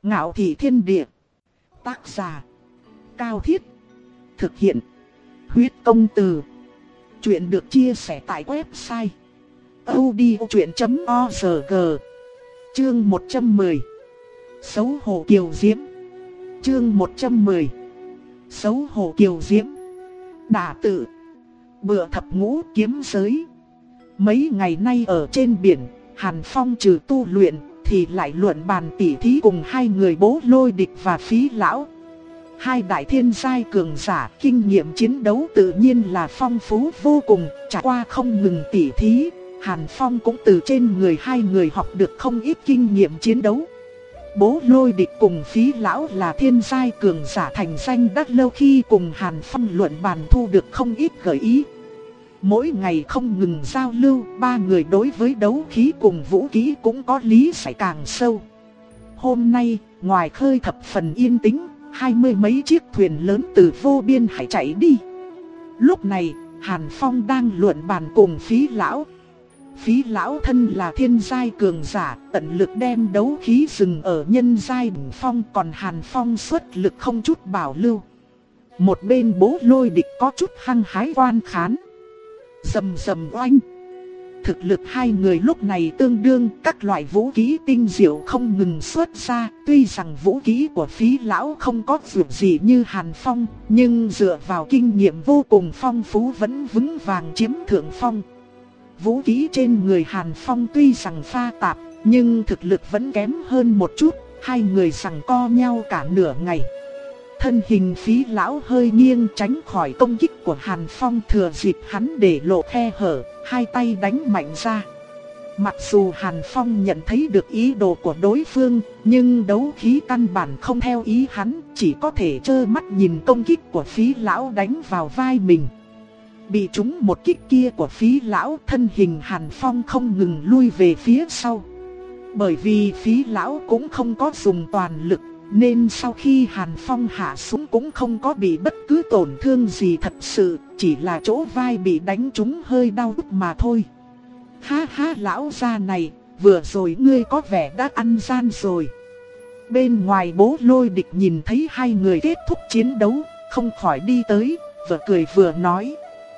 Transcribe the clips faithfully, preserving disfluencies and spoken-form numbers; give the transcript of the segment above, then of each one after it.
Ngạo thị thiên địa. Tác giả Cao Thiết. Thực hiện Huyết Công Từ. Chuyện được chia sẻ tại website audiochuyện chấm org. Chương một trăm mười. Xấu hổ kiều diễm. Chương một trăm mười. Xấu hổ kiều diễm. Đả tự. Bựa thập ngũ kiếm giới. Mấy ngày nay ở trên biển, Hàn Phong trừ tu luyện thì lại luận bàn tỉ thí cùng hai người Bố Lôi Địch và Phí Lão. Hai đại thiên giai cường giả, kinh nghiệm chiến đấu tự nhiên là phong phú vô cùng. Trải qua không ngừng tỉ thí, Hàn Phong cũng từ trên người hai người học được không ít kinh nghiệm chiến đấu. Bố Lôi Địch cùng Phí Lão là thiên giai cường giả thành danh đã lâu, khi cùng Hàn Phong luận bàn thu được không ít gợi ý. Mỗi ngày không ngừng giao lưu, ba người đối với đấu khí cùng vũ khí cũng có lý giải càng sâu. Hôm nay, ngoài khơi thập phần yên tĩnh, hai mươi mấy chiếc thuyền lớn từ vô biên hải chạy đi. Lúc này, Hàn Phong đang luận bàn cùng Phí Lão. Phí Lão thân là thiên giai cường giả, tận lực đem đấu khí dừng ở nhân giai đỉnh phong, còn Hàn Phong xuất lực không chút bảo lưu. Một bên Bố Lôi Địch có chút hăng hái quan khán. Rầm rầm oanh. Thực lực hai người lúc này tương đương, các loại vũ khí tinh diệu không ngừng xuất ra. Tuy rằng vũ khí của Phí Lão không có vượt gì như Hàn Phong, nhưng dựa vào kinh nghiệm vô cùng phong phú vẫn vững vàng chiếm thượng phong. Vũ khí trên người Hàn Phong tuy rằng pha tạp, nhưng thực lực vẫn kém hơn một chút. Hai người giằng co nhau cả nửa ngày. Thân hình Phí Lão hơi nghiêng tránh khỏi công kích của Hàn Phong, thừa dịp hắn để lộ khe hở, hai tay đánh mạnh ra. Mặc dù Hàn Phong nhận thấy được ý đồ của đối phương, nhưng đấu khí căn bản không theo ý hắn, chỉ có thể trơ mắt nhìn công kích của Phí Lão đánh vào vai mình. Bị trúng một kích kia của Phí Lão, thân hình Hàn Phong không ngừng lui về phía sau. Bởi vì Phí Lão cũng không có dùng toàn lực, nên sau khi Hàn Phong hạ xuống cũng không có bị bất cứ tổn thương gì thật sự, chỉ là chỗ vai bị đánh trúng hơi đau mà thôi. Ha ha, lão gia này, vừa rồi ngươi có vẻ đã ăn gian rồi. Bên ngoài Bố Lôi Địch nhìn thấy hai người kết thúc chiến đấu, không khỏi đi tới, vừa cười vừa nói.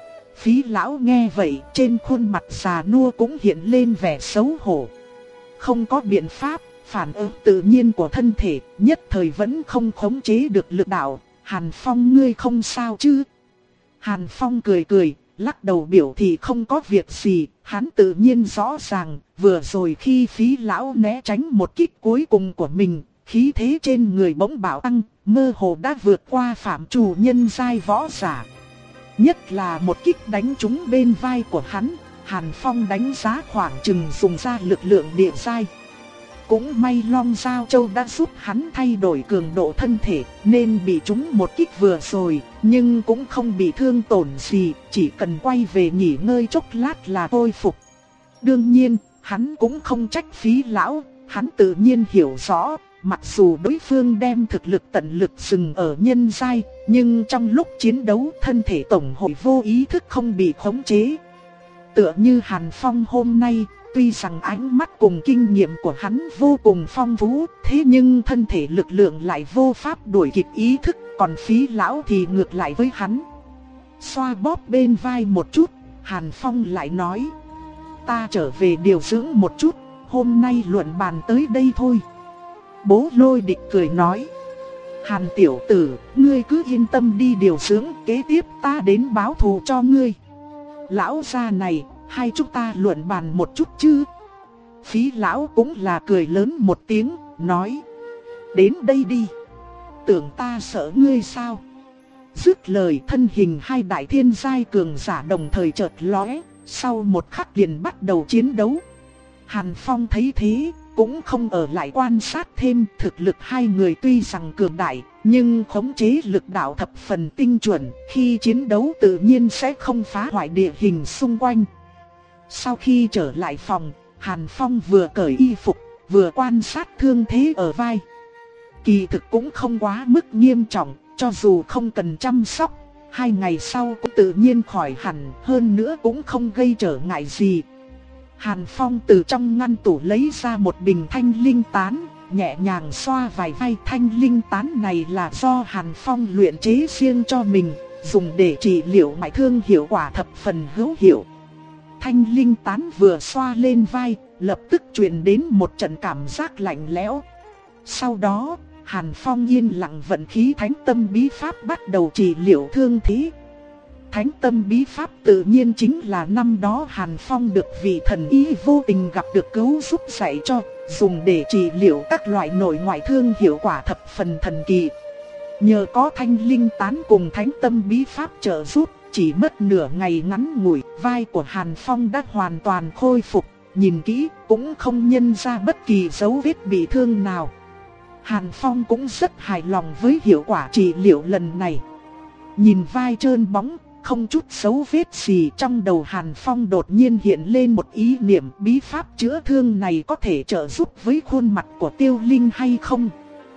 Phí Lão nghe vậy, trên khuôn mặt già nua cũng hiện lên vẻ xấu hổ. Không có biện pháp, phản ứng tự nhiên của thân thể, nhất thời vẫn không khống chế được lực đạo. Hàn Phong, ngươi không sao chứ? Hàn Phong cười cười, lắc đầu biểu thị không có việc gì. Hắn tự nhiên rõ ràng, vừa rồi khi Phí Lão né tránh một kích cuối cùng của mình, khí thế trên người bỗng bạo tăng, mơ hồ đã vượt qua phạm trù nhân giai võ giả. Nhất là một kích đánh trúng bên vai của hắn, Hàn Phong đánh giá khoảng chừng dùng ra lực lượng địa giai. Cũng may Long Giao Châu đã giúp hắn thay đổi cường độ thân thể, nên bị trúng một kích vừa rồi, nhưng cũng không bị thương tổn gì, chỉ cần quay về nghỉ ngơi chốc lát là hồi phục. Đương nhiên, hắn cũng không trách Phí Lão, hắn tự nhiên hiểu rõ, mặc dù đối phương đem thực lực tận lực dừng ở nhân giai, nhưng trong lúc chiến đấu thân thể tổng hội vô ý thức không bị khống chế. Tựa như Hàn Phong hôm nay, tuy rằng ánh mắt cùng kinh nghiệm của hắn vô cùng phong phú, thế nhưng thân thể lực lượng lại vô pháp đuổi kịp ý thức, còn Phí Lão thì ngược lại với hắn. Xoa bóp bên vai một chút, Hàn Phong lại nói. Ta trở về điều dưỡng một chút, hôm nay luận bàn tới đây thôi. Bố Lôi Địch cười nói. Hàn tiểu tử, ngươi cứ yên tâm đi điều dưỡng, kế tiếp ta đến báo thù cho ngươi. Lão gia này, hai chúng ta luận bàn một chút chứ? Phí Lão cũng là cười lớn một tiếng, nói. Đến đây đi. Tưởng ta sợ ngươi sao? Dứt lời, thân hình hai đại thiên giai cường giả đồng thời chợt lóe, sau một khắc liền bắt đầu chiến đấu. Hàn Phong thấy thế, cũng không ở lại quan sát thêm. Thực lực hai người tuy rằng cường đại, nhưng khống chế lực đạo thập phần tinh chuẩn, khi chiến đấu tự nhiên sẽ không phá hoại địa hình xung quanh. Sau khi trở lại phòng, Hàn Phong vừa cởi y phục, vừa quan sát thương thế ở vai. Kỳ thực cũng không quá mức nghiêm trọng, cho dù không cần chăm sóc, hai ngày sau cũng tự nhiên khỏi hẳn, hơn nữa cũng không gây trở ngại gì. Hàn Phong từ trong ngăn tủ lấy ra một bình thanh linh tán, nhẹ nhàng xoa vài vai. Thanh linh tán này là do Hàn Phong luyện chế riêng cho mình, dùng để trị liệu ngoại thương hiệu quả thập phần hữu hiệu. Thanh linh tán vừa xoa lên vai, lập tức truyền đến một trận cảm giác lạnh lẽo. Sau đó, Hàn Phong yên lặng vận khí thánh tâm bí pháp bắt đầu trị liệu thương thế. Thánh tâm bí pháp tự nhiên chính là năm đó Hàn Phong được vị thần y vô tình gặp được cứu giúp dạy cho, dùng để trị liệu các loại nội ngoại thương hiệu quả thập phần thần kỳ. Nhờ có thanh linh tán cùng thánh tâm bí pháp trợ giúp, chỉ mất nửa ngày ngắn ngủi, vai của Hàn Phong đã hoàn toàn khôi phục, nhìn kỹ cũng không nhận ra bất kỳ dấu vết bị thương nào. Hàn Phong cũng rất hài lòng với hiệu quả trị liệu lần này. Nhìn vai trơn bóng, không chút dấu vết gì, trong đầu Hàn Phong đột nhiên hiện lên một ý niệm, bí pháp chữa thương này có thể trợ giúp với khuôn mặt của Tiêu Linh hay không?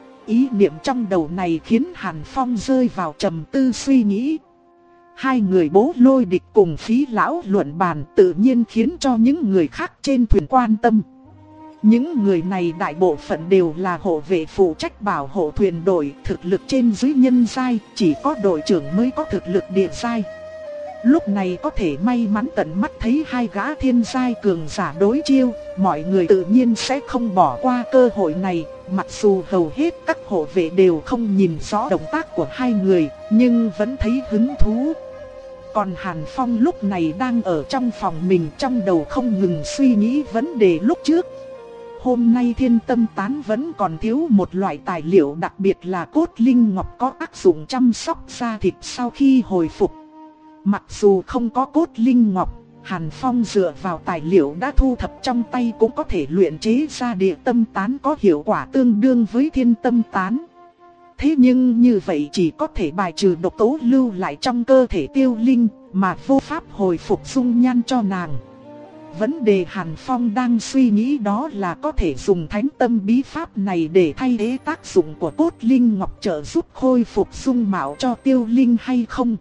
Ý niệm trong đầu này khiến Hàn Phong rơi vào trầm tư suy nghĩ. Hai người Bố Lôi Địch cùng Phí Lão luận bàn tự nhiên khiến cho những người khác trên thuyền quan tâm. Những người này đại bộ phận đều là hộ vệ phụ trách bảo hộ thuyền đội, thực lực trên dưới nhân giai, chỉ có đội trưởng mới có thực lực địa giai. Lúc này có thể may mắn tận mắt thấy hai gã thiên giai cường giả đối chiêu, mọi người tự nhiên sẽ không bỏ qua cơ hội này. Mặc dù hầu hết các hộ vệ đều không nhìn rõ động tác của hai người, nhưng vẫn thấy hứng thú. Còn Hàn Phong lúc này đang ở trong phòng mình, trong đầu không ngừng suy nghĩ vấn đề lúc trước. Hôm nay thiên tâm tán vẫn còn thiếu một loại tài liệu, đặc biệt là cốt linh ngọc có tác dụng chăm sóc da thịt sau khi hồi phục. Mặc dù không có cốt linh ngọc, Hàn Phong dựa vào tài liệu đã thu thập trong tay cũng có thể luyện chế ra địa tâm tán có hiệu quả tương đương với thiên tâm tán. Thế nhưng như vậy chỉ có thể bài trừ độc tố lưu lại trong cơ thể Tiêu Linh, mà vô pháp hồi phục dung nhan cho nàng. Vấn đề Hàn Phong đang suy nghĩ đó là có thể dùng thánh tâm bí pháp này để thay thế tác dụng của cốt linh ngọc trợ giúp khôi phục dung mạo cho Tiêu Linh hay không.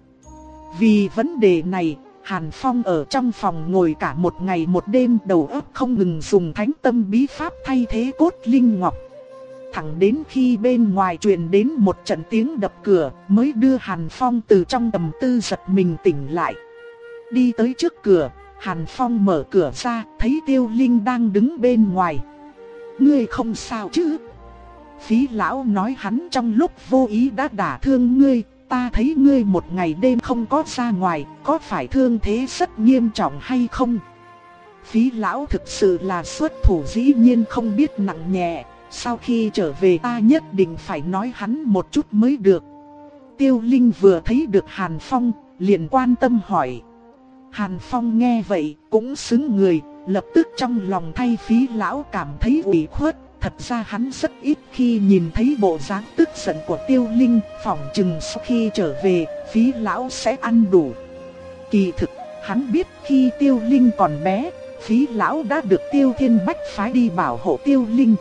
Vì vấn đề này, Hàn Phong ở trong phòng ngồi cả một ngày một đêm, đầu óc không ngừng dùng thánh tâm bí pháp thay thế cốt linh ngọc. Thẳng đến khi bên ngoài truyền đến một trận tiếng đập cửa, mới đưa Hàn Phong từ trong tầm tư giật mình tỉnh lại. Đi tới trước cửa, Hàn Phong mở cửa ra, thấy Tiêu Linh đang đứng bên ngoài. "Ngươi không sao chứ?" Phí Lão nói hắn trong lúc vô ý đã đả thương ngươi. Ta thấy ngươi một ngày đêm không có ra ngoài, có phải thương thế rất nghiêm trọng hay không? Phí Lão thực sự là xuất thủ, dĩ nhiên không biết nặng nhẹ. Sau khi trở về ta nhất định phải nói hắn một chút mới được. Tiêu Linh vừa thấy được Hàn Phong, liền quan tâm hỏi. Hàn Phong nghe vậy cũng sững người, lập tức trong lòng thay Phí Lão cảm thấy ủy khuất. Thật ra hắn rất ít khi nhìn thấy bộ dáng tức giận của Tiêu Linh, phỏng chừng sau khi trở về, Phí Lão sẽ ăn đủ. Kỳ thực, hắn biết khi Tiêu Linh còn bé, Phí Lão đã được Tiêu Thiên Bách phái đi bảo hộ Tiêu Linh.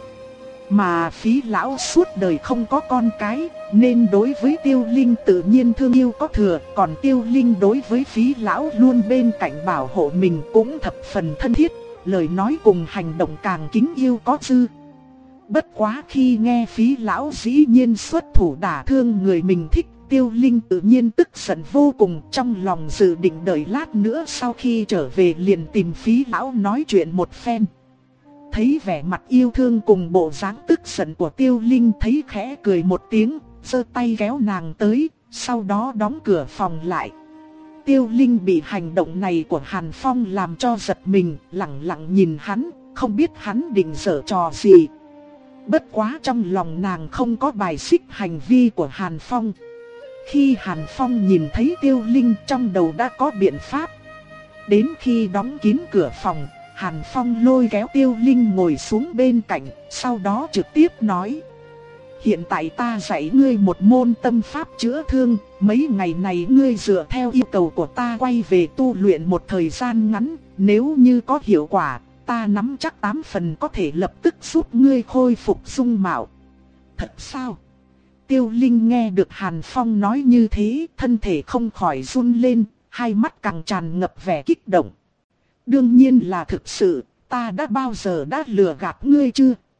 Mà Phí Lão suốt đời không có con cái, nên đối với Tiêu Linh tự nhiên thương yêu có thừa. Còn Tiêu Linh đối với Phí Lão luôn bên cạnh bảo hộ mình cũng thập phần thân thiết, lời nói cùng hành động càng kính yêu có dư. Bất quá khi nghe Phí Lão dĩ nhiên xuất thủ đả thương người mình thích, Tiêu Linh tự nhiên tức giận vô cùng, trong lòng dự định đợi lát nữa sau khi trở về liền tìm Phí Lão nói chuyện một phen. Thấy vẻ mặt yêu thương cùng bộ dáng tức giận của Tiêu Linh, thấy khẽ cười một tiếng, giơ tay kéo nàng tới, sau đó đóng cửa phòng lại. Tiêu Linh bị hành động này của Hàn Phong làm cho giật mình, lặng lặng nhìn hắn, không biết hắn định giở trò gì. Bất quá trong lòng nàng không có bài xích hành vi của Hàn Phong. Khi Hàn Phong nhìn thấy Tiêu Linh trong đầu đã có biện pháp. Đến khi đóng kín cửa phòng, Hàn Phong lôi kéo Tiêu Linh ngồi xuống bên cạnh, sau đó trực tiếp nói. Hiện tại ta dạy ngươi một môn tâm pháp chữa thương, mấy ngày này ngươi dựa theo yêu cầu của ta quay về tu luyện một thời gian ngắn, nếu như có hiệu quả, ta nắm chắc tám phần có thể lập tức giúp ngươi khôi phục dung mạo. Thật sao? Tiêu Linh nghe được Hàn Phong nói như thế, thân thể không khỏi run lên, hai mắt càng tràn ngập vẻ kích động. Đương nhiên là thực sự, ta đã bao giờ đã lừa gạt ngươi chưa?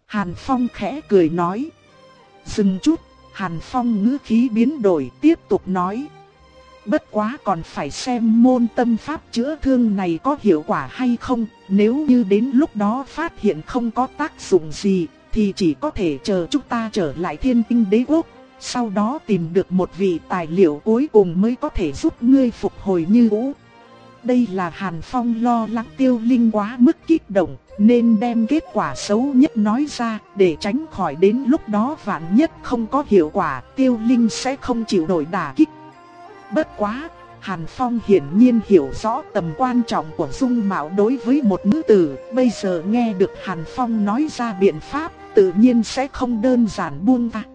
Hàn Phong khẽ cười nói. Dừng chút, Hàn Phong ngữ khí biến đổi tiếp tục nói. Bất quá còn phải xem môn tâm pháp chữa thương này có hiệu quả hay không. Nếu như đến lúc đó phát hiện không có tác dụng gì, thì chỉ có thể chờ chúng ta trở lại Thiên Tinh Đế Quốc. Sau đó tìm được một vị tài liệu cuối cùng mới có thể giúp ngươi phục hồi như cũ. Đây là Hàn Phong lo lắng Tiêu Linh quá mức kích động, nên đem kết quả xấu nhất nói ra, để tránh khỏi đến lúc đó vạn nhất không có hiệu quả, Tiêu Linh sẽ không chịu nổi đả kích. Bất quá, Hàn Phong hiển nhiên hiểu rõ tầm quan trọng của dung mạo đối với một nữ tử, bây giờ nghe được Hàn Phong nói ra biện pháp, tự nhiên sẽ không đơn giản buông tha.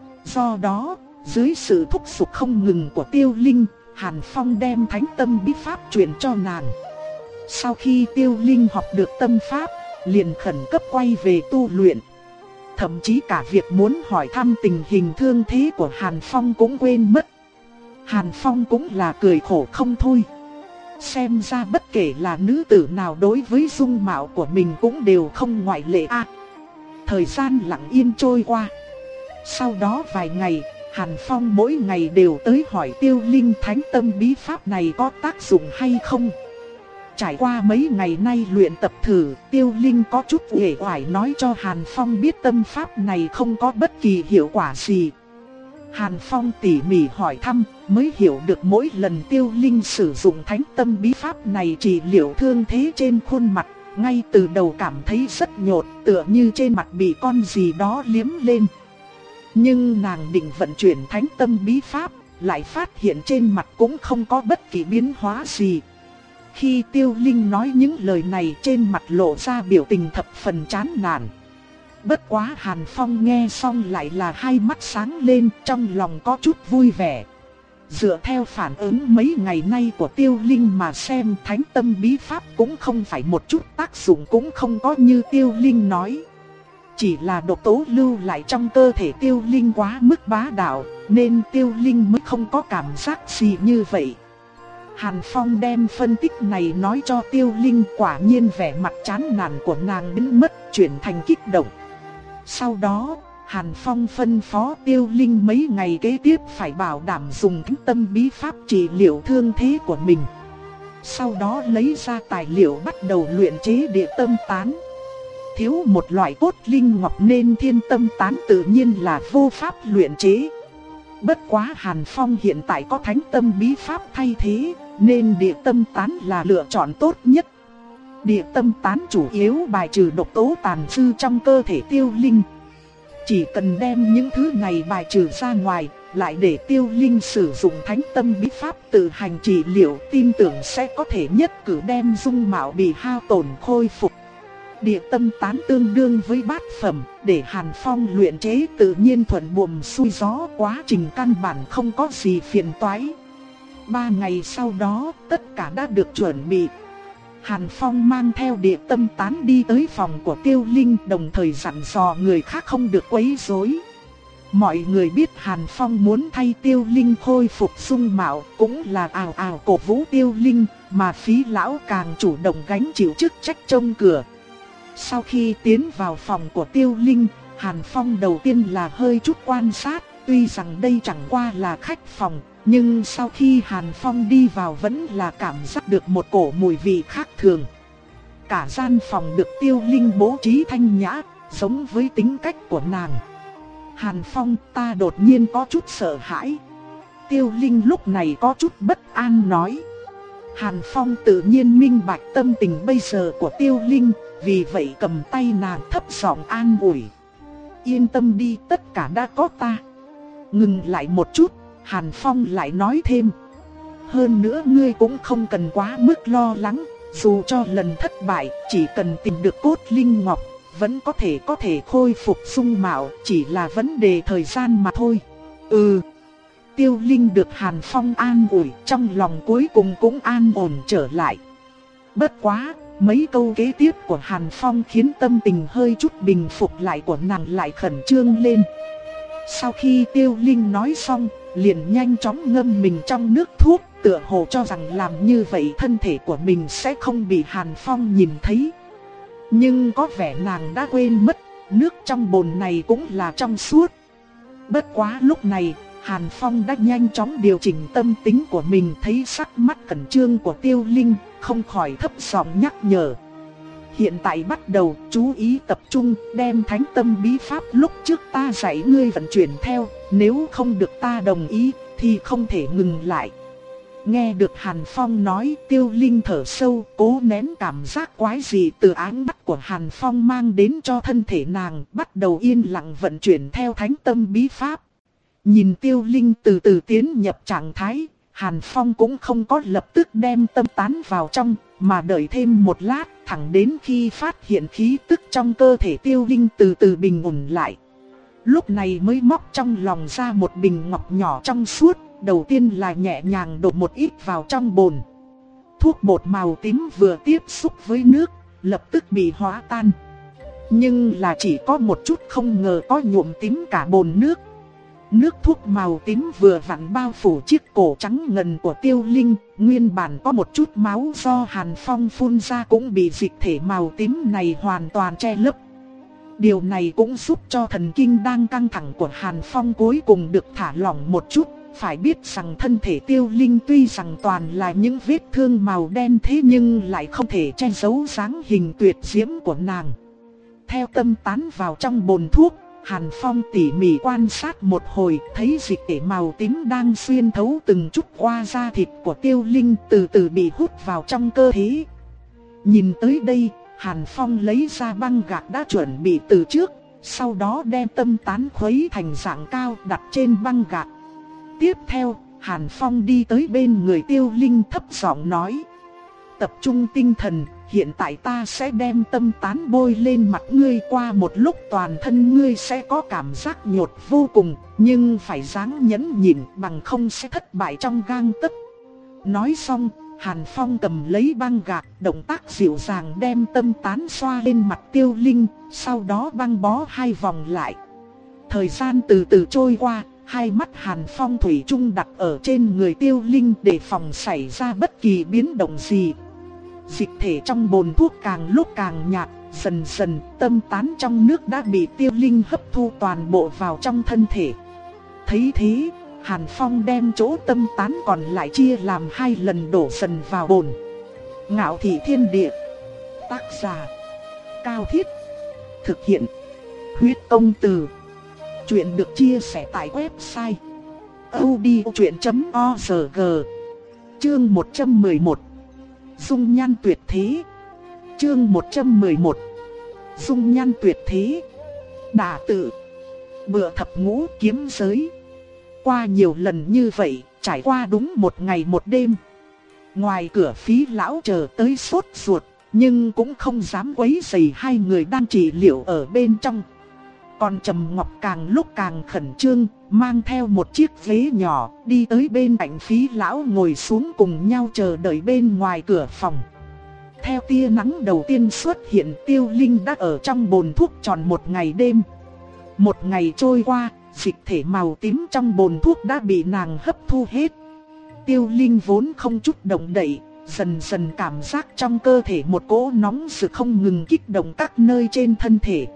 Do đó, dưới sự thúc giục không ngừng của Tiêu Linh, Hàn Phong đem thánh tâm bí pháp truyền cho nàng. Sau khi Tiêu Linh học được tâm pháp, liền khẩn cấp quay về tu luyện. Thậm chí cả việc muốn hỏi thăm tình hình thương thế của Hàn Phong cũng quên mất. Hàn Phong cũng là cười khổ không thôi. Xem ra bất kể là nữ tử nào đối với dung mạo của mình cũng đều không ngoại lệ a. À, thời gian lặng yên trôi qua. Sau đó vài ngày, Hàn Phong mỗi ngày đều tới hỏi Tiêu Linh thánh tâm bí pháp này có tác dụng hay không. Trải qua mấy ngày nay luyện tập thử, Tiêu Linh có chút uể oải nói cho Hàn Phong biết tâm pháp này không có bất kỳ hiệu quả gì. Hàn Phong tỉ mỉ hỏi thăm, mới hiểu được mỗi lần Tiêu Linh sử dụng thánh tâm bí pháp này trị liệu thương thế trên khuôn mặt, ngay từ đầu cảm thấy rất nhột, tựa như trên mặt bị con gì đó liếm lên. Nhưng nàng định vận chuyển thánh tâm bí pháp, lại phát hiện trên mặt cũng không có bất kỳ biến hóa gì. Khi Tiêu Linh nói những lời này, trên mặt lộ ra biểu tình thập phần chán nản. Bất quá Hàn Phong nghe xong lại là hai mắt sáng lên, trong lòng có chút vui vẻ. Dựa theo phản ứng mấy ngày nay của Tiêu Linh mà xem, thánh tâm bí pháp cũng không phải một chút tác dụng cũng không có như Tiêu Linh nói. Chỉ là độc tố lưu lại trong cơ thể Tiêu Linh quá mức bá đạo, nên Tiêu Linh mới không có cảm giác gì như vậy. Hàn Phong đem phân tích này nói cho Tiêu Linh, quả nhiên vẻ mặt chán nản của nàng biến mất, chuyển thành kích động. Sau đó, Hàn Phong phân phó Tiêu Linh mấy ngày kế tiếp phải bảo đảm dùng thánh tâm bí pháp trị liệu thương thế của mình. Sau đó lấy ra tài liệu bắt đầu luyện chế địa tâm tán. Thiếu một loại cốt linh ngọc nên thiên tâm tán tự nhiên là vô pháp luyện chế. Bất quá Hàn Phong hiện tại có thánh tâm bí pháp thay thế, nên địa tâm tán là lựa chọn tốt nhất. Địa tâm tán chủ yếu bài trừ độc tố tàn dư trong cơ thể Tiêu Linh. Chỉ cần đem những thứ này bài trừ ra ngoài, lại để Tiêu Linh sử dụng thánh tâm bí pháp tự hành trị liệu, tin tưởng sẽ có thể nhất cử đem dung mạo bị hao tổn khôi phục. Địa tâm tán tương đương với bát phẩm, để Hàn Phong luyện chế tự nhiên thuận buồm xuôi gió, quá trình căn bản không có gì phiền toái. Ba ngày sau đó, tất cả đã được chuẩn bị. Hàn Phong mang theo địa tâm tán đi tới phòng của Tiêu Linh, đồng thời dặn dò người khác không được quấy rối. Mọi người biết Hàn Phong muốn thay Tiêu Linh khôi phục dung mạo, cũng là ào ào cổ vũ Tiêu Linh, mà Phí lão càng chủ động gánh chịu chức trách trông cửa. Sau khi tiến vào phòng của Tiêu Linh, Hàn Phong đầu tiên là hơi chút quan sát, tuy rằng đây chẳng qua là khách phòng, nhưng sau khi Hàn Phong đi vào vẫn là cảm giác được một cổ mùi vị khác thường. Cả gian phòng được Tiêu Linh bố trí thanh nhã, giống với tính cách của nàng. Hàn Phong, ta đột nhiên có chút sợ hãi. Tiêu Linh lúc này có chút bất an nói. Hàn Phong tự nhiên minh bạch tâm tình bây giờ của Tiêu Linh, vì vậy cầm tay nàng thấp giọng an ủi. Yên tâm đi, tất cả đã có ta. Ngừng lại một chút, Hàn Phong lại nói thêm. Hơn nữa ngươi cũng không cần quá mức lo lắng, dù cho lần thất bại, chỉ cần tìm được cốt linh ngọc, vẫn có thể có thể khôi phục dung mạo, chỉ là vấn đề thời gian mà thôi. Ừ. Tiêu Linh được Hàn Phong an ủi, trong lòng cuối cùng cũng an ổn trở lại. Bất quá, mấy câu kế tiếp của Hàn Phong khiến tâm tình hơi chút bình phục lại của nàng lại khẩn trương lên. Sau khi Tiêu Linh nói xong, liền nhanh chóng ngâm mình trong nước thuốc, tựa hồ cho rằng làm như vậy thân thể của mình sẽ không bị Hàn Phong nhìn thấy. Nhưng có vẻ nàng đã quên mất, nước trong bồn này cũng là trong suốt. Bất quá lúc này, Hàn Phong đã nhanh chóng điều chỉnh tâm tính của mình, thấy sắc mắt khẩn trương của Tiêu Linh, không khỏi thấp giọng nhắc nhở. Hiện tại bắt đầu chú ý tập trung, đem thánh tâm bí pháp lúc trước ta dạy ngươi vận chuyển theo, nếu không được ta đồng ý thì không thể ngừng lại. Nghe được Hàn Phong nói, Tiêu Linh thở sâu, cố nén cảm giác quái dị từ ánh mắt của Hàn Phong mang đến cho thân thể nàng, bắt đầu yên lặng vận chuyển theo thánh tâm bí pháp. Nhìn Tiêu Linh từ từ tiến nhập trạng thái, Hàn Phong cũng không có lập tức đem tâm tán vào trong, mà đợi thêm một lát, thẳng đến khi phát hiện khí tức trong cơ thể Tiêu Linh từ từ bình ổn lại. Lúc này mới móc trong lòng ra một bình ngọc nhỏ trong suốt, đầu tiên là nhẹ nhàng đổ một ít vào trong bồn. Thuốc bột màu tím vừa tiếp xúc với nước, lập tức bị hóa tan. Nhưng là chỉ có một chút, không ngờ có nhuộm tím cả bồn nước. Nước thuốc màu tím vừa vặn bao phủ chiếc cổ trắng ngần của Tiêu Linh, nguyên bản có một chút máu do Hàn Phong phun ra cũng bị dịch thể màu tím này hoàn toàn che lấp. Điều này cũng giúp cho thần kinh đang căng thẳng của Hàn Phong cuối cùng được thả lỏng một chút. Phải biết rằng thân thể Tiêu Linh tuy rằng toàn là những vết thương màu đen, thế nhưng lại không thể che giấu dáng hình tuyệt diễm của nàng. Theo tâm tán vào trong bồn thuốc, Hàn Phong tỉ mỉ quan sát một hồi, thấy dịch thể màu tím đang xuyên thấu từng chút qua da thịt của Tiêu Linh, từ từ bị hút vào trong cơ thể. Nhìn tới đây, Hàn Phong lấy ra băng gạc đã chuẩn bị từ trước, sau đó đem tâm tán khuấy thành dạng cao đặt trên băng gạc. Tiếp theo, Hàn Phong đi tới bên người Tiêu Linh thấp giọng nói: tập trung tinh thần, hiện tại ta sẽ đem tâm tán bôi lên mặt ngươi, qua một lúc toàn thân ngươi sẽ có cảm giác nhột vô cùng, nhưng phải ráng nhẫn nhịn, bằng không sẽ thất bại trong gang tấc. Nói xong, Hàn Phong cầm lấy băng gạc, động tác dịu dàng đem tâm tán xoa lên mặt Tiêu Linh, sau đó băng bó hai vòng lại. Thời gian từ từ trôi qua, hai mắt Hàn Phong thủy chung đặt ở trên người Tiêu Linh để phòng xảy ra bất kỳ biến động gì. Dịch thể trong bồn thuốc càng lúc càng nhạt, dần dần tâm tán trong nước đã bị Tiêu Linh hấp thu toàn bộ vào trong thân thể. Thấy thế, Hàn Phong đem chỗ tâm tán còn lại chia làm hai lần đổ dần vào bồn. Ngạo Thị Thiên Địa. Tác giả: Cao Thiết. Thực hiện: Huyết Công Từ. Chuyện được chia sẻ tại website audiochuyện chấm org. Chương một trăm mười một. Dung nhan tuyệt thế. Chương một trăm mười một. Dung nhan tuyệt thế. Đả tự. Bựa thập ngũ kiếm giới. Qua nhiều lần như vậy, trải qua đúng một ngày một đêm. Ngoài cửa Phí lão chờ tới sốt ruột, nhưng cũng không dám quấy rầy hai người đang trị liệu ở bên trong. Còn Trầm Ngọc càng lúc càng khẩn trương, mang theo một chiếc ghế nhỏ, đi tới bên cạnh Phí lão ngồi xuống cùng nhau chờ đợi bên ngoài cửa phòng. Theo tia nắng đầu tiên xuất hiện, Tiêu Linh đã ở trong bồn thuốc tròn một ngày đêm. Một ngày trôi qua, dịch thể màu tím trong bồn thuốc đã bị nàng hấp thu hết. Tiêu Linh vốn không chút động đậy, dần dần cảm giác trong cơ thể một cỗ nóng rực không ngừng kích động các nơi trên thân thể.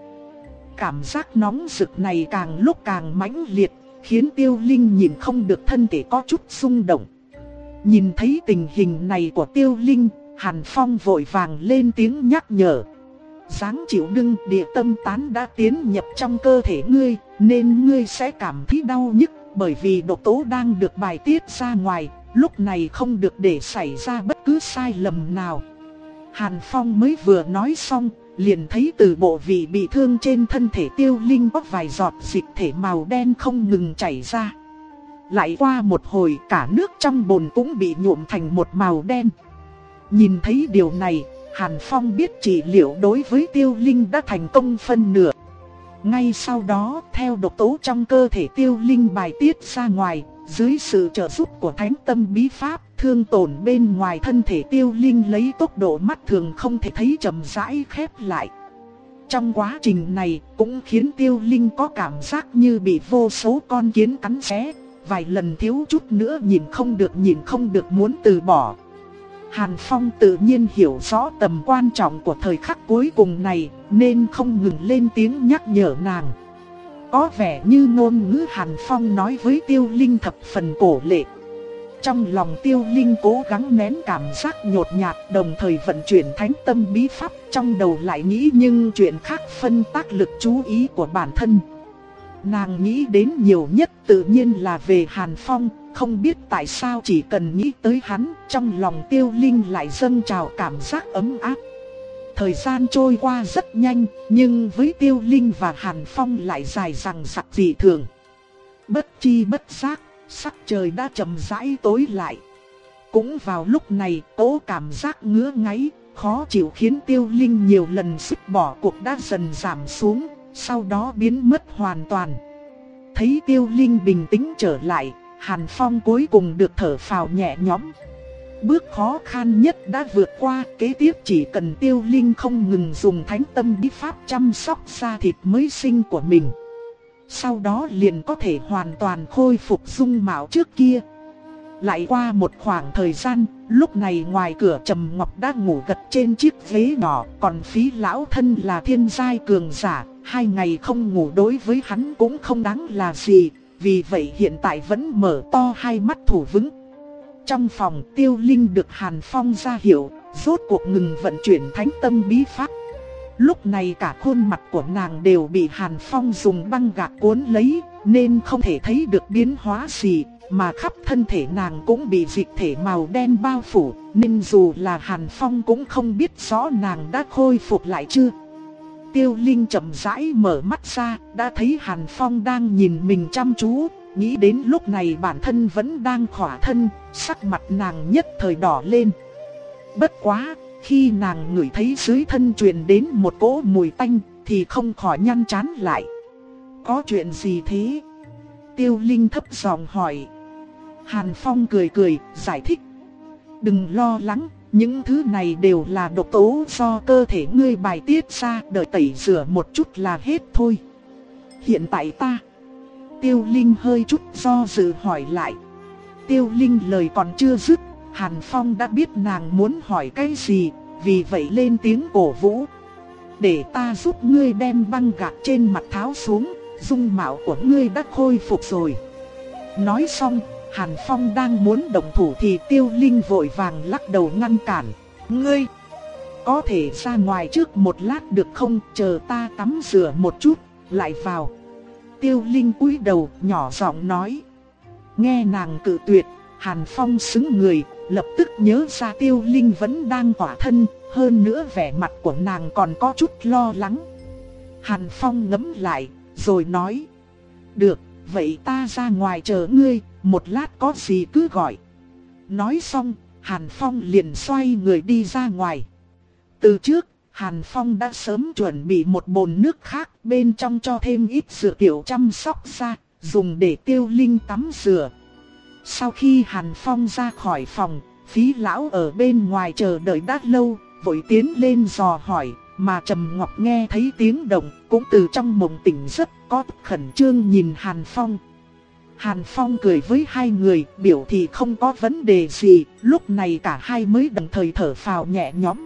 Cảm giác nóng rực này càng lúc càng mãnh liệt, khiến Tiêu Linh nhìn không được thân thể có chút rung động. Nhìn thấy tình hình này của Tiêu Linh, Hàn Phong vội vàng lên tiếng nhắc nhở: dáng chịu đựng, địa tâm tán đã tiến nhập trong cơ thể ngươi, nên ngươi sẽ cảm thấy đau nhức, bởi vì độc tố đang được bài tiết ra ngoài, lúc này không được để xảy ra bất cứ sai lầm nào. Hàn Phong mới vừa nói xong, liền thấy từ bộ vị bị thương trên thân thể Tiêu Linh có vài giọt dịch thể màu đen không ngừng chảy ra. Lại qua một hồi, cả nước trong bồn cũng bị nhuộm thành một màu đen. Nhìn thấy điều này, Hàn Phong biết trị liệu đối với Tiêu Linh đã thành công phân nửa. Ngay sau đó, theo độc tố trong cơ thể Tiêu Linh bài tiết ra ngoài, dưới sự trợ giúp của thánh tâm bí pháp, thương tổn bên ngoài thân thể Tiêu Linh lấy tốc độ mắt thường không thể thấy chậm rãi khép lại. Trong quá trình này cũng khiến Tiêu Linh có cảm giác như bị vô số con kiến cắn xé, vài lần thiếu chút nữa nhìn không được nhìn không được muốn từ bỏ. Hàn Phong tự nhiên hiểu rõ tầm quan trọng của thời khắc cuối cùng này, nên không ngừng lên tiếng nhắc nhở nàng. Có vẻ như ngôn ngữ Hàn Phong nói với Tiêu Linh thập phần cổ lệ. Trong lòng Tiêu Linh cố gắng nén cảm giác nhột nhạt, đồng thời vận chuyển thánh tâm bí pháp, trong đầu lại nghĩ nhưng chuyện khác, phân tác lực chú ý của bản thân. Nàng nghĩ đến nhiều nhất tự nhiên là về Hàn Phong, không biết tại sao chỉ cần nghĩ tới hắn, trong lòng Tiêu Linh lại dâng trào cảm giác ấm áp. Thời gian trôi qua rất nhanh, nhưng với Tiêu Linh và Hàn Phong lại dài dằng dặc dị thường. Bất chi bất giác, sắc trời đã chậm rãi tối lại. Cũng vào lúc này, cố cảm giác ngứa ngáy, khó chịu khiến Tiêu Linh nhiều lần sứt bỏ cuộc đã dần giảm xuống, sau đó biến mất hoàn toàn. Thấy Tiêu Linh bình tĩnh trở lại, Hàn Phong cuối cùng được thở phào nhẹ nhõm. Bước khó khăn nhất đã vượt qua, kế tiếp chỉ cần Tiêu Linh không ngừng dùng thánh tâm bí pháp chăm sóc da thịt mới sinh của mình. Sau đó liền có thể hoàn toàn khôi phục dung mạo trước kia. Lại qua một khoảng thời gian, lúc này ngoài cửa Trầm Ngọc đã ngủ gật trên chiếc ghế nhỏ, còn Phí lão thân là thiên giai cường giả, hai ngày không ngủ đối với hắn cũng không đáng là gì, vì vậy hiện tại vẫn mở to hai mắt thủ vững. Trong phòng, Tiêu Linh được Hàn Phong ra hiệu, rốt cuộc ngừng vận chuyển thánh tâm bí pháp. Lúc này cả khuôn mặt của nàng đều bị Hàn Phong dùng băng gạc cuốn lấy, nên không thể thấy được biến hóa gì, mà khắp thân thể nàng cũng bị dịch thể màu đen bao phủ, nên dù là Hàn Phong cũng không biết rõ nàng đã khôi phục lại chưa. Tiêu Linh chậm rãi mở mắt ra, đã thấy Hàn Phong đang nhìn mình chăm chú, nghĩ đến lúc này bản thân vẫn đang khỏa thân, sắc mặt nàng nhất thời đỏ lên. Bất quá, khi nàng ngửi thấy dưới thân truyền đến một cỗ mùi tanh thì không khỏi nhăn trán lại. Có chuyện gì thế? Tiêu Linh thấp giọng hỏi. Hàn Phong cười cười, giải thích. Đừng lo lắng, những thứ này đều là độc tố do cơ thể ngươi bài tiết ra, đợi tẩy rửa một chút là hết thôi. Hiện tại ta... Tiêu Linh hơi chút do dự hỏi lại. Tiêu Linh lời còn chưa dứt, Hàn Phong đã biết nàng muốn hỏi cái gì, vì vậy lên tiếng cổ vũ. Để ta giúp ngươi đem băng gạc trên mặt tháo xuống, dung mạo của ngươi đã khôi phục rồi. Nói xong, Hàn Phong đang muốn động thủ thì Tiêu Linh vội vàng lắc đầu ngăn cản. Ngươi, có thể ra ngoài trước một lát được không, chờ ta tắm rửa một chút, lại vào. Tiêu Linh cúi đầu nhỏ giọng nói. Nghe nàng cự tuyệt, Hàn Phong sững người, lập tức nhớ ra Tiêu Linh vẫn đang khỏa thân, hơn nữa vẻ mặt của nàng còn có chút lo lắng. Hàn Phong ngẫm lại, rồi nói. Được, vậy ta ra ngoài chờ ngươi, một lát có gì cứ gọi. Nói xong, Hàn Phong liền xoay người đi ra ngoài. Từ trước, Hàn Phong đã sớm chuẩn bị một bồn nước khác, bên trong cho thêm ít dược tiểu chăm sóc da, dùng để Tiêu Linh tắm rửa. Sau khi Hàn Phong ra khỏi phòng, Phí lão ở bên ngoài chờ đợi đã lâu, vội tiến lên dò hỏi, mà Trầm Ngọc nghe thấy tiếng động, cũng từ trong mộng tỉnh giấc, có khẩn trương nhìn Hàn Phong. Hàn Phong cười với hai người, biểu thị không có vấn đề gì, lúc này cả hai mới đồng thời thở phào nhẹ nhõm.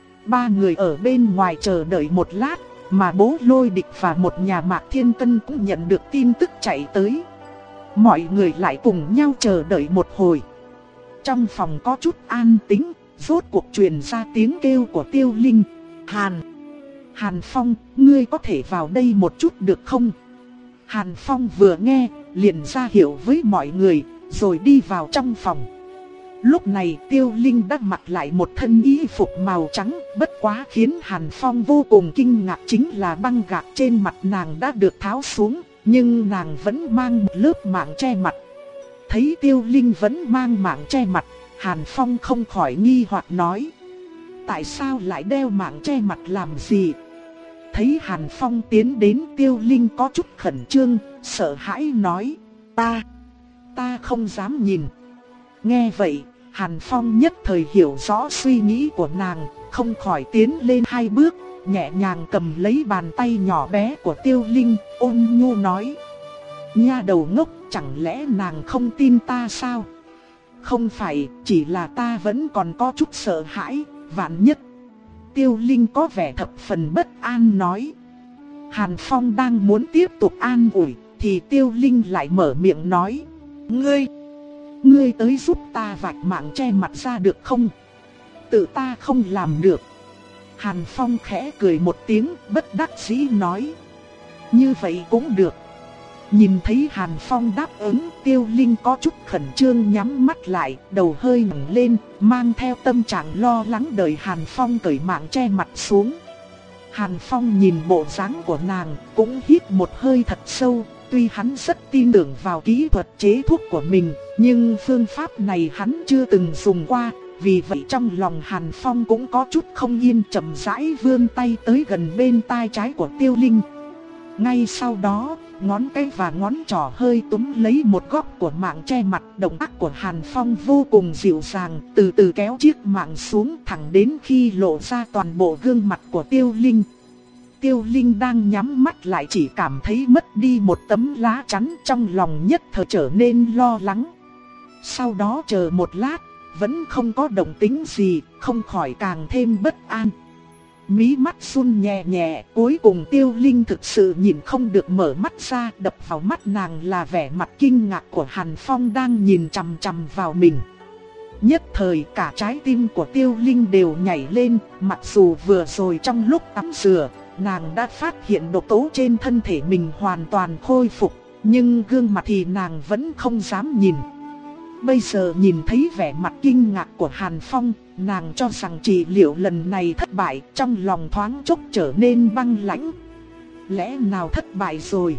Ba người ở bên ngoài chờ đợi một lát, mà Bố Lôi Địch và một nhà Mạc Thiên Cân cũng nhận được tin tức chạy tới. Mọi người lại cùng nhau chờ đợi một hồi. Trong phòng có chút an tĩnh, rốt cuộc truyền ra tiếng kêu của Tiêu Linh. Hàn, Hàn Phong, ngươi có thể vào đây một chút được không? Hàn Phong vừa nghe, liền ra hiệu với mọi người, rồi đi vào trong phòng. Lúc này Tiêu Linh đã mặc lại một thân y phục màu trắng, bất quá khiến Hàn Phong vô cùng kinh ngạc chính là băng gạc trên mặt nàng đã được tháo xuống, nhưng nàng vẫn mang một lớp mảng che mặt. Thấy Tiêu Linh vẫn mang mảng che mặt, Hàn Phong không khỏi nghi hoặc nói. Tại sao lại đeo mảng che mặt làm gì? Thấy Hàn Phong tiến đến, Tiêu Linh có chút khẩn trương, sợ hãi nói. Ta, ta không dám nhìn. Nghe vậy, Hàn Phong nhất thời hiểu rõ suy nghĩ của nàng, không khỏi tiến lên hai bước, nhẹ nhàng cầm lấy bàn tay nhỏ bé của Tiêu Linh, ôn nhu nói. Nha đầu ngốc, chẳng lẽ nàng không tin ta sao? Không phải, chỉ là ta vẫn còn có chút sợ hãi, vạn nhất. Tiêu Linh có vẻ thập phần bất an nói. Hàn Phong đang muốn tiếp tục an ủi, thì Tiêu Linh lại mở miệng nói. Ngươi, ngươi tới giúp ta vạch mạng che mặt ra được không? Tự ta không làm được. Hàn Phong khẽ cười một tiếng, bất đắc dĩ nói. Như vậy cũng được. Nhìn thấy Hàn Phong đáp ứng, Tiêu Linh có chút khẩn trương nhắm mắt lại, đầu hơi ngẩng lên, mang theo tâm trạng lo lắng đợi Hàn Phong cởi mạng che mặt xuống. Hàn Phong nhìn bộ dáng của nàng, cũng hít một hơi thật sâu. Tuy hắn rất tin tưởng vào kỹ thuật chế thuốc của mình, nhưng phương pháp này hắn chưa từng dùng qua. Vì vậy trong lòng Hàn Phong cũng có chút không yên, chậm rãi vươn tay tới gần bên tai trái của Tiêu Linh. Ngay sau đó, ngón cái và ngón trỏ hơi túm lấy một góc của mạng che mặt. Động tác của Hàn Phong vô cùng dịu dàng, từ từ kéo chiếc mạng xuống thẳng đến khi lộ ra toàn bộ gương mặt của Tiêu Linh. Tiêu Linh đang nhắm mắt lại chỉ cảm thấy mất đi một tấm lá chắn, trong lòng nhất thời trở nên lo lắng. Sau đó chờ một lát, vẫn không có động tĩnh gì, không khỏi càng thêm bất an. Mí mắt run nhẹ nhẹ, cuối cùng Tiêu Linh thực sự nhìn không được mở mắt ra, đập vào mắt nàng là vẻ mặt kinh ngạc của Hàn Phong đang nhìn chằm chằm vào mình. Nhất thời cả trái tim của Tiêu Linh đều nhảy lên, mặc dù vừa rồi trong lúc tắm rửa, nàng đã phát hiện độc tố trên thân thể mình hoàn toàn khôi phục, nhưng gương mặt thì nàng vẫn không dám nhìn. Bây giờ nhìn thấy vẻ mặt kinh ngạc của Hàn Phong, nàng cho rằng trị liệu lần này thất bại, trong lòng thoáng chốc trở nên băng lãnh. Lẽ nào thất bại rồi?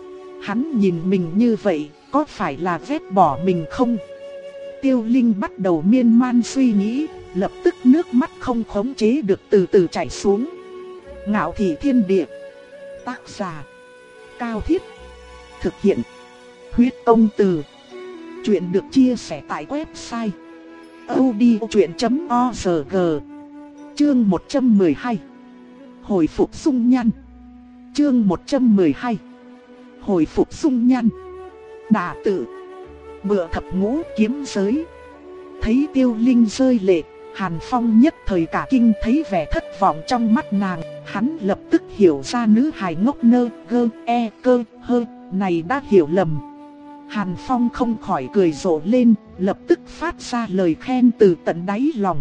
Hắn nhìn mình như vậy, có phải là ghét bỏ mình không? Tiêu Linh bắt đầu miên man suy nghĩ, lập tức nước mắt không khống chế được từ từ chảy xuống. Ngạo Thị Thiên Địa. Tác giả Cao Thiết. Thực hiện Huyết Công Từ. Chuyện được chia sẻ tại website audiochuyện chấm org. Chương một trăm mười hai. Hồi phục dung nhan. Chương một trăm mười hai. Hồi phục dung nhan. Đả tự. Bựa thập ngũ kiếm giới. Thấy Tiêu Linh rơi lệ, Hàn Phong nhất thời cả kinh, thấy vẻ thất vọng trong mắt nàng. Hắn lập tức hiểu ra nữ hài ngốc nơ gơ e cơ hơ này đã hiểu lầm. Hàn Phong không khỏi cười rộ lên, lập tức phát ra lời khen từ tận đáy lòng.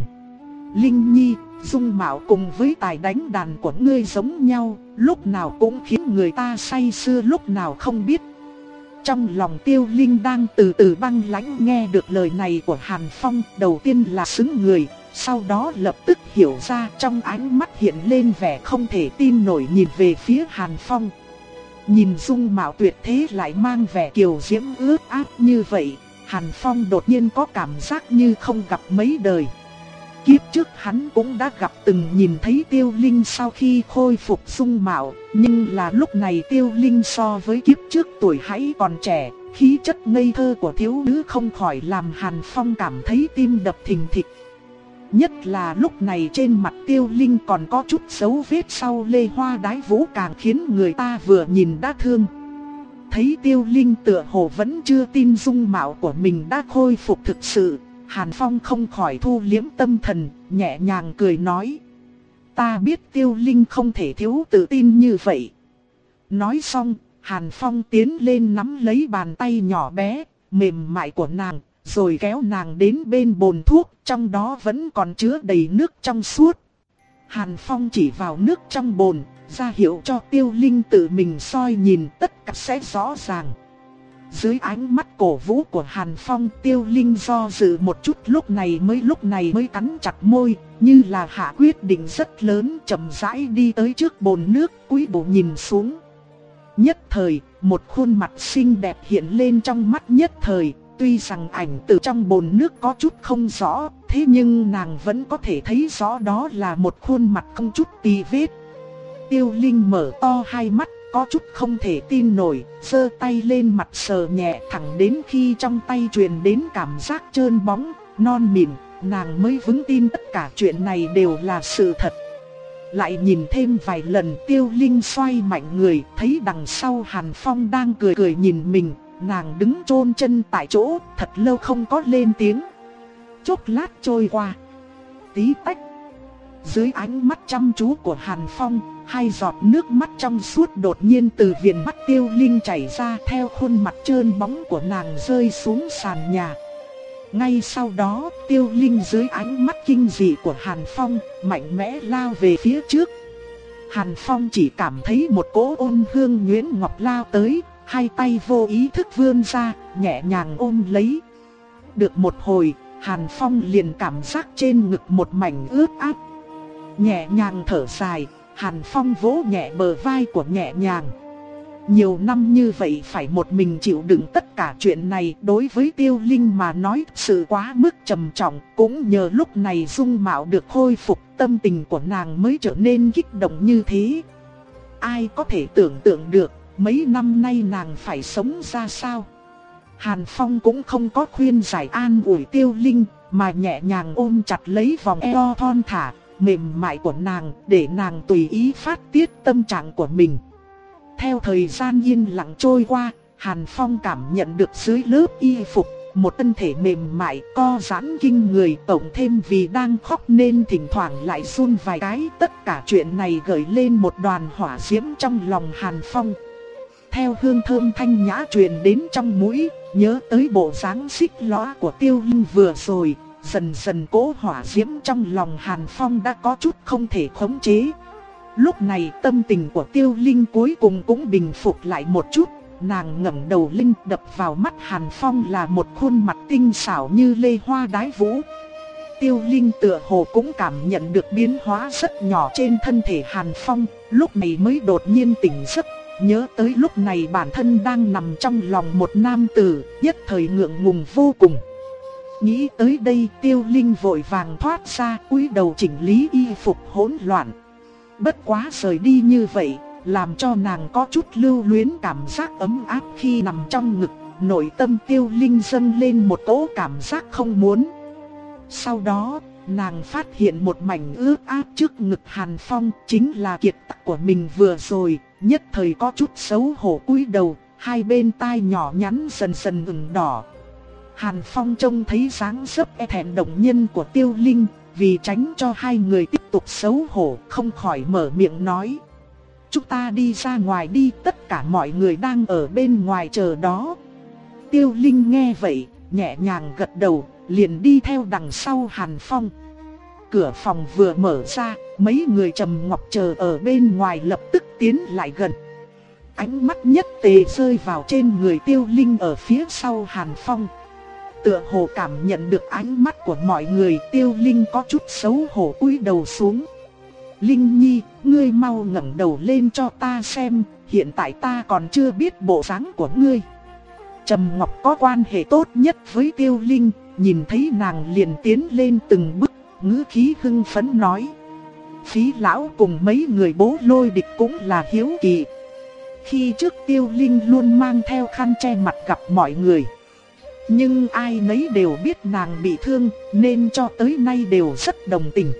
Linh Nhi, dung mạo cùng với tài đánh đàn của ngươi giống nhau, lúc nào cũng khiến người ta say sưa lúc nào không biết. Trong lòng Tiêu Linh đang từ từ băng lãnh, nghe được lời này của Hàn Phong, đầu tiên là sững người, sau đó lập tức hiểu ra, trong ánh mắt hiện lên vẻ không thể tin nổi nhìn về phía Hàn Phong. Nhìn dung mạo tuyệt thế lại mang vẻ kiều diễm ướt át như vậy, Hàn Phong đột nhiên có cảm giác như không gặp mấy đời. Kiếp trước hắn cũng đã gặp từng nhìn thấy Tiêu Linh sau khi khôi phục dung mạo, nhưng là lúc này Tiêu Linh so với kiếp trước tuổi hãy còn trẻ, khí chất ngây thơ của thiếu nữ không khỏi làm Hàn Phong cảm thấy tim đập thình thịch. Nhất là lúc này trên mặt Tiêu Linh còn có chút dấu vết sau lê hoa đái vũ, càng khiến người ta vừa nhìn đã thương. Thấy Tiêu Linh tựa hồ vẫn chưa tin dung mạo của mình đã khôi phục thực sự, Hàn Phong không khỏi thu liễm tâm thần, nhẹ nhàng cười nói. Ta biết Tiêu Linh không thể thiếu tự tin như vậy. Nói xong, Hàn Phong tiến lên nắm lấy bàn tay nhỏ bé, mềm mại của nàng, rồi kéo nàng đến bên bồn thuốc, trong đó vẫn còn chứa đầy nước trong suốt. Hàn Phong chỉ vào nước trong bồn, ra hiệu cho Tiêu Linh tự mình soi nhìn, tất cả sẽ rõ ràng. Dưới ánh mắt cổ vũ của Hàn Phong, Tiêu Linh do dự một chút, lúc này mới lúc này mới cắn chặt môi, như là hạ quyết định rất lớn, chậm rãi đi tới trước bồn nước, cúi đầu nhìn xuống. Nhất thời, một khuôn mặt xinh đẹp hiện lên trong mắt nhất thời. Tuy rằng ảnh từ trong bồn nước có chút không rõ, thế nhưng nàng vẫn có thể thấy rõ đó là một khuôn mặt không chút tì vết. Tiêu Linh mở to hai mắt, có chút không thể tin nổi, giơ tay lên mặt sờ nhẹ, thẳng đến khi trong tay truyền đến cảm giác trơn bóng, non mịn, nàng mới vững tin tất cả chuyện này đều là sự thật. Lại nhìn thêm vài lần, Tiêu Linh xoay mạnh người, thấy đằng sau Hàn Phong đang cười cười nhìn mình. Nàng đứng chôn chân tại chỗ, thật lâu không có lên tiếng. Chốc lát trôi qua, tí tách, Dưới ánh mắt chăm chú của Hàn Phong, hai giọt nước mắt trong suốt đột nhiên từ viền mắt Tiêu Linh chảy ra, theo khuôn mặt trơn bóng của nàng rơi xuống sàn nhà. Ngay sau đó, Tiêu Linh dưới ánh mắt kinh dị của Hàn Phong, mạnh mẽ lao về phía trước. Hàn Phong chỉ cảm thấy một cỗ ôn hương nhuyễn ngọc lao tới, hai tay vô ý thức vươn ra, nhẹ nhàng ôm lấy. Được một hồi, Hàn Phong liền cảm giác trên ngực một mảnh ướt át. Nhẹ nhàng thở dài, Hàn Phong vỗ nhẹ bờ vai của nhẹ nhàng. Nhiều năm như vậy phải một mình chịu đựng tất cả chuyện này, đối với Tiêu Linh mà nói sự quá mức trầm trọng. Cũng nhờ lúc này dung mạo được khôi phục, tâm tình của nàng mới trở nên kích động như thế. Ai có thể tưởng tượng được mấy năm nay nàng phải sống ra sao. Hàn Phong cũng không có khuyên giải an ủi Tiêu Linh, mà nhẹ nhàng ôm chặt lấy vòng eo thon thả, mềm mại của nàng, để nàng tùy ý phát tiết tâm trạng của mình. Theo thời gian yên lặng trôi qua, Hàn Phong cảm nhận được dưới lớp y phục một thân thể mềm mại co giãn kinh người, cộng thêm vì đang khóc nên thỉnh thoảng lại run vài cái. Tất cả chuyện này gợi lên một đoàn hỏa diễm trong lòng Hàn Phong. Theo hương thơm thanh nhã truyền đến trong mũi, nhớ tới bộ dáng xích lõa của Tiêu Linh vừa rồi, dần dần cỗ hỏa diễm trong lòng Hàn Phong đã có chút không thể khống chế. Lúc này tâm tình của Tiêu Linh cuối cùng cũng bình phục lại một chút. Nàng ngẩng đầu lên, đập vào mắt Hàn Phong là một khuôn mặt tinh xảo như lê hoa đái vũ. Tiêu Linh tựa hồ cũng cảm nhận được biến hóa rất nhỏ trên thân thể Hàn Phong, lúc này mới đột nhiên tỉnh giấc, nhớ tới lúc này bản thân đang nằm trong lòng một nam tử, nhất thời ngượng ngùng vô cùng. Nghĩ tới đây, Tiêu Linh vội vàng thoát ra, cúi đầu chỉnh lý y phục hỗn loạn. Bất quá rời đi như vậy, làm cho nàng có chút lưu luyến cảm giác ấm áp khi nằm trong ngực. Nội tâm Tiêu Linh dâng lên một cỗ cảm giác không muốn. Sau đó, nàng phát hiện một mảnh ướt át trước ngực Hàn Phong, chính là kiệt tác của mình vừa rồi. Nhất thời có chút xấu hổ cúi đầu, hai bên tai nhỏ nhắn dần dần ửng đỏ. Hàn Phong trông thấy dáng dấp e thẹn động nhân của Tiêu Linh, vì tránh cho hai người tiếp tục xấu hổ, không khỏi mở miệng nói: chúng ta đi ra ngoài đi, tất cả mọi người đang ở bên ngoài chờ đó. Tiêu Linh nghe vậy, nhẹ nhàng gật đầu, liền đi theo đằng sau Hàn Phong. Cửa phòng vừa mở ra, mấy người Trầm Ngọc chờ ở bên ngoài lập tức tiến lại gần. Ánh mắt nhất tề rơi vào trên người Tiêu Linh ở phía sau Hàn Phong. Tựa hồ cảm nhận được ánh mắt của mọi người, Tiêu Linh có chút xấu hổ cúi đầu xuống. Linh Nhi, ngươi mau ngẩng đầu lên cho ta xem, hiện tại ta còn chưa biết bộ dáng của ngươi. Trầm Ngọc có quan hệ tốt nhất với Tiêu Linh, nhìn thấy nàng liền tiến lên từng bước, ngữ khí hưng phấn nói: Phí lão cùng mấy người Bố Lôi Địch cũng là hiếu kỳ. Khi trước Tiêu Linh luôn mang theo khăn che mặt gặp mọi người, nhưng ai nấy đều biết nàng bị thương, nên cho tới nay đều rất đồng tình.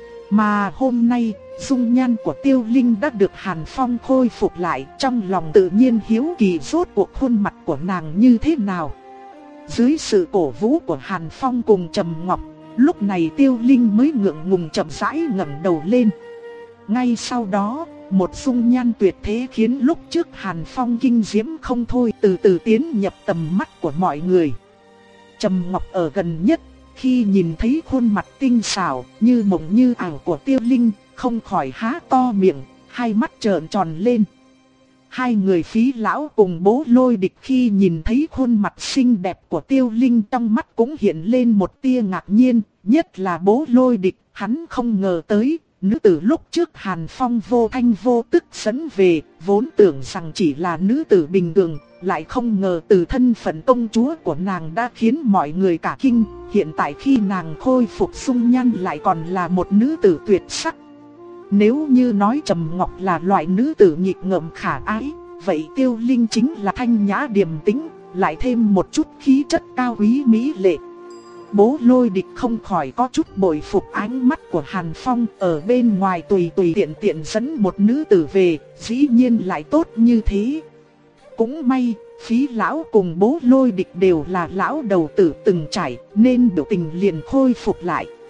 Mà hôm nay, dung nhan của Tiêu Linh đã được Hàn Phong khôi phục lại, trong lòng tự nhiên hiếu kỳ rốt cuộc khuôn mặt của nàng như thế nào. Dưới sự cổ vũ của Hàn Phong cùng Trầm Ngọc, lúc này Tiêu Linh mới ngượng ngùng chậm rãi ngẩng đầu lên. Ngay sau đó, một dung nhan tuyệt thế khiến lúc trước Hàn Phong kinh diễm không thôi từ từ tiến nhập tầm mắt của mọi người. Trầm Ngọc ở gần nhất, khi nhìn thấy khuôn mặt tinh xảo như mộng như ảo của Tiêu Linh, không khỏi há to miệng, hai mắt trợn tròn lên. Hai người Phí lão cùng Bố Lôi Địch khi nhìn thấy khuôn mặt xinh đẹp của Tiêu Linh, trong mắt cũng hiện lên một tia ngạc nhiên, nhất là Bố Lôi Địch, hắn không ngờ tới, nữ tử lúc trước Hàn Phong vô thanh vô tức dẫn về, vốn tưởng rằng chỉ là nữ tử bình thường, lại không ngờ từ thân phận công chúa của nàng đã khiến mọi người cả kinh, hiện tại khi nàng khôi phục dung nhan lại còn là một nữ tử tuyệt sắc. Nếu như nói Trầm Ngọc là loại nữ tử nghịch ngợm khả ái, vậy Tiêu Linh chính là thanh nhã điềm tĩnh, lại thêm một chút khí chất cao quý mỹ lệ. Bố Lôi Địch không khỏi có chút bội phục ánh mắt của Hàn Phong, ở bên ngoài tùy tùy tiện tiện dẫn một nữ tử về, dĩ nhiên lại tốt như thế. Cũng may, Phí lão cùng Bố Lôi Địch đều là lão đầu tử từng trải, nên biểu tình liền khôi phục lại.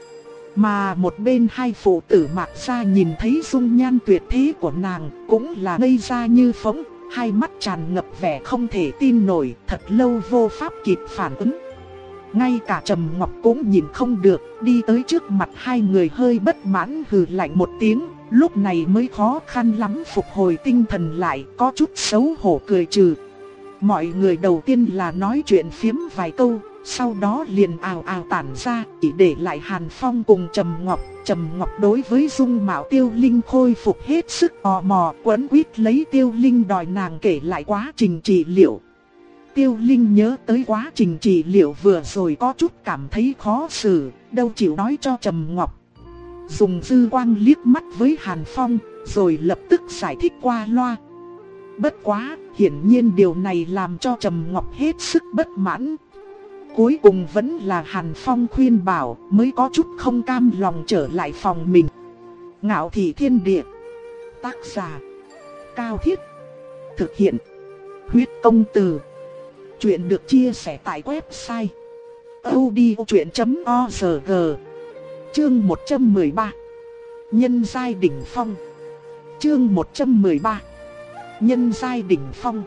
Mà một bên hai phụ tử Mạc Gia nhìn thấy dung nhan tuyệt thế của nàng cũng là ngây ra như phỗng, hai mắt tràn ngập vẻ không thể tin nổi, thật lâu vô pháp kịp phản ứng. Ngay cả Trầm Ngọc cũng nhìn không được, đi tới trước mặt hai người hơi bất mãn hừ lạnh một tiếng, lúc này mới khó khăn lắm phục hồi tinh thần lại, có chút xấu hổ cười trừ. Mọi người đầu tiên là nói chuyện phiếm vài câu, sau đó liền ào ào tản ra, chỉ để lại Hàn Phong cùng Trầm Ngọc. Trầm Ngọc đối với dung mạo Tiêu Linh khôi phục hết sức tò mò, quấn quýt lấy Tiêu Linh đòi nàng kể lại quá trình trị liệu. Tiêu Linh nhớ tới quá trình trị liệu vừa rồi có chút cảm thấy khó xử, đâu chịu nói cho Trầm Ngọc. Dùng dư quang liếc mắt với Hàn Phong, rồi lập tức giải thích qua loa. Bất quá, hiển nhiên điều này làm cho Trầm Ngọc hết sức bất mãn. Cuối cùng vẫn là Hàn Phong khuyên bảo, mới có chút không cam lòng trở lại phòng mình. Ngạo Thị Thiên Địa. Tác giả: Cao Thiết. Thực hiện: Huyết Công Từ. Chuyện được chia sẻ tại website audiochuyện chấm org. Chương một trăm mười ba. Nhân giai đỉnh phong. Chương một trăm mười ba. Nhân giai đỉnh phong.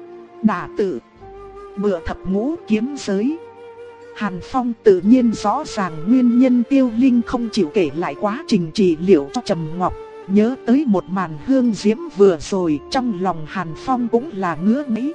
Đả tự. Bựa thập ngũ kiếm giới. Hàn Phong tự nhiên rõ ràng nguyên nhân Tiêu Linh không chịu kể lại quá trình trị liệu cho Trầm Ngọc. Nhớ tới một màn hương diễm vừa rồi, trong lòng Hàn Phong cũng là ngứa ngáy.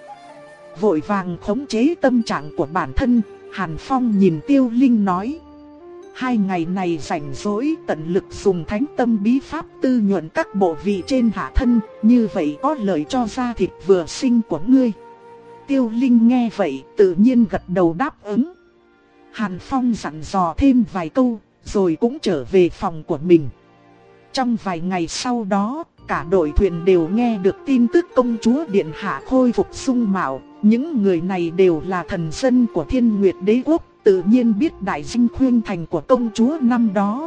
Vội vàng khống chế tâm trạng của bản thân, Hàn Phong nhìn Tiêu Linh nói: hai ngày này rảnh rỗi tận lực dùng thánh tâm bí pháp tư nhuận các bộ vị trên hạ thân, như vậy có lợi cho da thịt vừa sinh của ngươi. Tiêu Linh nghe vậy tự nhiên gật đầu đáp ứng. Hàn Phong dặn dò thêm vài câu, rồi cũng trở về phòng của mình. Trong vài ngày sau đó, cả đội thuyền đều nghe được tin tức công chúa Điện Hạ khôi phục dung mạo. Những người này đều là thần dân của Thiên Nguyệt Đế Quốc, tự nhiên biết đại danh khuyên thành của công chúa năm đó.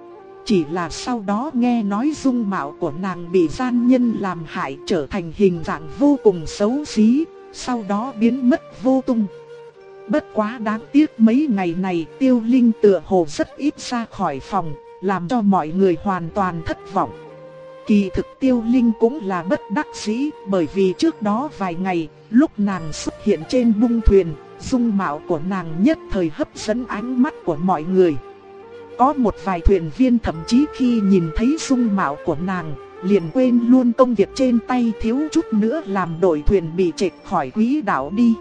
Chỉ là sau đó nghe nói dung mạo của nàng bị gian nhân làm hại, trở thành hình dạng vô cùng xấu xí, sau đó biến mất vô tung. Bất quá đáng tiếc mấy ngày này Tiêu Linh tựa hồ rất ít ra khỏi phòng, làm cho mọi người hoàn toàn thất vọng. Kỳ thực Tiêu Linh cũng là bất đắc dĩ, bởi vì trước đó vài ngày, lúc nàng xuất hiện trên bung thuyền, dung mạo của nàng nhất thời hấp dẫn ánh mắt của mọi người. Có một vài thuyền viên thậm chí khi nhìn thấy dung mạo của nàng, liền quên luôn công việc trên tay, thiếu chút nữa làm đội thuyền bị trệch khỏi quỹ đạo đi.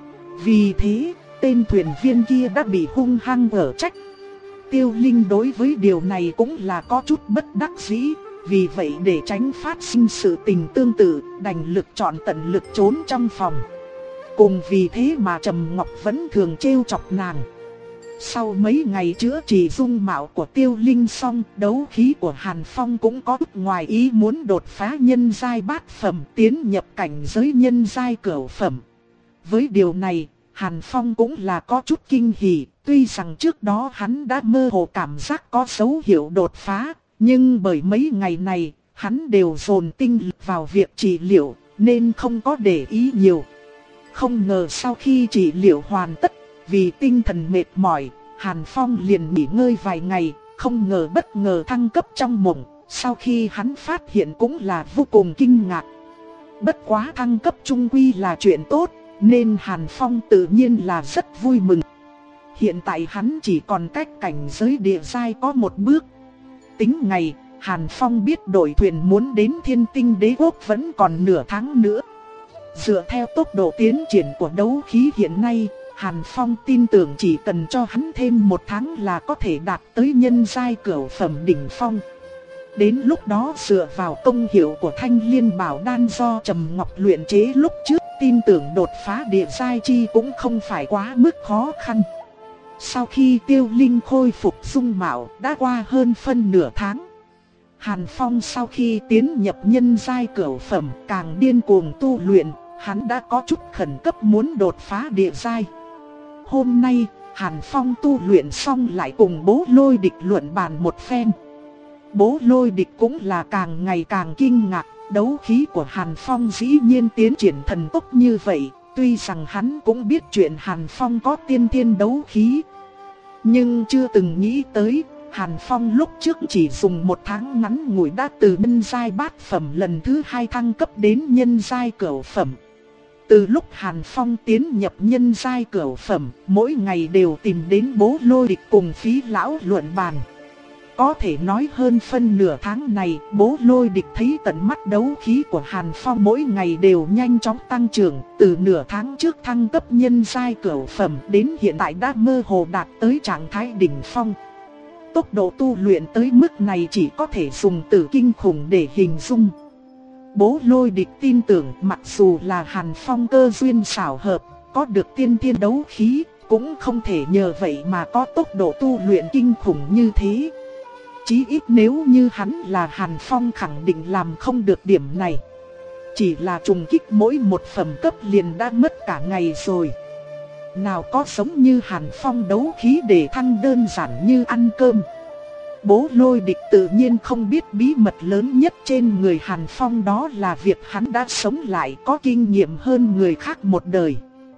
Vì thế, tên thuyền viên kia đã bị hung hăng ở trách. Tiêu Linh đối với điều này cũng là có chút bất đắc dĩ, vì vậy để tránh phát sinh sự tình tương tự, đành lực chọn tận lực trốn trong phòng. Cùng vì thế mà Trầm Ngọc vẫn thường trêu chọc nàng. Sau mấy ngày chữa trị dung mạo của Tiêu Linh xong, đấu khí của Hàn Phong cũng có chút ngoài ý muốn đột phá nhân giai bát phẩm, tiến nhập cảnh giới nhân giai cửu phẩm. Với điều này, Hàn Phong cũng là có chút kinh hỉ, tuy rằng trước đó hắn đã mơ hồ cảm giác có dấu hiệu đột phá, nhưng bởi mấy ngày này, hắn đều dồn tinh lực vào việc trị liệu, nên không có để ý nhiều. Không ngờ sau khi trị liệu hoàn tất, vì tinh thần mệt mỏi, Hàn Phong liền nghỉ ngơi vài ngày, không ngờ bất ngờ thăng cấp trong mộng. Sau khi hắn phát hiện cũng là vô cùng kinh ngạc. Bất quá thăng cấp chung quy là chuyện tốt, nên Hàn Phong tự nhiên là rất vui mừng. Hiện tại hắn chỉ còn cách cảnh giới địa giai có một bước. Tính ngày, Hàn Phong biết đội thuyền muốn đến Thiên Tinh Đế Quốc vẫn còn nửa tháng nữa. Dựa theo tốc độ tiến triển của đấu khí hiện nay, Hàn Phong tin tưởng chỉ cần cho hắn thêm một tháng là có thể đạt tới nhân giai cửu phẩm đỉnh phong. Đến lúc đó dựa vào công hiệu của Thanh Liên Bảo Đan do Trầm Ngọc luyện chế lúc trước, tin tưởng đột phá địa giai chi cũng không phải quá mức khó khăn. Sau khi Tiêu Linh khôi phục dung mạo đã qua hơn phân nửa tháng, Hàn Phong sau khi tiến nhập nhân giai cửu phẩm càng điên cuồng tu luyện, hắn đã có chút khẩn cấp muốn đột phá địa giai. Hôm nay, Hàn Phong tu luyện xong lại cùng Bố Lôi Địch luận bàn một phen. Bố Lôi Địch cũng là càng ngày càng kinh ngạc, đấu khí của Hàn Phong dĩ nhiên tiến triển thần tốc như vậy. Tuy rằng hắn cũng biết chuyện Hàn Phong có tiên thiên đấu khí, nhưng chưa từng nghĩ tới Hàn Phong lúc trước chỉ dùng một tháng ngắn ngủi đã từ nhân giai bát phẩm lần thứ hai thăng cấp đến nhân giai cửu phẩm. Từ lúc Hàn Phong tiến nhập nhân giai cửu phẩm, mỗi ngày đều tìm đến Bố Lôi Địch cùng Phí Lão luận bàn. Có thể nói hơn phân nửa tháng này, Bố Lôi Địch thấy tận mắt đấu khí của Hàn Phong mỗi ngày đều nhanh chóng tăng trưởng. Từ nửa tháng trước thăng cấp nhân giai cửu phẩm đến hiện tại đã mơ hồ đạt tới trạng thái đỉnh phong. Tốc độ tu luyện tới mức này chỉ có thể dùng từ kinh khủng để hình dung. Bố Lôi Địch tin tưởng mặc dù là Hàn Phong cơ duyên xảo hợp, có được tiên thiên đấu khí, cũng không thể nhờ vậy mà có tốc độ tu luyện kinh khủng như thế. Chí ít nếu như hắn là Hàn Phong khẳng định làm không được điểm này. Chỉ là trùng kích mỗi một phẩm cấp liền đã mất cả ngày rồi. Nào có giống như Hàn Phong đấu khí để thăng đơn giản như ăn cơm. Bố Lôi Địch tự nhiên không biết bí mật lớn nhất trên người Hàn Phong, đó là việc hắn đã sống lại, có kinh nghiệm hơn người khác một đời.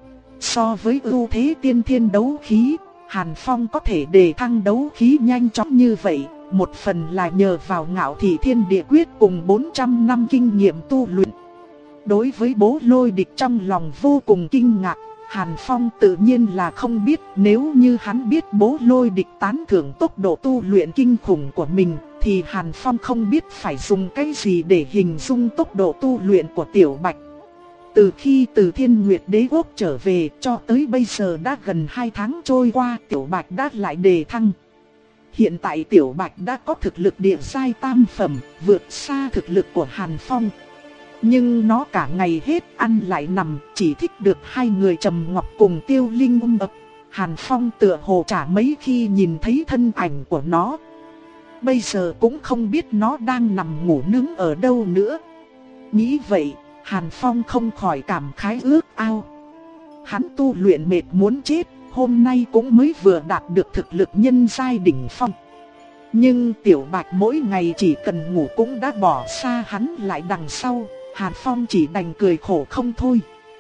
So với ưu thế tiên thiên đấu khí, Hàn Phong có thể đề thăng đấu khí nhanh chóng như vậy, một phần là nhờ vào Ngạo Thị Thiên Địa Quyết cùng bốn trăm năm kinh nghiệm tu luyện. Đối với Bố Lôi Địch trong lòng vô cùng kinh ngạc. Hàn Phong tự nhiên là không biết, nếu như hắn biết Bố Lôi Địch tán thưởng tốc độ tu luyện kinh khủng của mình, thì Hàn Phong không biết phải dùng cái gì để hình dung tốc độ tu luyện của Tiểu Bạch. Từ khi từ Thiên Nguyệt Đế Quốc trở về cho tới bây giờ đã gần hai tháng trôi qua, Tiểu Bạch đã lại đề thăng. Hiện tại Tiểu Bạch đã có thực lực địa giai tam phẩm, vượt xa thực lực của Hàn Phong. Nhưng nó cả ngày hết ăn lại nằm, chỉ thích được hai người Trầm Ngọc cùng Tiêu Linh ôm ấp. Hàn Phong tựa hồ chả mấy khi nhìn thấy thân ảnh của nó. Bây giờ cũng không biết nó đang nằm ngủ nướng ở đâu nữa. Nghĩ vậy, Hàn Phong không khỏi cảm khái ước ao. Hắn tu luyện mệt muốn chết, hôm nay cũng mới vừa đạt được thực lực nhân giai đỉnh phong. Nhưng Tiểu Bạch mỗi ngày chỉ cần ngủ cũng đã bỏ xa hắn lại đằng sau. Hàn Phong chỉ đành cười khổ không thôi.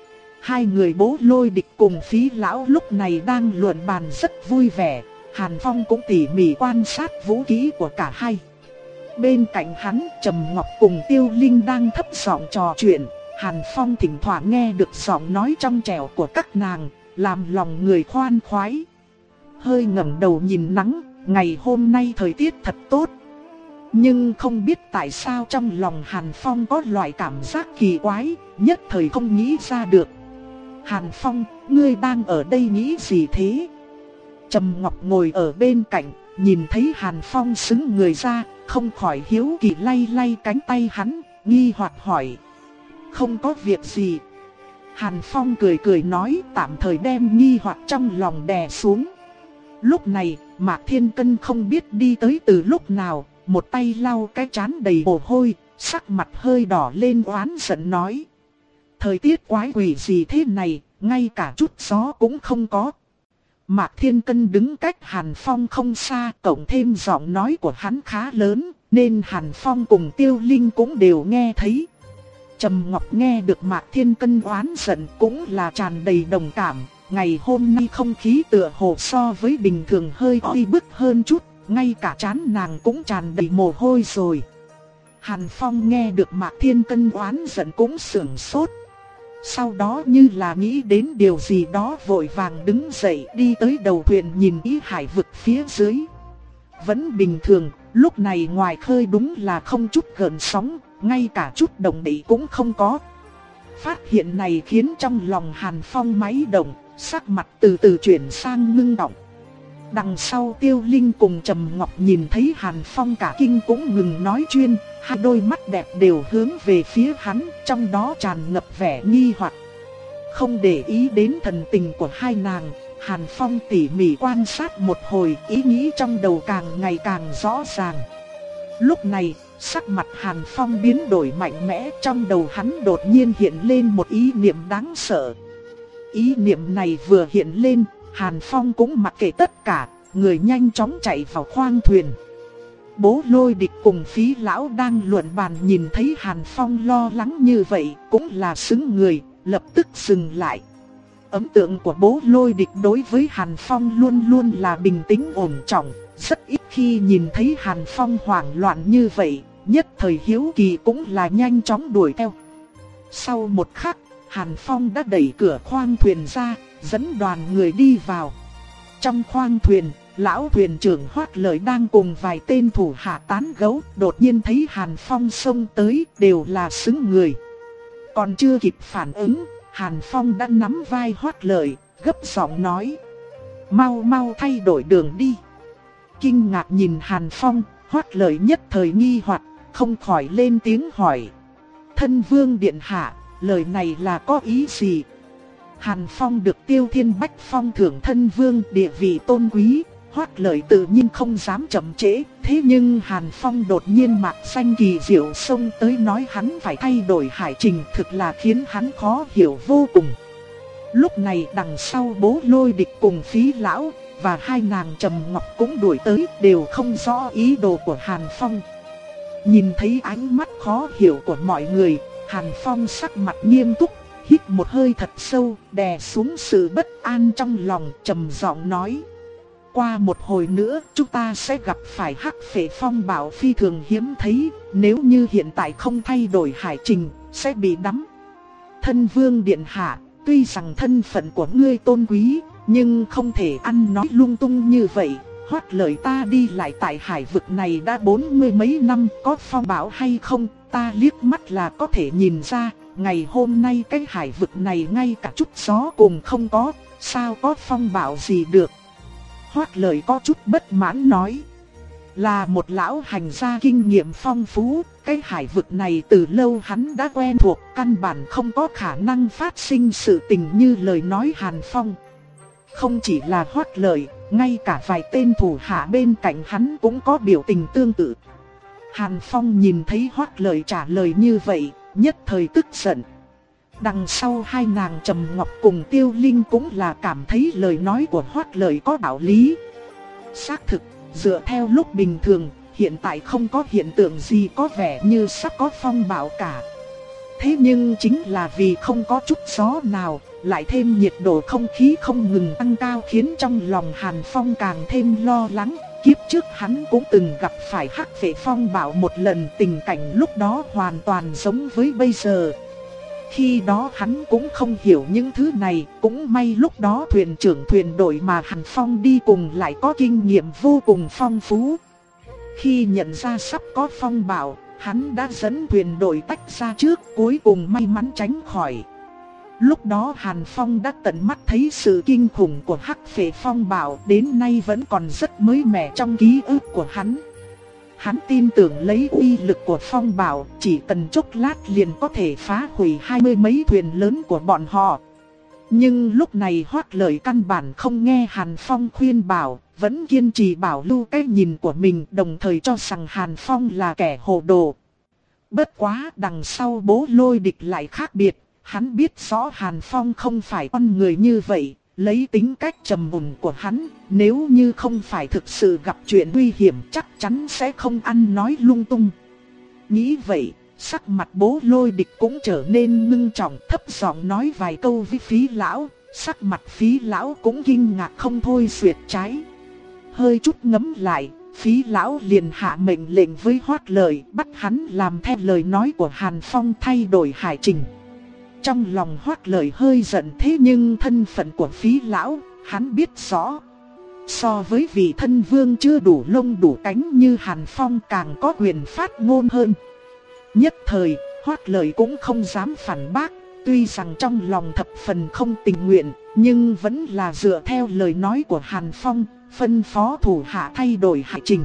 Hai người Bố Lôi Địch cùng Phí Lão lúc này đang luận bàn rất vui vẻ. Hàn Phong cũng tỉ mỉ quan sát vũ khí của cả hai. Bên cạnh hắn, Trầm Ngọc cùng Tiêu Linh đang thấp giọng trò chuyện. Hàn Phong thỉnh thoảng nghe được giọng nói trong trẻo của các nàng, làm lòng người khoan khoái. Hơi ngẩng đầu nhìn nắng, ngày hôm nay thời tiết thật tốt. Nhưng không biết tại sao trong lòng Hàn Phong có loại cảm giác kỳ quái, nhất thời không nghĩ ra được. Hàn Phong, ngươi đang ở đây nghĩ gì thế? Trầm Ngọc ngồi ở bên cạnh, nhìn thấy Hàn Phong xứng người ra, không khỏi hiếu kỳ lay lay cánh tay hắn, nghi hoặc hỏi. Không có việc gì. Hàn Phong cười cười nói, tạm thời đem nghi hoặc trong lòng đè xuống. Lúc này, Mạc Thiên Cân không biết đi tới từ lúc nào, một tay lau cái trán đầy mồ hôi, sắc mặt hơi đỏ lên oán giận nói. Thời tiết quái quỷ gì thế này, ngay cả chút gió cũng không có. Mạc Thiên Cân đứng cách Hàn Phong không xa, cộng thêm giọng nói của hắn khá lớn, nên Hàn Phong cùng Tiêu Linh cũng đều nghe thấy. Trầm Ngọc nghe được Mạc Thiên Cân oán giận cũng là tràn đầy đồng cảm. Ngày hôm nay không khí tựa hồ so với bình thường hơi oi bức hơn chút, ngay cả trán nàng cũng tràn đầy mồ hôi rồi. Hàn Phong nghe được Mạc Thiên Cân oán giận cũng sửng sốt. Sau đó như là nghĩ đến điều gì đó vội vàng đứng dậy đi tới đầu thuyền nhìn ý hải vực phía dưới. Vẫn bình thường, lúc này ngoài khơi đúng là không chút gợn sóng, ngay cả chút động đậy cũng không có. Phát hiện này khiến trong lòng Hàn Phong máy động, sắc mặt từ từ chuyển sang ngưng động. Đằng sau Tiêu Linh cùng Trầm Ngọc nhìn thấy Hàn Phong cả kinh cũng ngừng nói chuyện, hai đôi mắt đẹp đều hướng về phía hắn, trong đó tràn ngập vẻ nghi hoặc. Không để ý đến thần tình của hai nàng, Hàn Phong tỉ mỉ quan sát một hồi, ý nghĩ trong đầu càng ngày càng rõ ràng. Lúc này, sắc mặt Hàn Phong biến đổi mạnh mẽ, trong đầu hắn đột nhiên hiện lên một ý niệm đáng sợ. Ý niệm này vừa hiện lên, Hàn Phong cũng mặc kệ tất cả, người nhanh chóng chạy vào khoang thuyền. Bố Lôi Địch cùng Phí Lão đang luận bàn nhìn thấy Hàn Phong lo lắng như vậy, cũng là sững người, lập tức dừng lại. Ấn tượng của Bố Lôi Địch đối với Hàn Phong luôn luôn là bình tĩnh ổn trọng, rất ít khi nhìn thấy Hàn Phong hoảng loạn như vậy, nhất thời hiếu kỳ cũng là nhanh chóng đuổi theo. Sau một khắc, Hàn Phong đã đẩy cửa khoang thuyền ra, dẫn đoàn người đi vào. Trong khoang thuyền, lão thuyền trưởng Hoắc Lợi đang cùng vài tên thủ hạ tán gẫu, đột nhiên thấy Hàn Phong xông tới, đều là sững người. Còn chưa kịp phản ứng, Hàn Phong đã nắm vai Hoắc Lợi, gấp giọng nói: "Mau mau thay đổi đường đi." Kinh ngạc nhìn Hàn Phong, Hoắc Lợi nhất thời nghi hoặc, không khỏi lên tiếng hỏi: "Thân vương điện hạ, lời này là có ý gì?" Hàn Phong được Tiêu Thiên Bách phong thưởng thân vương, địa vị tôn quý, Hoắc Lợi tự nhiên không dám chậm trễ. Thế nhưng Hàn Phong đột nhiên mạc xanh kỳ diệu xông tới nói hắn phải thay đổi hải trình, thực là khiến hắn khó hiểu vô cùng. Lúc này đằng sau Bố Lôi Địch cùng Phí Lão và hai nàng Trầm Ngọc cũng đuổi tới, đều không rõ ý đồ của Hàn Phong. Nhìn thấy ánh mắt khó hiểu của mọi người, Hàn Phong sắc mặt nghiêm túc, hít một hơi thật sâu, đè xuống sự bất an trong lòng, trầm giọng nói: "Qua một hồi nữa, chúng ta sẽ gặp phải Hắc Phệ Phong Bảo phi thường hiếm thấy, nếu như hiện tại không thay đổi hải trình, sẽ bị đắm. Thân vương điện hạ, tuy rằng thân phận của ngươi tôn quý, nhưng không thể ăn nói lung tung như vậy. Hoắc Lợi ta đi lại tại hải vực này đã bốn mươi mấy năm, có phong bảo hay không, ta liếc mắt là có thể nhìn ra. Ngày hôm nay cái hải vực này ngay cả chút gió cùng không có, sao có phong bảo gì được?" Hoắc Lợi có chút bất mãn nói: "Là một lão hành gia kinh nghiệm phong phú, cái hải vực này từ lâu hắn đã quen thuộc, căn bản không có khả năng phát sinh sự tình như lời nói Hàn Phong." Không chỉ là Hoắc Lợi, ngay cả vài tên thủ hạ bên cạnh hắn cũng có biểu tình tương tự. Hàn Phong nhìn thấy Hoắc Lợi trả lời như vậy, nhất thời tức giận. Đằng sau hai nàng Trầm Ngọc cùng Tiêu Linh cũng là cảm thấy lời nói của Hoắc Lợi có đạo lý. Xác thực, dựa theo lúc bình thường, hiện tại không có hiện tượng gì có vẻ như sắp có phong bão cả. Thế nhưng chính là vì không có chút gió nào, lại thêm nhiệt độ không khí không ngừng tăng cao, khiến trong lòng Hàn Phong càng thêm lo lắng. Kiếp trước hắn cũng từng gặp phải Hắc Phệ Phong Bảo một lần, tình cảnh lúc đó hoàn toàn giống với bây giờ. Khi đó hắn cũng không hiểu những thứ này, cũng may lúc đó thuyền trưởng thuyền đội mà Hàn Phong đi cùng lại có kinh nghiệm vô cùng phong phú. Khi nhận ra sắp có phong bão, hắn đã dẫn thuyền đội tách ra trước, cuối cùng may mắn tránh khỏi. Lúc đó Hàn Phong đã tận mắt thấy sự kinh khủng của Hắc Phệ Phong Bảo, đến nay vẫn còn rất mới mẻ trong ký ức của hắn. Hắn tin tưởng lấy uy lực của phong bảo, chỉ cần chốc lát liền có thể phá hủy hai mươi mấy thuyền lớn của bọn họ. Nhưng lúc này Hoắc Lợi căn bản không nghe Hàn Phong khuyên bảo, vẫn kiên trì bảo lưu cái nhìn của mình, đồng thời cho rằng Hàn Phong là kẻ hồ đồ. Bất quá đằng sau Bố Lôi Địch lại khác biệt, hắn biết rõ Hàn Phong không phải con người như vậy. Lấy tính cách trầm mùn của hắn, nếu như không phải thực sự gặp chuyện nguy hiểm chắc chắn sẽ không ăn nói lung tung. Nghĩ vậy, sắc mặt Bố Lôi Địch cũng trở nên ngưng trọng, thấp giọng nói vài câu với Phí Lão. Sắc mặt Phí Lão cũng kinh ngạc không thôi xuyệt trái. Hơi chút ngẫm lại, Phí Lão liền hạ mệnh lệnh với Hoắc Lợi, bắt hắn làm theo lời nói của Hàn Phong thay đổi hải trình. Trong lòng Hoắc Lợi hơi giận, thế nhưng thân phận của Phí Lão, hắn biết rõ. So với vị thân vương chưa đủ lông đủ cánh như Hàn Phong càng có quyền phát ngôn hơn. Nhất thời, Hoắc Lợi cũng không dám phản bác, tuy rằng trong lòng thập phần không tình nguyện, nhưng vẫn là dựa theo lời nói của Hàn Phong, phân phó thủ hạ thay đổi hải trình.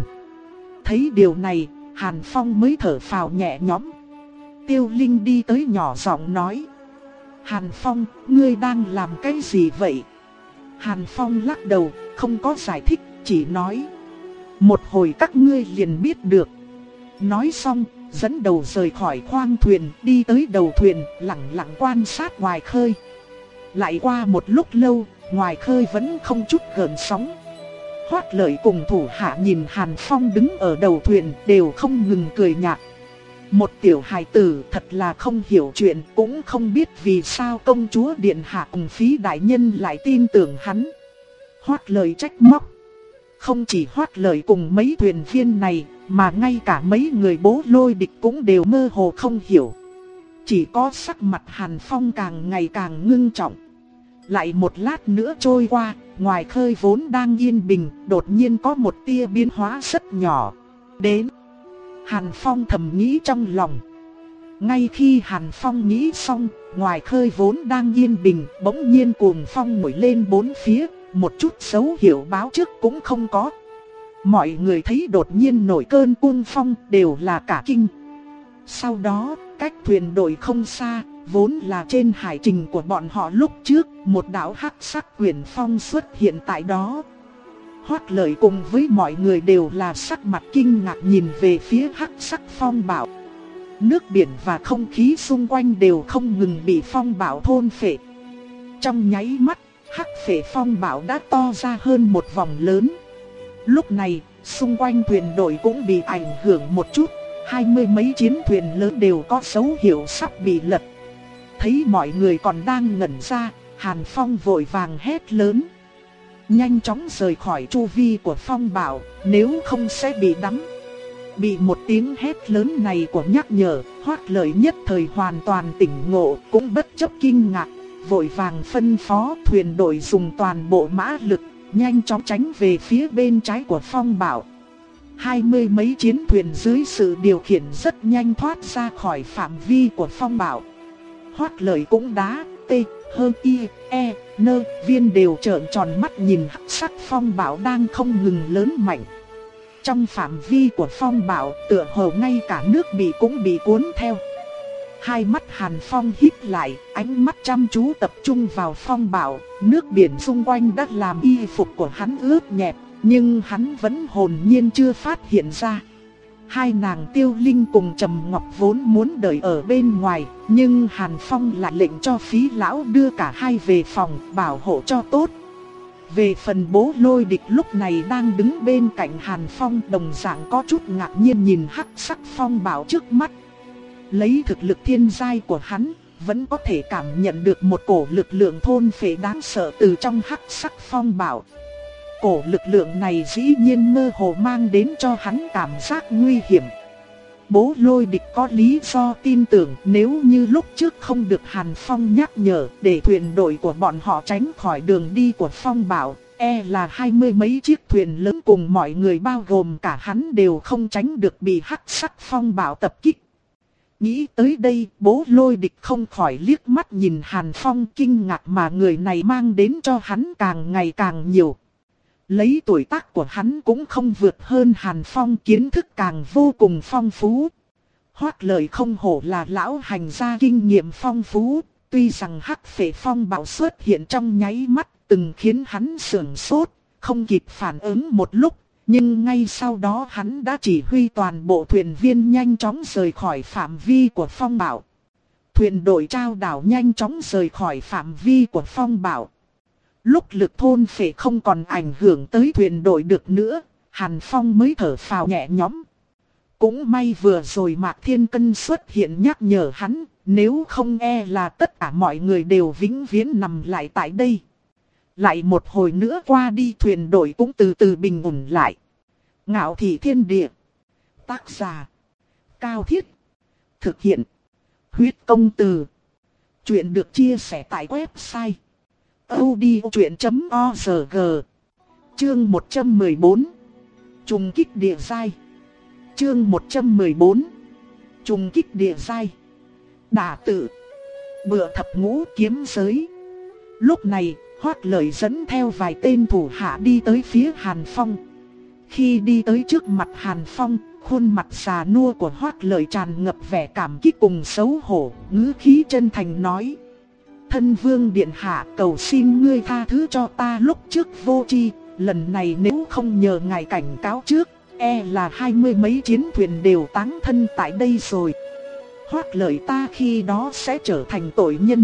Thấy điều này, Hàn Phong mới thở phào nhẹ nhõm. Tiêu Linh đi tới nhỏ giọng nói: "Hàn Phong, ngươi đang làm cái gì vậy?" Hàn Phong lắc đầu, không có giải thích, chỉ nói: "Một hồi các ngươi liền biết được." Nói xong, dẫn đầu rời khỏi khoang thuyền, đi tới đầu thuyền, lặng lặng quan sát ngoài khơi. Lại qua một lúc lâu, ngoài khơi vẫn không chút gợn sóng. Hoắc Lợi cùng thủ hạ nhìn Hàn Phong đứng ở đầu thuyền, đều không ngừng cười nhạt. Một tiểu hài tử thật là không hiểu chuyện, cũng không biết vì sao công chúa điện hạ cùng Phí đại nhân lại tin tưởng hắn. Hoắc Lợi trách móc: Không chỉ Hoắc Lợi cùng mấy thuyền viên này, mà ngay cả mấy người Bố Lôi Địch cũng đều mơ hồ không hiểu. Chỉ có sắc mặt Hàn Phong càng ngày càng ngưng trọng. Lại một lát nữa trôi qua, ngoài khơi vốn đang yên bình, đột nhiên có một tia biến hóa rất nhỏ. Đến. Hàn Phong thầm nghĩ trong lòng. Ngay khi Hàn Phong nghĩ xong, ngoài khơi vốn đang yên bình, bỗng nhiên cuồng phong nổi lên bốn phía, một chút dấu hiệu báo trước cũng không có. Mọi người thấy đột nhiên nổi cơn cuồng phong đều là cả kinh. Sau đó, cách thuyền đội không xa, vốn là trên hải trình của bọn họ lúc trước, một đạo hắc sắc quyển phong xuất hiện tại đó. Hoắc Lợi cùng với mọi người đều là sắc mặt kinh ngạc nhìn về phía hắc sắc phong bạo. Nước biển và không khí xung quanh đều không ngừng bị phong bạo thôn phệ. Trong nháy mắt, hắc phệ phong bạo đã to ra hơn một vòng lớn. Lúc này, xung quanh thuyền đội cũng bị ảnh hưởng một chút. Hai mươi mấy chiến thuyền lớn đều có dấu hiệu sắp bị lật. Thấy mọi người còn đang ngẩn ra, Hàn Phong vội vàng hét lớn. Nhanh chóng rời khỏi chu vi của phong bạo, nếu không sẽ bị đắm. Bị một tiếng hét lớn này của nhắc nhở, Hoắc Lợi nhất thời hoàn toàn tỉnh ngộ, cũng bất chấp kinh ngạc, vội vàng phân phó thuyền đội dùng toàn bộ mã lực, nhanh chóng tránh về phía bên trái của phong bạo. Hai mươi mấy chiến thuyền dưới sự điều khiển rất nhanh thoát ra khỏi phạm vi của phong bạo. Hoắc Lợi cũng đá, tê, hơn y, e, nơ, viên đều trợn tròn mắt nhìn hắc sắc phong bạo đang không ngừng lớn mạnh. Trong phạm vi của phong bạo, tựa hồ ngay cả nước bị cũng bị cuốn theo. Hai mắt Hàn Phong híp lại, ánh mắt chăm chú tập trung vào phong bạo, nước biển xung quanh đã làm y phục của hắn ướt nhẹp, nhưng hắn vẫn hồn nhiên chưa phát hiện ra. Hai nàng Tiêu Linh cùng Trầm Ngọc vốn muốn đợi ở bên ngoài, nhưng Hàn Phong lại lệnh cho Phí lão đưa cả hai về phòng, bảo hộ cho tốt. Về phần Bố Lôi Địch lúc này đang đứng bên cạnh Hàn Phong, đồng dạng có chút ngạc nhiên nhìn hắc sắc phong bạo trước mắt. Lấy thực lực thiên giai của hắn, vẫn có thể cảm nhận được một cổ lực lượng thôn phệ đáng sợ từ trong hắc sắc phong bạo. Cổ lực lượng này dĩ nhiên mơ hồ mang đến cho hắn cảm giác nguy hiểm. Bố Lôi Địch có lý do tin tưởng nếu như lúc trước không được Hàn Phong nhắc nhở để thuyền đội của bọn họ tránh khỏi đường đi của phong bạo, e là hai mươi mấy chiếc thuyền lớn cùng mọi người bao gồm cả hắn đều không tránh được bị hắc sắc phong bạo tập kích. Nghĩ tới đây, Bố Lôi Địch không khỏi liếc mắt nhìn Hàn Phong, kinh ngạc mà người này mang đến cho hắn càng ngày càng nhiều. Lấy tuổi tác của hắn cũng không vượt hơn Hàn Phong, kiến thức càng vô cùng phong phú. Hoắc Lợi không hổ là lão hành gia kinh nghiệm phong phú, tuy rằng hắc phệ phong bạo xuất hiện trong nháy mắt từng khiến hắn sửng sốt, không kịp phản ứng một lúc, nhưng ngay sau đó hắn đã chỉ huy toàn bộ thuyền viên nhanh chóng rời khỏi phạm vi của phong bạo. Thuyền đội trao đảo nhanh chóng rời khỏi phạm vi của phong bạo. Lúc lực thôn phệ không còn ảnh hưởng tới thuyền đội được nữa, Hàn Phong mới thở phào nhẹ nhõm. Cũng may vừa rồi Mạc Thiên Cân xuất hiện nhắc nhở hắn, nếu không e là tất cả mọi người đều vĩnh viễn nằm lại tại đây. Lại một hồi nữa qua đi, thuyền đội cũng từ từ bình ổn lại. Ngạo Thị Thiên Địa. Tác giả Cao Thiết. Thực hiện Huyết Công Từ. Chuyện được chia sẻ tại website audiochuyện chấm org. Chương một trăm mười bốn. Trùng kích địa giai. Chương một trăm mười bốn. Trùng kích địa giai. Đả tự. Bựa thập ngũ kiếm giới. Lúc này, Hoắc Lợi dẫn theo vài tên thủ hạ đi tới phía Hàn Phong. Khi đi tới trước mặt Hàn Phong, khuôn mặt già nua của Hoắc Lợi tràn ngập vẻ cảm kích cùng xấu hổ, ngữ khí chân thành nói: Thân vương điện hạ, cầu xin ngươi tha thứ cho ta lúc trước vô tri, lần này nếu không nhờ ngài cảnh cáo trước, e là hai mươi mấy chiến thuyền đều táng thân tại đây rồi. Hoắc Lợi ta khi đó sẽ trở thành tội nhân.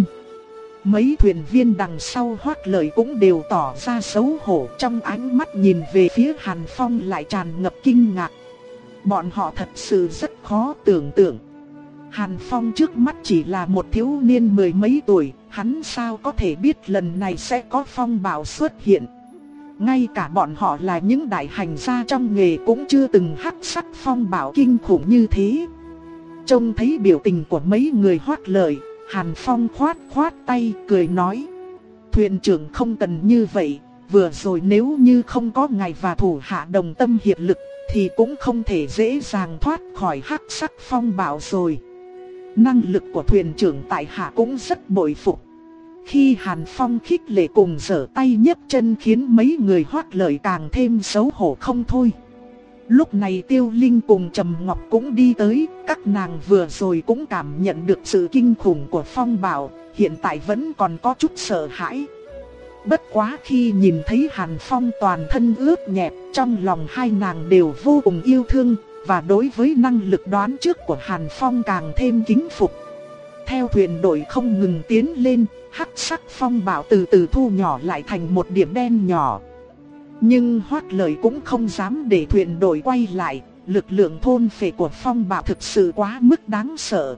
Mấy thuyền viên đằng sau Hoắc Lợi cũng đều tỏ ra xấu hổ, trong ánh mắt nhìn về phía Hàn Phong lại tràn ngập kinh ngạc. Bọn họ thật sự rất khó tưởng tượng. Hàn Phong trước mắt chỉ là một thiếu niên mười mấy tuổi, hắn sao có thể biết lần này sẽ có phong bạo xuất hiện. Ngay cả bọn họ là những đại hành gia trong nghề cũng chưa từng hắc sắc phong bảo kinh khủng như thế. Trông thấy biểu tình của mấy người Hoắc Lợi, Hàn Phong khoát khoát tay cười nói: thuyền trưởng không cần như vậy, vừa rồi nếu như không có ngài và thủ hạ đồng tâm hiệp lực thì cũng không thể dễ dàng thoát khỏi hắc sắc phong bảo rồi. Năng lực của thuyền trưởng tại hạ cũng rất bội phục. Khi Hàn Phong khích lệ cùng giở tay nhấc chân khiến mấy người Hoắc Lợi càng thêm xấu hổ không thôi. Lúc này Tiêu Linh cùng Trầm Ngọc cũng đi tới, các nàng vừa rồi cũng cảm nhận được sự kinh khủng của phong bảo, hiện tại vẫn còn có chút sợ hãi. Bất quá khi nhìn thấy Hàn Phong toàn thân ướt nhẹp, trong lòng hai nàng đều vô cùng yêu thương, và đối với năng lực đoán trước của Hàn Phong càng thêm kính phục. Theo thuyền đội không ngừng tiến lên, hắc sắc phong bảo từ từ thu nhỏ lại thành một điểm đen nhỏ. Nhưng Hoắc Lợi cũng không dám để thuyền đội quay lại, lực lượng thôn phệ của phong bảo thực sự quá mức đáng sợ.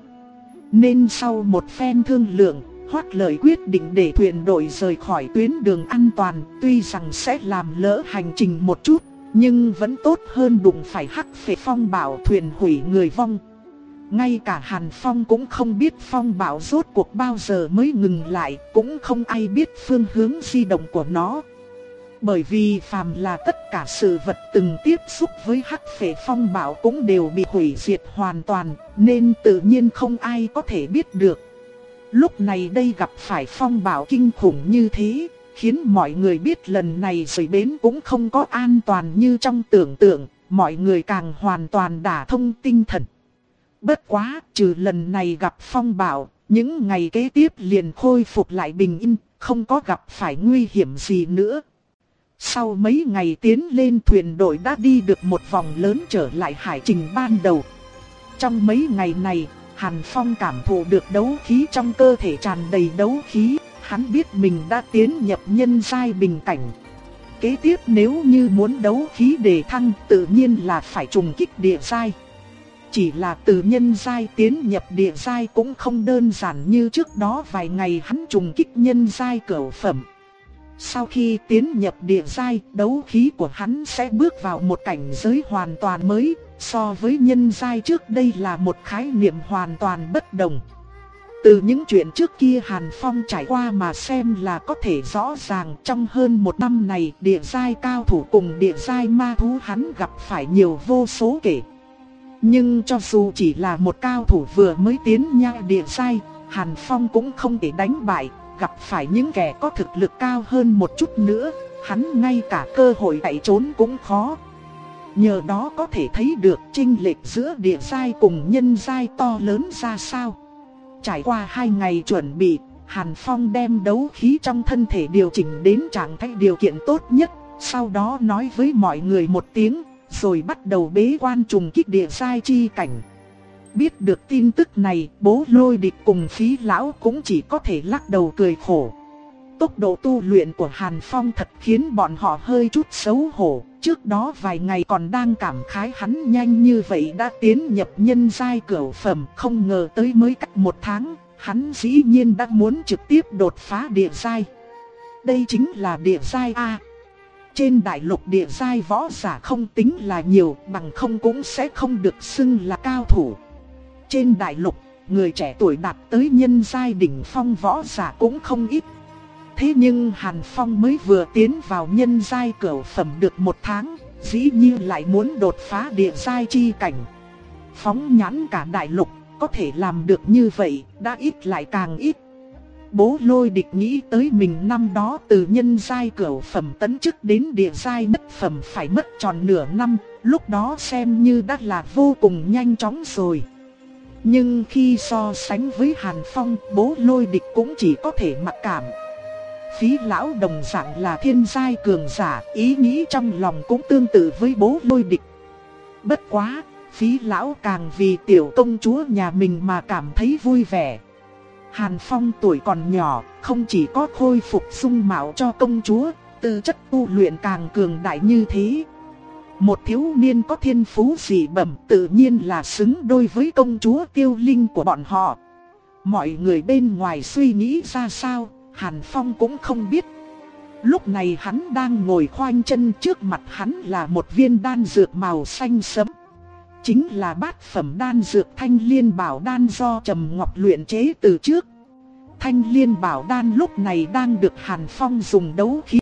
Nên sau một phen thương lượng, Hoắc Lợi quyết định để thuyền đội rời khỏi tuyến đường an toàn, tuy rằng sẽ làm lỡ hành trình một chút, nhưng vẫn tốt hơn đụng phải hắc phệ phong bảo thuyền hủy người vong. Ngay cả Hàn Phong cũng không biết phong bảo rốt cuộc bao giờ mới ngừng lại, cũng không ai biết phương hướng di động của nó. Bởi vì phàm là tất cả sự vật từng tiếp xúc với hắc phệ phong bảo cũng đều bị hủy diệt hoàn toàn, nên tự nhiên không ai có thể biết được. Lúc này đây gặp phải phong bảo kinh khủng như thế, khiến mọi người biết lần này rời bến cũng không có an toàn như trong tưởng tượng, mọi người càng hoàn toàn đả thông tinh thần. Bất quá, trừ lần này gặp phong bảo, những ngày kế tiếp liền khôi phục lại bình yên, không có gặp phải nguy hiểm gì nữa. Sau mấy ngày tiến lên, thuyền đội đã đi được một vòng lớn trở lại hải trình ban đầu. Trong mấy ngày này, Hàn Phong cảm thụ được đấu khí trong cơ thể tràn đầy đấu khí, hắn biết mình đã tiến nhập nhân giai bình cảnh. Kế tiếp nếu như muốn đấu khí đề thăng, tự nhiên là phải trùng kích địa giai. Chỉ là từ nhân giai tiến nhập địa giai cũng không đơn giản như trước đó vài ngày hắn trùng kích nhân giai cửu phẩm. Sau khi tiến nhập địa giai, đấu khí của hắn sẽ bước vào một cảnh giới hoàn toàn mới, so với nhân giai trước đây là một khái niệm hoàn toàn bất đồng. Từ những chuyện trước kia Hàn Phong trải qua mà xem là có thể rõ ràng, trong hơn một năm này địa giai cao thủ cùng địa giai ma thú hắn gặp phải nhiều vô số kể. Nhưng cho dù chỉ là một cao thủ vừa mới tiến nhai địa giai, Hàn Phong cũng không thể đánh bại. Gặp phải những kẻ có thực lực cao hơn một chút nữa, hắn ngay cả cơ hội chạy trốn cũng khó. Nhờ đó có thể thấy được chênh lệch giữa địa giai cùng nhân giai to lớn ra sao. Trải qua hai ngày chuẩn bị, Hàn Phong đem đấu khí trong thân thể điều chỉnh đến trạng thái điều kiện tốt nhất, sau đó nói với mọi người một tiếng, rồi bắt đầu bế quan trùng kích địa giai chi cảnh. Biết được tin tức này, Bố Lôi Địch cùng Phí Lão cũng chỉ có thể lắc đầu cười khổ. Tốc độ tu luyện của Hàn Phong thật khiến bọn họ hơi chút xấu hổ. Trước đó vài ngày còn đang cảm khái hắn nhanh như vậy đã tiến nhập nhân giai cửu phẩm, không ngờ tới mới cách một tháng, hắn dĩ nhiên đã muốn trực tiếp đột phá địa giai. Đây chính là địa giai A. Trên đại lục địa giai võ giả không tính là nhiều, bằng không cũng sẽ không được xưng là cao thủ. Trên đại lục, người trẻ tuổi đạt tới nhân giai đỉnh phong võ giả cũng không ít. Thế nhưng Hàn Phong mới vừa tiến vào nhân giai cửu phẩm được một tháng, dĩ nhiên lại muốn đột phá địa giai chi cảnh. Phóng nhãn cả đại lục, có thể làm được như vậy, đã ít lại càng ít. Bố Lôi Địch nghĩ tới mình năm đó từ nhân giai cửu phẩm tấn chức đến địa giai đất phẩm phải mất tròn nửa năm, lúc đó xem như đã là vô cùng nhanh chóng rồi. Nhưng khi so sánh với Hàn Phong, Bố Lôi Địch cũng chỉ có thể mặc cảm. Phí Lão đồng dạng là thiên giai cường giả, ý nghĩ trong lòng cũng tương tự với Bố Lôi Địch. Bất quá, Phí Lão càng vì tiểu công chúa nhà mình mà cảm thấy vui vẻ. Hàn Phong tuổi còn nhỏ, không chỉ có khôi phục dung mạo cho công chúa, tư chất tu luyện càng cường đại như thế. Một thiếu niên có thiên phú dị bẩm tự nhiên là xứng đôi với công chúa Tiêu Linh của bọn họ. Mọi người bên ngoài suy nghĩ ra sao, Hàn Phong cũng không biết. Lúc này hắn đang ngồi khoanh chân, trước mặt hắn là một viên đan dược màu xanh sẫm. Chính là bát phẩm đan dược Thanh Liên Bảo Đan do Trầm Ngọc luyện chế từ trước. Thanh Liên Bảo Đan lúc này đang được Hàn Phong dùng đấu khí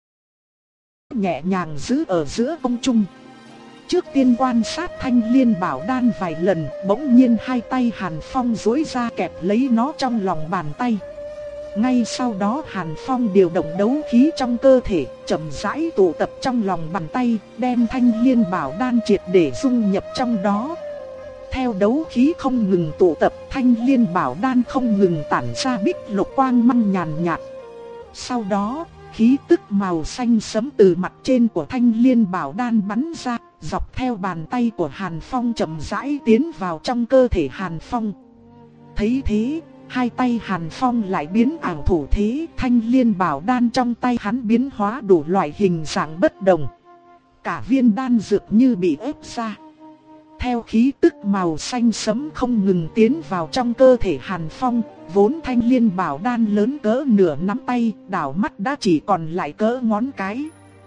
nhẹ nhàng giữ ở giữa không trung. Trước tiên quan sát Thanh Liên Bảo Đan vài lần, bỗng nhiên hai tay Hàn Phong duỗi ra kẹp lấy nó trong lòng bàn tay. Ngay sau đó Hàn Phong điều động đấu khí trong cơ thể, chậm rãi tụ tập trong lòng bàn tay, đem Thanh Liên Bảo Đan triệt để dung nhập trong đó. Theo đấu khí không ngừng tụ tập, Thanh Liên Bảo Đan không ngừng tản ra bích lục quang mang nhàn nhạt. Sau đó, khí tức màu xanh sẫm từ mặt trên của Thanh Liên Bảo Đan bắn ra, dọc theo bàn tay của Hàn Phong chậm rãi tiến vào trong cơ thể Hàn Phong. Thấy thế, hai tay Hàn Phong lại biến ảo thủ thế, Thanh Liên Bảo Đan trong tay hắn biến hóa đủ loại hình dạng bất đồng. Cả viên đan dược như bị ép ra. Theo khí tức màu xanh sẫm không ngừng tiến vào trong cơ thể Hàn Phong, vốn Thanh Liên Bảo Đan lớn cỡ nửa nắm tay, đảo mắt đã chỉ còn lại cỡ ngón cái.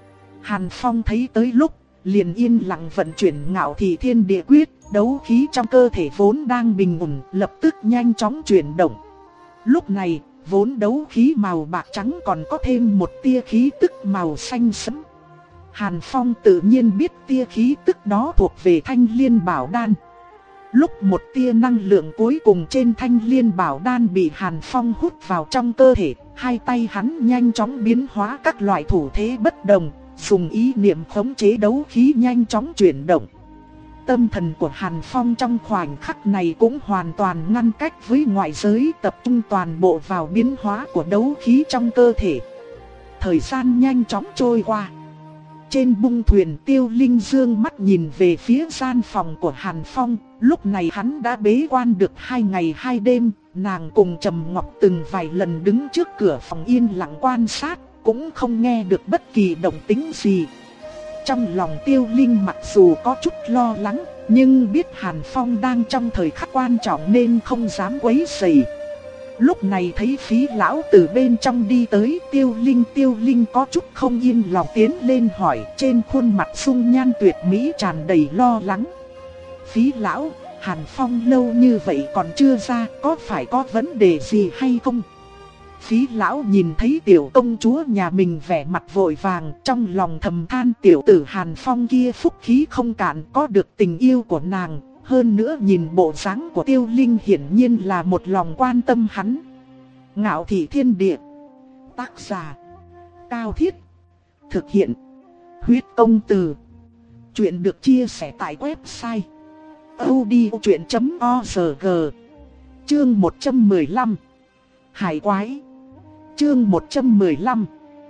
Hàn Phong thấy tới lúc, liền yên lặng vận chuyển Ngạo Thị Thiên Địa Quyết, đấu khí trong cơ thể vốn đang bình ổn, lập tức nhanh chóng chuyển động. Lúc này, vốn đấu khí màu bạc trắng còn có thêm một tia khí tức màu xanh sẫm. Hàn Phong tự nhiên biết tia khí tức đó thuộc về Thanh Liên Bảo Đan. Lúc một tia năng lượng cuối cùng trên Thanh Liên Bảo Đan bị Hàn Phong hút vào trong cơ thể, hai tay hắn nhanh chóng biến hóa các loại thủ thế bất đồng, dùng ý niệm khống chế đấu khí nhanh chóng chuyển động. Tâm thần của Hàn Phong trong khoảnh khắc này cũng hoàn toàn ngăn cách với ngoại giới, tập trung toàn bộ vào biến hóa của đấu khí trong cơ thể. Thời gian nhanh chóng trôi qua. Trên bung thuyền, Tiêu Linh dương mắt nhìn về phía gian phòng của Hàn Phong. Lúc này hắn đã bế quan được hai ngày hai đêm. Nàng cùng Trầm Ngọc từng vài lần đứng trước cửa phòng yên lặng quan sát, cũng không nghe được bất kỳ động tĩnh gì. Trong lòng Tiêu Linh mặc dù có chút lo lắng, nhưng biết Hàn Phong đang trong thời khắc quan trọng nên không dám quấy rầy. Lúc này thấy Phí lão từ bên trong đi tới, Tiêu Linh Tiêu Linh có chút không yên lòng tiến lên hỏi, trên khuôn mặt dung nhan tuyệt mỹ tràn đầy lo lắng. Phí lão, Hàn Phong lâu như vậy còn chưa ra, có phải có vấn đề gì hay không? Phí lão nhìn thấy tiểu công chúa nhà mình vẻ mặt vội vàng, trong lòng thầm than tiểu tử Hàn Phong kia phúc khí không cạn, có được tình yêu của nàng. Hơn nữa nhìn bộ dáng của Tiêu Linh hiển nhiên là một lòng quan tâm hắn. Ngạo Thị Thiên Địa. Tác giả Cao Thiết. Thực hiện Huyết Công Từ. Chuyện được chia sẻ tại website audiochuyện chấm org. Chương một trăm mười lăm. Hải quái. Chương một trăm mười lăm.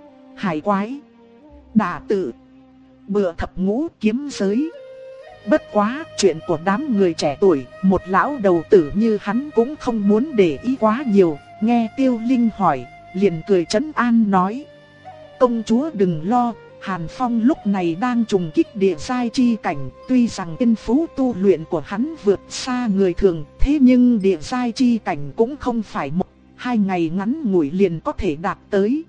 Hải quái. Đả tự. Bựa thập ngũ kiếm giới. Bất quá, chuyện của đám người trẻ tuổi, một lão đầu tử như hắn cũng không muốn để ý quá nhiều. Nghe Tiêu Linh hỏi, liền cười trấn an nói: công chúa đừng lo, Hàn Phong lúc này đang trùng kích địa giai chi cảnh. Tuy rằng thiên phú tu luyện của hắn vượt xa người thường, thế nhưng địa giai chi cảnh cũng không phải một, hai ngày ngắn ngủi liền có thể đạt tới.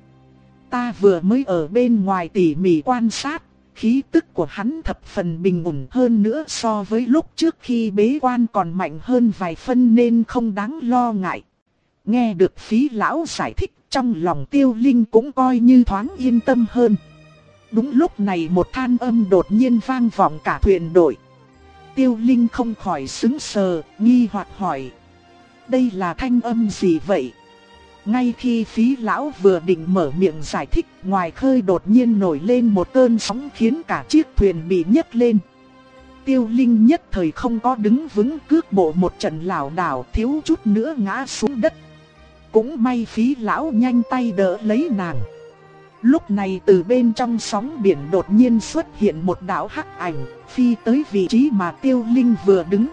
Ta vừa mới ở bên ngoài tỉ mỉ quan sát, khí tức của hắn thập phần bình ổn, hơn nữa so với lúc trước khi bế quan còn mạnh hơn vài phân nên không đáng lo ngại. Nghe được Phí lão giải thích, trong lòng Tiêu Linh cũng coi như thoáng yên tâm hơn. Đúng lúc này một than âm đột nhiên vang vọng cả thuyền đội. Tiêu Linh không khỏi sững sờ, nghi hoặc hỏi: đây là thanh âm gì vậy? Ngay khi Phí lão vừa định mở miệng giải thích, ngoài khơi đột nhiên nổi lên một cơn sóng khiến cả chiếc thuyền bị nhấc lên. Tiêu Linh nhất thời không có đứng vững, cước bộ một trận lảo đảo, thiếu chút nữa ngã xuống đất. Cũng may Phí lão nhanh tay đỡ lấy nàng. Lúc này từ bên trong sóng biển đột nhiên xuất hiện một đạo hắc ảnh, phi tới vị trí mà Tiêu Linh vừa đứng.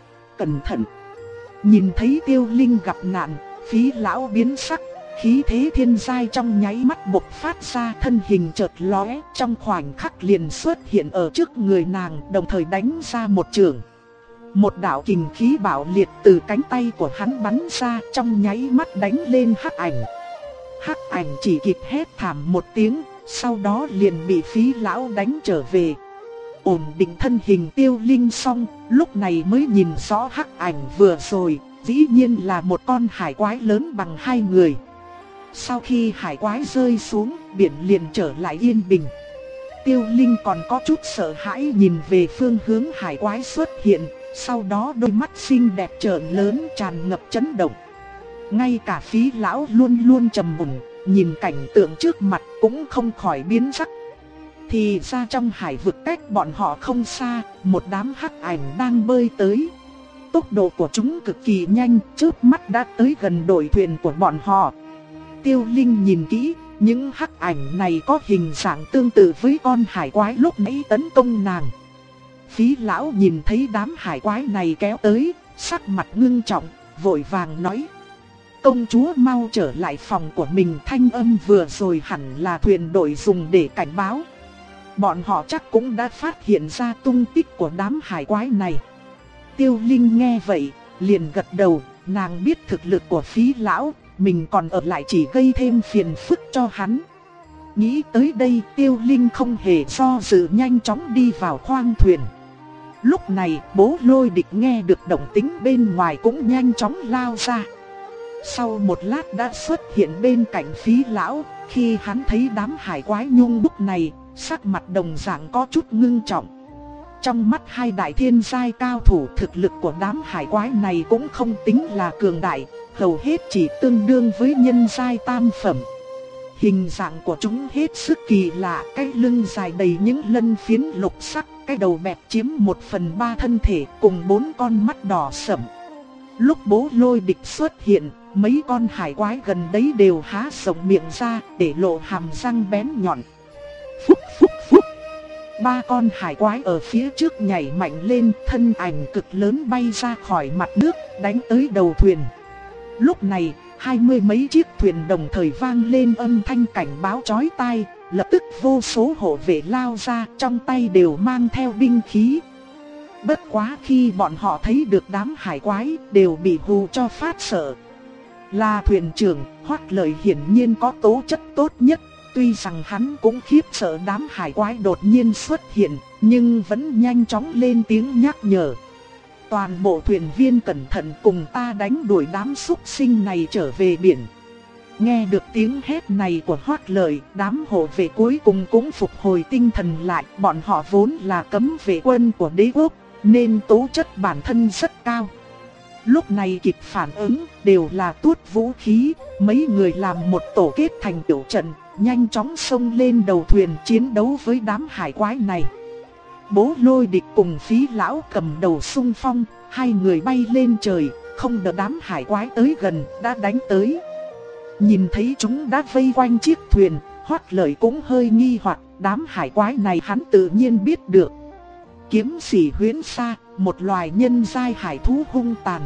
Cẩn thận! Nhìn thấy Tiêu Linh gặp nạn, Phí lão biến sắc, khí thế thiên giai trong nháy mắt bộc phát ra, thân hình chợt lóe, trong khoảnh khắc liền xuất hiện ở trước người nàng, đồng thời đánh ra một chưởng. Một đạo kình khí bạo liệt từ cánh tay của hắn bắn ra, trong nháy mắt đánh lên hắc ảnh. Hắc ảnh chỉ kịp hét thảm một tiếng, sau đó liền bị Phí lão đánh trở về. Ổn định thân hình Tiêu Linh xong, lúc này mới nhìn rõ hắc ảnh vừa rồi, dĩ nhiên là một con hải quái lớn bằng hai người. Sau khi hải quái rơi xuống, biển liền trở lại yên bình. Tiêu Linh còn có chút sợ hãi nhìn về phương hướng hải quái xuất hiện, sau đó đôi mắt xinh đẹp trợn lớn tràn ngập chấn động. Ngay cả Phí lão luôn luôn trầm mùn, nhìn cảnh tượng trước mặt cũng không khỏi biến sắc. Thì ra trong hải vực cách bọn họ không xa, một đám hắc ảnh đang bơi tới. Tốc độ của chúng cực kỳ nhanh, chớp mắt đã tới gần đội thuyền của bọn họ. Tiêu Linh nhìn kỹ, những hắc ảnh này có hình dạng tương tự với con hải quái lúc nãy tấn công nàng. Phí lão nhìn thấy đám hải quái này kéo tới, sắc mặt ngưng trọng, vội vàng nói: công chúa mau trở lại phòng của mình, thanh âm vừa rồi hẳn là thuyền đội dùng để cảnh báo. Bọn họ chắc cũng đã phát hiện ra tung tích của đám hải quái này. Tiêu Linh nghe vậy, liền gật đầu, nàng biết thực lực của Phí lão, mình còn ở lại chỉ gây thêm phiền phức cho hắn. Nghĩ tới đây, Tiêu Linh không hề do dự nhanh chóng đi vào khoang thuyền. Lúc này, Bố Lôi Địch nghe được động tĩnh bên ngoài cũng nhanh chóng lao ra. Sau một lát đã xuất hiện bên cạnh Phí lão, khi hắn thấy đám hải quái nhung búc này, sắc mặt đồng dạng có chút ngưng trọng. Trong mắt hai đại thiên giai cao thủ, thực lực của đám hải quái này cũng không tính là cường đại, hầu hết chỉ tương đương với nhân giai tam phẩm. Hình dạng của chúng hết sức kỳ lạ, cái lưng dài đầy những lân phiến lục sắc, cái đầu bẹp chiếm một phần ba thân thể cùng bốn con mắt đỏ sẫm. Lúc Bố Lôi Địch xuất hiện, mấy con hải quái gần đấy đều há rộng miệng ra để lộ hàm răng bén nhọn. Phúc phúc phúc. Ba con hải quái ở phía trước nhảy mạnh lên, thân ảnh cực lớn bay ra khỏi mặt nước, đánh tới đầu thuyền. Lúc này, hai mươi mấy chiếc thuyền đồng thời vang lên âm thanh cảnh báo chói tai, lập tức vô số hộ vệ lao ra, trong tay đều mang theo binh khí. Bất quá khi bọn họ thấy được đám hải quái, đều bị hù cho phát sợ. Là thuyền trưởng, Hoắc Lợi hiển nhiên có tố chất tốt nhất. Tuy rằng hắn cũng khiếp sợ đám hải quái đột nhiên xuất hiện, nhưng vẫn nhanh chóng lên tiếng nhắc nhở. Toàn bộ thuyền viên cẩn thận, cùng ta đánh đuổi đám súc sinh này trở về biển. Nghe được tiếng hét này của Hoắc Lợi, đám hộ vệ cuối cùng cũng phục hồi tinh thần lại. Bọn họ vốn là cấm vệ quân của đế quốc, nên tố chất bản thân rất cao. Lúc này kịp phản ứng, đều là tuốt vũ khí, mấy người làm một tổ kết thành tiểu trận, nhanh chóng xông lên đầu thuyền chiến đấu với đám hải quái này. Bố Lôi Địch cùng Phí lão cầm đầu xung phong, hai người bay lên trời, không đợi đám hải quái tới gần, đã đánh tới. Nhìn thấy chúng đã vây quanh chiếc thuyền, Hoắc Lợi cũng hơi nghi hoặc, đám hải quái này hắn tự nhiên biết được. Kiếm Sĩ Huyễn Sa, một loài nhân giai hải thú hung tàn.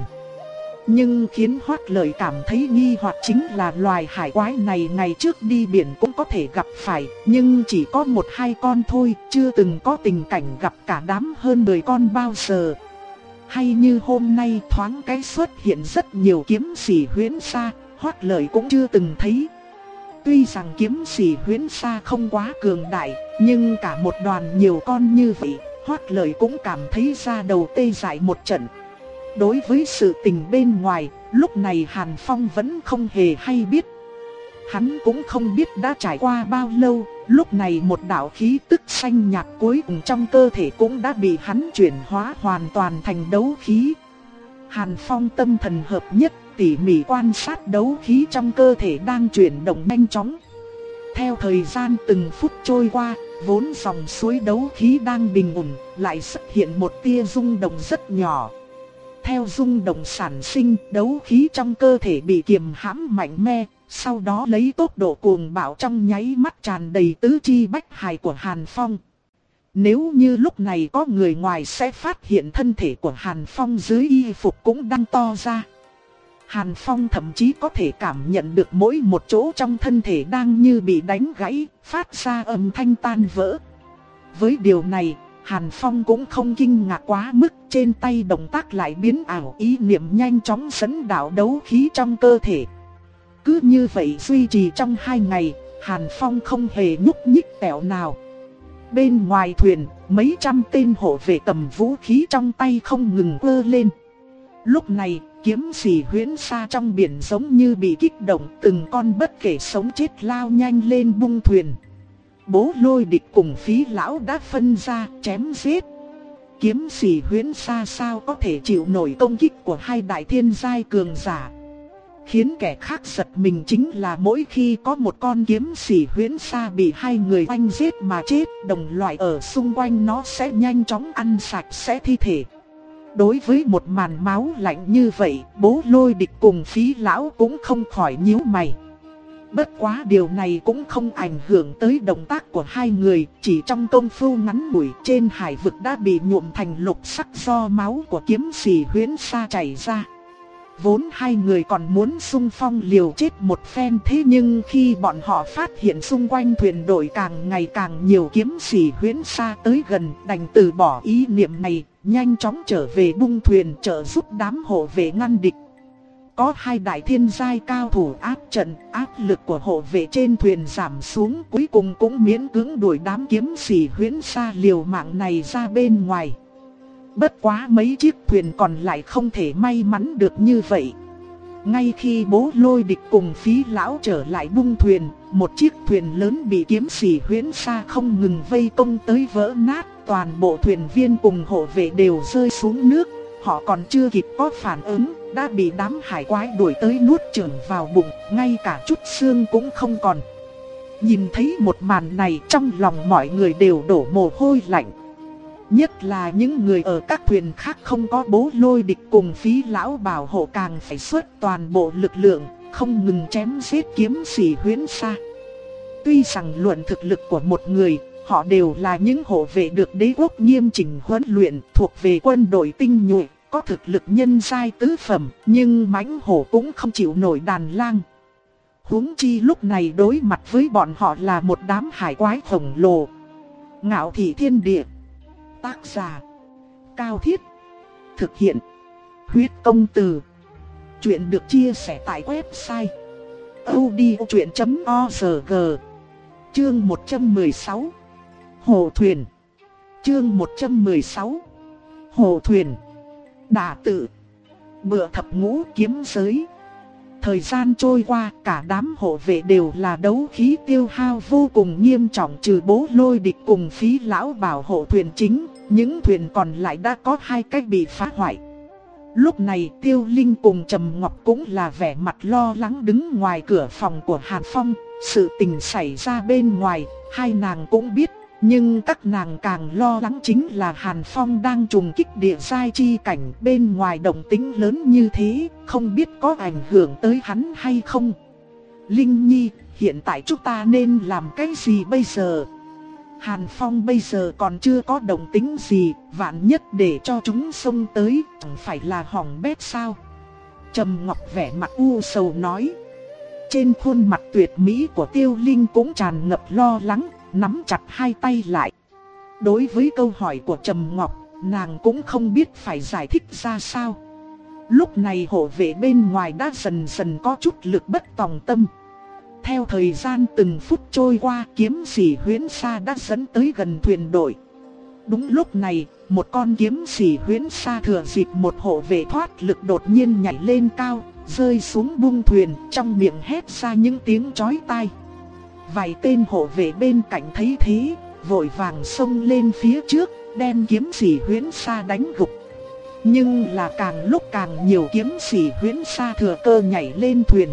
Nhưng khiến Hoắc Lợi cảm thấy nghi hoặc chính là loài hải quái này ngày trước đi biển cũng có thể gặp phải, nhưng chỉ có một hai con thôi, chưa từng có tình cảnh gặp cả đám hơn mười con bao giờ. Hay như hôm nay thoáng cái xuất hiện rất nhiều kiếm sĩ Huyễn Sa, Hoắc Lợi cũng chưa từng thấy. Tuy rằng kiếm sĩ Huyễn Sa không quá cường đại, nhưng cả một đoàn nhiều con như vậy, Hoắc Lợi cũng cảm thấy da đầu tê dại một trận. Đối với sự tình bên ngoài, lúc này Hàn Phong vẫn không hề hay biết. Hắn cũng không biết đã trải qua bao lâu, lúc này một đạo khí tức xanh nhạt cuối cùng trong cơ thể cũng đã bị hắn chuyển hóa hoàn toàn thành đấu khí. Hàn Phong tâm thần hợp nhất, tỉ mỉ quan sát đấu khí trong cơ thể đang chuyển động nhanh chóng. Theo thời gian từng phút trôi qua, vốn dòng suối đấu khí đang bình ổn, lại xuất hiện một tia rung động rất nhỏ. Theo rung động sản sinh, đấu khí trong cơ thể bị kiềm hãm mạnh mẽ, sau đó lấy tốc độ cuồng bạo trong nháy mắt tràn đầy tứ chi bách hải của Hàn Phong. Nếu như lúc này có người ngoài sẽ phát hiện thân thể của Hàn Phong dưới y phục cũng đang to ra. Hàn Phong thậm chí có thể cảm nhận được mỗi một chỗ trong thân thể đang như bị đánh gãy, phát ra âm thanh tan vỡ. Với điều này, Hàn Phong cũng không kinh ngạc quá mức, trên tay động tác lại biến ảo, ý niệm nhanh chóng dẫn đạo đấu khí trong cơ thể. Cứ như vậy duy trì trong hai ngày, Hàn Phong không hề nhúc nhích tẹo nào. Bên ngoài thuyền, mấy trăm tên hộ vệ cầm vũ khí trong tay không ngừng vơ lên. Lúc này, kiếm sĩ huyễn sa trong biển giống như bị kích động, từng con bất kể sống chết lao nhanh lên bung thuyền. Bố Lôi Địch cùng Phí Lão đã phân ra chém giết. Kiếm sĩ huyễn sa sao có thể chịu nổi công kích của hai đại thiên giai cường giả. Khiến kẻ khác giật mình chính là mỗi khi có một con kiếm sĩ huyễn sa bị hai người oanh giết mà chết, đồng loại ở xung quanh nó sẽ nhanh chóng ăn sạch sẽ thi thể. Đối với một màn máu lạnh như vậy, Bố Lôi Địch cùng Phí Lão cũng không khỏi nhíu mày. Bất quá điều này cũng không ảnh hưởng tới động tác của hai người, chỉ trong công phu ngắn ngủi trên hải vực đã bị nhuộm thành lục sắc do máu của kiếm sĩ huyễn sa chảy ra. Vốn hai người còn muốn xung phong liều chết một phen, thế nhưng khi bọn họ phát hiện xung quanh thuyền đội càng ngày càng nhiều kiếm sĩ huyễn sa tới gần, đành từ bỏ ý niệm này, nhanh chóng trở về bung thuyền trợ giúp đám hộ vệ ngăn địch. Có hai đại thiên giai cao thủ áp trận, áp lực của hộ vệ trên thuyền giảm xuống, cuối cùng cũng miễn cưỡng đuổi đám kiếm sĩ huyễn sa liều mạng này ra bên ngoài. Bất quá mấy chiếc thuyền còn lại không thể may mắn được như vậy. Ngay khi Bố Lôi Địch cùng Phí Lão trở lại bung thuyền, một chiếc thuyền lớn bị kiếm sĩ huyễn sa không ngừng vây công tới vỡ nát. Toàn bộ thuyền viên cùng hộ vệ đều rơi xuống nước. Họ còn chưa kịp có phản ứng, đã bị đám hải quái đuổi tới nuốt chửng vào bụng, ngay cả chút xương cũng không còn. Nhìn thấy một màn này, trong lòng mọi người đều đổ mồ hôi lạnh. Nhất là những người ở các thuyền khác không có Bố Lôi Địch cùng Phí Lão bảo hộ càng phải xuất toàn bộ lực lượng, không ngừng chém giết kiếm sĩ huyễn sa. Tuy rằng luận thực lực của một người, họ đều là những hộ vệ được đế quốc nghiêm chỉnh huấn luyện, thuộc về quân đội tinh nhuệ, có thực lực nhân giai tứ phẩm, nhưng mãnh hổ cũng không chịu nổi đàn lang. Huống chi lúc này đối mặt với bọn họ là một đám hải quái khổng lồ. Ngạo Thị Thiên Địa. Tác giả Cao Thiết. Thực hiện Huyết Công Từ. Chuyện được chia sẻ tại website audiochuyện chấm org. Chương một trăm mười sáu Hồ Thuyền. Chương một trăm mười sáu Hồ Thuyền. Đả tự. Bựa thập ngũ kiếm giới. Thời gian trôi qua, cả đám hộ vệ đều là đấu khí tiêu hao vô cùng nghiêm trọng, trừ Bố Lôi Địch cùng Phí Lão bảo hộ thuyền chính, những thuyền còn lại đã có hai cách bị phá hoại. Lúc này Tiêu Linh cùng Trầm Ngọc cũng là vẻ mặt lo lắng đứng ngoài cửa phòng của Hàn Phong. Sự tình xảy ra bên ngoài, hai nàng cũng biết, nhưng các nàng càng lo lắng chính là Hàn Phong đang trùng kích địa giai chi cảnh, bên ngoài động tĩnh lớn như thế, không biết có ảnh hưởng tới hắn hay không. Linh Nhi, hiện tại chúng ta nên làm cái gì bây giờ? Hàn Phong bây giờ còn chưa có động tĩnh gì, vạn nhất để cho chúng xông tới, chẳng phải là hỏng bét sao? Trầm Ngọc vẻ mặt u sầu nói. Trên khuôn mặt tuyệt mỹ của Tiêu Linh cũng tràn ngập lo lắng, nắm chặt hai tay lại. Đối với câu hỏi của Trầm Ngọc, nàng cũng không biết phải giải thích ra sao. Lúc này hộ vệ bên ngoài đã dần dần có chút lực bất tòng tâm. Theo thời gian từng phút trôi qua, kiếm sĩ huyễn sa đã dẫn tới gần thuyền đội. Đúng lúc này, một con kiếm sĩ huyễn sa thừa dịp một hộ vệ thoát lực đột nhiên nhảy lên cao, rơi xuống bung thuyền, trong miệng hét ra những tiếng chói tai. Vài tên hộ vệ bên cạnh thấy thế, vội vàng xông lên phía trước, đem kiếm sĩ huyễn sa đánh gục. Nhưng là càng lúc càng nhiều kiếm sĩ huyễn sa thừa cơ nhảy lên thuyền.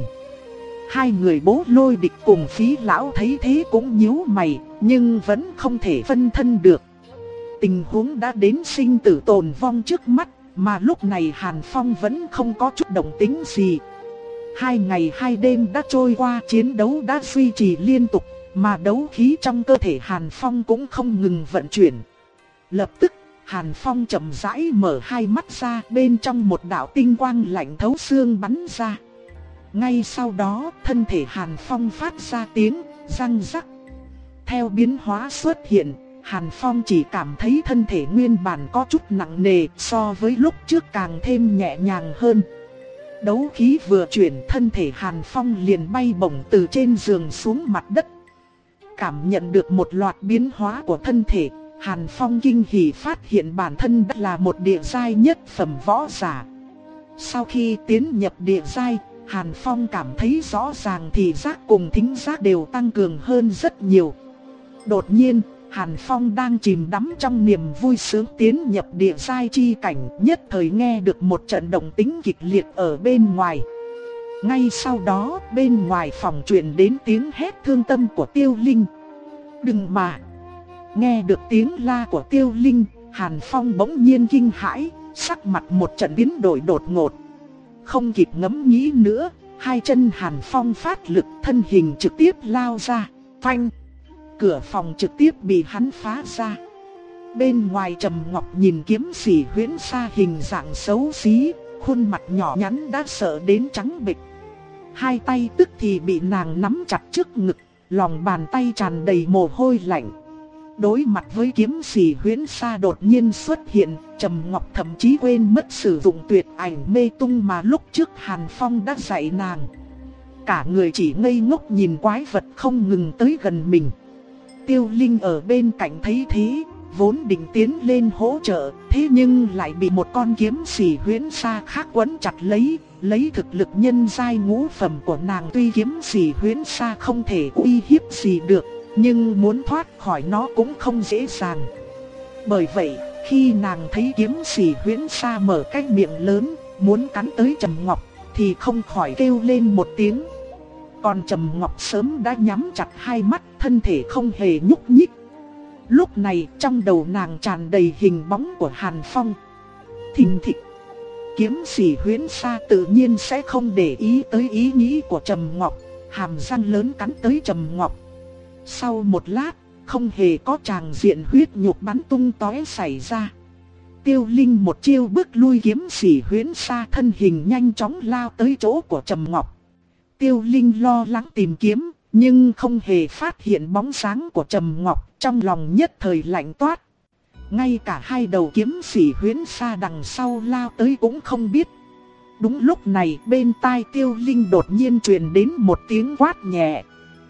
Hai người Bố Lôi Địch cùng Phí Lão thấy thế cũng nhíu mày, nhưng vẫn không thể phân thân được. Tình huống đã đến sinh tử tồn vong trước mắt, mà lúc này Hàn Phong vẫn không có chút động tĩnh gì. Hai ngày hai đêm đã trôi qua, chiến đấu đã duy trì liên tục, mà đấu khí trong cơ thể Hàn Phong cũng không ngừng vận chuyển. Lập tức, Hàn Phong chậm rãi mở hai mắt ra, bên trong một đạo tinh quang lạnh thấu xương bắn ra. Ngay sau đó, thân thể Hàn Phong phát ra tiếng răng rắc. Theo biến hóa xuất hiện, Hàn Phong chỉ cảm thấy thân thể nguyên bản có chút nặng nề, so với lúc trước càng thêm nhẹ nhàng hơn. Đấu khí vừa chuyển, thân thể Hàn Phong liền bay bổng từ trên giường xuống mặt đất, Cảm nhận được một loạt biến hóa của thân thể, Hàn Phong kinh hỉ phát hiện bản thân đã là một địa giai nhất phẩm võ giả. Sau khi tiến nhập địa giai, Hàn Phong cảm thấy rõ ràng thị giác cùng thính giác đều tăng cường hơn rất nhiều. Đột nhiên, Hàn Phong đang chìm đắm trong niềm vui sướng tiến nhập địa giai chi cảnh, nhất thời nghe được một trận động tĩnh kịch liệt ở bên ngoài. Ngay sau đó, bên ngoài phòng truyền đến tiếng hét thương tâm của Tiêu Linh. Đừng mà! Nghe được tiếng la của Tiêu Linh, Hàn Phong bỗng nhiên kinh hãi, sắc mặt một trận biến đổi đột ngột. Không kịp ngẫm nghĩ nữa, hai chân Hàn Phong phát lực, thân hình trực tiếp lao ra, phanh! Cửa phòng trực tiếp bị hắn phá ra. Bên ngoài Trầm Ngọc nhìn kiếm sĩ Huyễn Sa hình dạng xấu xí, khuôn mặt nhỏ nhắn đã sợ đến trắng bệch. Hai tay tức thì bị nàng nắm chặt trước ngực, lòng bàn tay tràn đầy mồ hôi lạnh. Đối mặt với kiếm sĩ Huyễn Sa đột nhiên xuất hiện, Trầm Ngọc thậm chí quên mất sử dụng tuyệt ảnh mê tung mà lúc trước Hàn Phong đã dạy nàng. Cả người chỉ ngây ngốc nhìn quái vật không ngừng tới gần mình. Tiêu Linh ở bên cạnh thấy thế, vốn định tiến lên hỗ trợ, thế nhưng lại bị một con kiếm sĩ Huyễn Sa khác quấn chặt lấy. Lấy thực lực nhân giai ngũ phẩm của nàng, tuy kiếm sĩ Huyễn Sa không thể uy hiếp gì được, nhưng muốn thoát khỏi nó cũng không dễ dàng. Bởi vậy, khi nàng thấy kiếm sĩ Huyễn Sa mở cái miệng lớn, muốn cắn tới Trầm Ngọc, thì không khỏi kêu lên một tiếng. Còn Trầm Ngọc sớm đã nhắm chặt hai mắt, thân thể không hề nhúc nhích. Lúc này trong đầu nàng tràn đầy hình bóng của Hàn Phong. Thình thịch. Kiếm sĩ Huyễn Sa tự nhiên sẽ không để ý tới ý nghĩ của Trầm Ngọc, hàm răng lớn cắn tới Trầm Ngọc. Sau một lát, không hề có tràng diện huyết nhục bắn tung tóe xảy ra. Tiêu Linh một chiêu bước lui kiếm sĩ Huyễn Sa, thân hình nhanh chóng lao tới chỗ của Trầm Ngọc. Tiêu Linh lo lắng tìm kiếm, nhưng không hề phát hiện bóng sáng của Trầm Ngọc, trong lòng nhất thời lạnh toát. Ngay cả hai đầu kiếm sĩ Huyễn Sa đằng sau lao tới cũng không biết. Đúng lúc này bên tai Tiêu Linh đột nhiên truyền đến một tiếng quát nhẹ.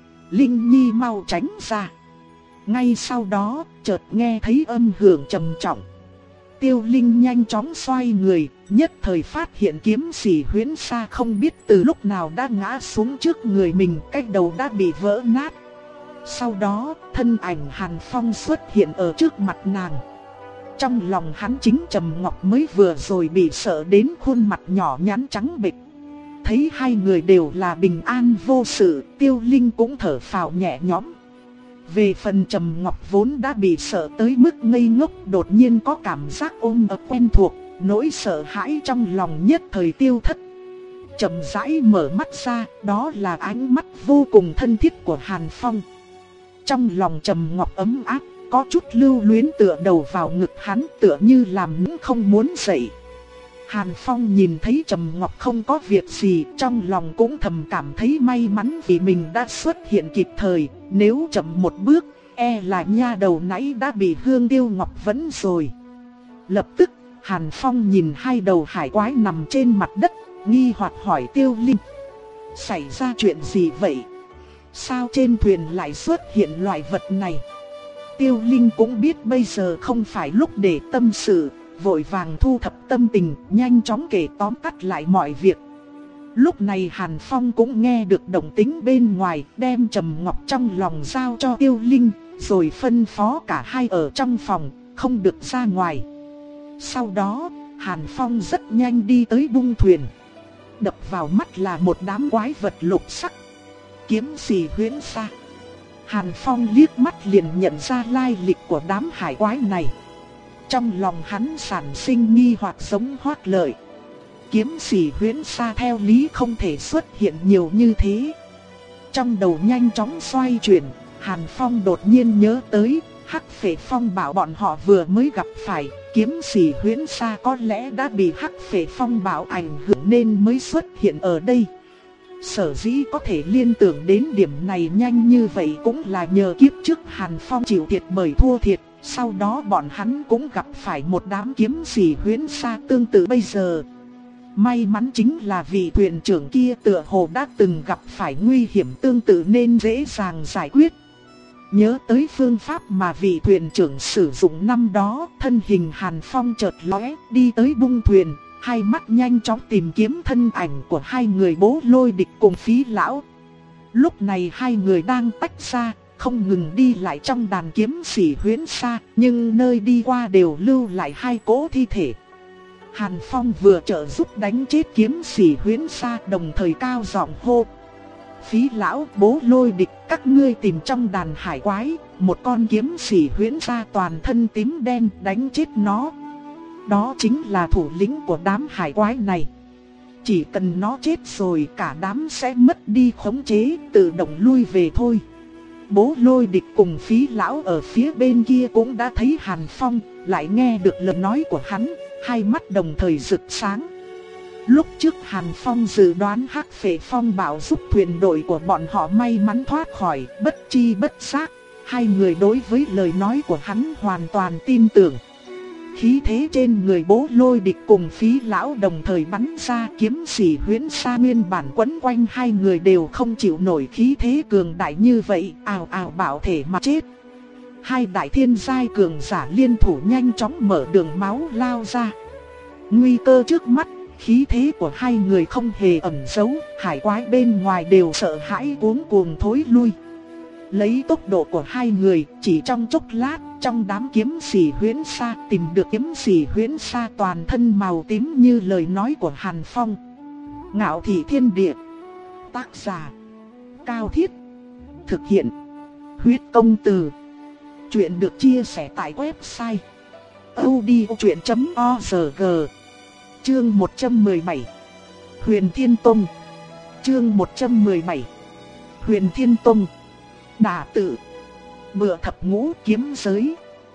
Linh Nhi mau tránh ra. Ngay sau đó chợt nghe thấy âm hưởng trầm trọng. Tiêu Linh nhanh chóng xoay người, nhất thời phát hiện kiếm sĩ Huyễn Sa không biết từ lúc nào đã ngã xuống trước người mình, cái đầu đã bị vỡ nát. Sau đó, thân ảnh Hàn Phong xuất hiện ở trước mặt nàng. Trong lòng hắn chính Trầm Ngọc mới vừa rồi bị sợ đến khuôn mặt nhỏ nhắn trắng bệch. Thấy hai người đều là bình an vô sự, Tiêu Linh cũng thở phào nhẹ nhõm. Về phần Trầm Ngọc vốn đã bị sợ tới mức ngây ngốc, đột nhiên có cảm giác ôm ấp quen thuộc, nỗi sợ hãi trong lòng nhất thời tiêu thất. Chậm rãi mở mắt ra, đó là ánh mắt vô cùng thân thiết của Hàn Phong. Trong lòng Trầm Ngọc ấm áp, có chút lưu luyến tựa đầu vào ngực hắn, tựa như làm nũng không muốn dậy. Hàn Phong nhìn thấy Trầm Ngọc không có việc gì, trong lòng cũng thầm cảm thấy may mắn vì mình đã xuất hiện kịp thời. Nếu chậm một bước, e là nha đầu nãy đã bị Hương Tiêu Ngọc vấn rồi. Lập tức, Hàn Phong nhìn hai đầu hải quái nằm trên mặt đất, nghi hoặc hỏi Tiêu Linh. Xảy ra chuyện gì vậy? Sao trên thuyền lại xuất hiện loại vật này? Tiêu Linh cũng biết bây giờ không phải lúc để tâm sự, vội vàng thu thập tâm tình, nhanh chóng kể tóm tắt lại mọi việc. Lúc này Hàn Phong cũng nghe được động tĩnh bên ngoài, đem Trầm Ngọc trong lòng giao cho Tiêu Linh, rồi phân phó cả hai ở trong phòng, không được ra ngoài. Sau đó, Hàn Phong rất nhanh đi tới bung thuyền. Đập vào mắt là một đám quái vật lục sắc. Kiếm sĩ Huyễn Sa. Hàn Phong liếc mắt liền nhận ra lai lịch của đám hải quái này. Trong lòng hắn sản sinh nghi hoặc giống Hoắc Lợi. Kiếm sĩ Huyễn Sa theo lý không thể xuất hiện nhiều như thế. Trong đầu nhanh chóng xoay chuyển, Hàn Phong đột nhiên nhớ tới Hắc Phệ Phong bảo bọn họ vừa mới gặp phải. Kiếm sĩ Huyễn Sa có lẽ đã bị Hắc Phệ Phong bảo ảnh hưởng nên mới xuất hiện ở đây. Sở dĩ có thể liên tưởng đến điểm này nhanh như vậy cũng là nhờ kiếp trước Hàn Phong chịu thiệt bởi thua thiệt. Sau đó bọn hắn cũng gặp phải một đám kiếm sĩ Huyễn Sa tương tự bây giờ. May mắn chính là vị thuyền trưởng kia tựa hồ đã từng gặp phải nguy hiểm tương tự nên dễ dàng giải quyết. Nhớ tới phương pháp mà vị thuyền trưởng sử dụng năm đó, thân hình Hàn Phong chợt lóe, đi tới bung thuyền, hai mắt nhanh chóng tìm kiếm thân ảnh của hai người Bố Lôi Địch cùng Phí Lão. Lúc này hai người đang tách ra, không ngừng đi lại trong đàn kiếm sĩ Huyễn Sa, nhưng nơi đi qua đều lưu lại hai cỗ thi thể. Hàn Phong vừa trợ giúp đánh chết kiếm sĩ Huyễn Sa, đồng thời cao giọng hô: Phí Lão, Bố Lôi Địch, các ngươi tìm trong đàn hải quái một con kiếm sĩ Huyễn Sa toàn thân tím đen, đánh chết nó. Đó chính là thủ lĩnh của đám hải quái này. Chỉ cần nó chết rồi, cả đám sẽ mất đi khống chế, tự động lui về thôi. Bố Lôi Địch cùng Phí Lão ở phía bên kia cũng đã thấy Hàn Phong, lại nghe được lời nói của hắn, hai mắt đồng thời rực sáng. Lúc trước Hàn Phong dự đoán Hắc Phệ Phong Bảo giúp thuyền đội của bọn họ may mắn thoát khỏi, bất chi bất giác, hai người đối với lời nói của hắn hoàn toàn tin tưởng. Khí thế trên người Bố Lôi Địch cùng Phí Lão đồng thời bắn ra, kiếm sĩ Huyễn Sa nguyên bản quấn quanh hai người đều không chịu nổi khí thế cường đại như vậy, ào ào bạo thể mà chết. Hai đại thiên giai cường giả liên thủ nhanh chóng mở đường máu lao ra. Nguy cơ trước mắt, khí thế của hai người không hề ẩn giấu, hải quái bên ngoài đều sợ hãi cuống cuồng thối lui. Lấy tốc độ của hai người, chỉ trong chốc lát, trong đám kiếm sĩ Huyễn Sa tìm được kiếm sĩ Huyễn Sa toàn thân màu tím như lời nói của Hàn Phong. Ngạo Thị Thiên Địa. Tác giả: Cao Thiết. Thực hiện: Huyết Công Từ. Chuyện được chia sẻ tại website audiochuyện chấm org. Chương một trăm mười bảy. Huyền Thiên Tông. Chương một trăm mười bảy. Huyền Thiên Tông. Đả tự. Bựa thập ngũ kiếm giới.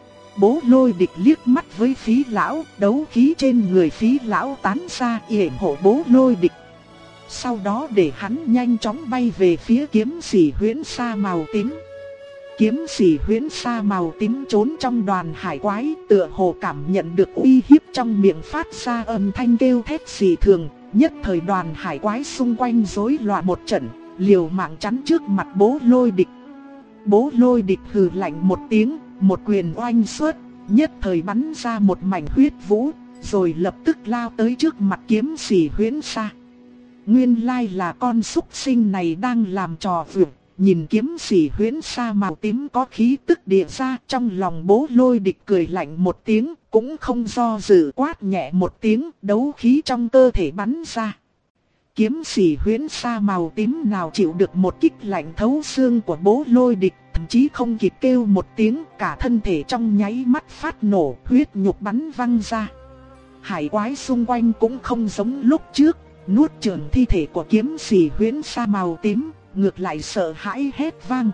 Bố Lôi Địch liếc mắt với Phí Lão, đấu khí trên người Phí Lão tán ra yểm hộ Bố Lôi Địch. Sau đó để hắn nhanh chóng bay về phía kiếm sĩ Huyễn Sa màu tím. Kiếm sĩ Huyễn Sa màu tím trốn trong đoàn hải quái, tựa hồ cảm nhận được uy hiếp trong miệng phát ra âm thanh kêu thét dị thường, nhất thời đoàn hải quái xung quanh rối loạn một trận, liều mạng chắn trước mặt Bố Lôi Địch. Bố Lôi Địch hừ lạnh một tiếng, một quyền oanh xuất, nhất thời bắn ra một mảnh huyết vũ, rồi lập tức lao tới trước mặt kiếm sĩ Huyễn Sa. Nguyên lai là con súc sinh này đang làm trò vượt. Nhìn kiếm sĩ Huyễn Sa màu tím có khí tức địa ra, trong lòng Bố Lôi Địch cười lạnh một tiếng, cũng không do dự quát nhẹ một tiếng, đấu khí trong cơ thể bắn ra. Kiếm sĩ Huyễn Sa màu tím nào chịu được một kích lạnh thấu xương của Bố Lôi Địch, thậm chí không kịp kêu một tiếng, cả thân thể trong nháy mắt phát nổ, huyết nhục bắn văng ra. Hải quái xung quanh cũng không giống lúc trước, nuốt chửng thi thể của kiếm sĩ Huyễn Sa màu tím, ngược lại sợ hãi hét vang.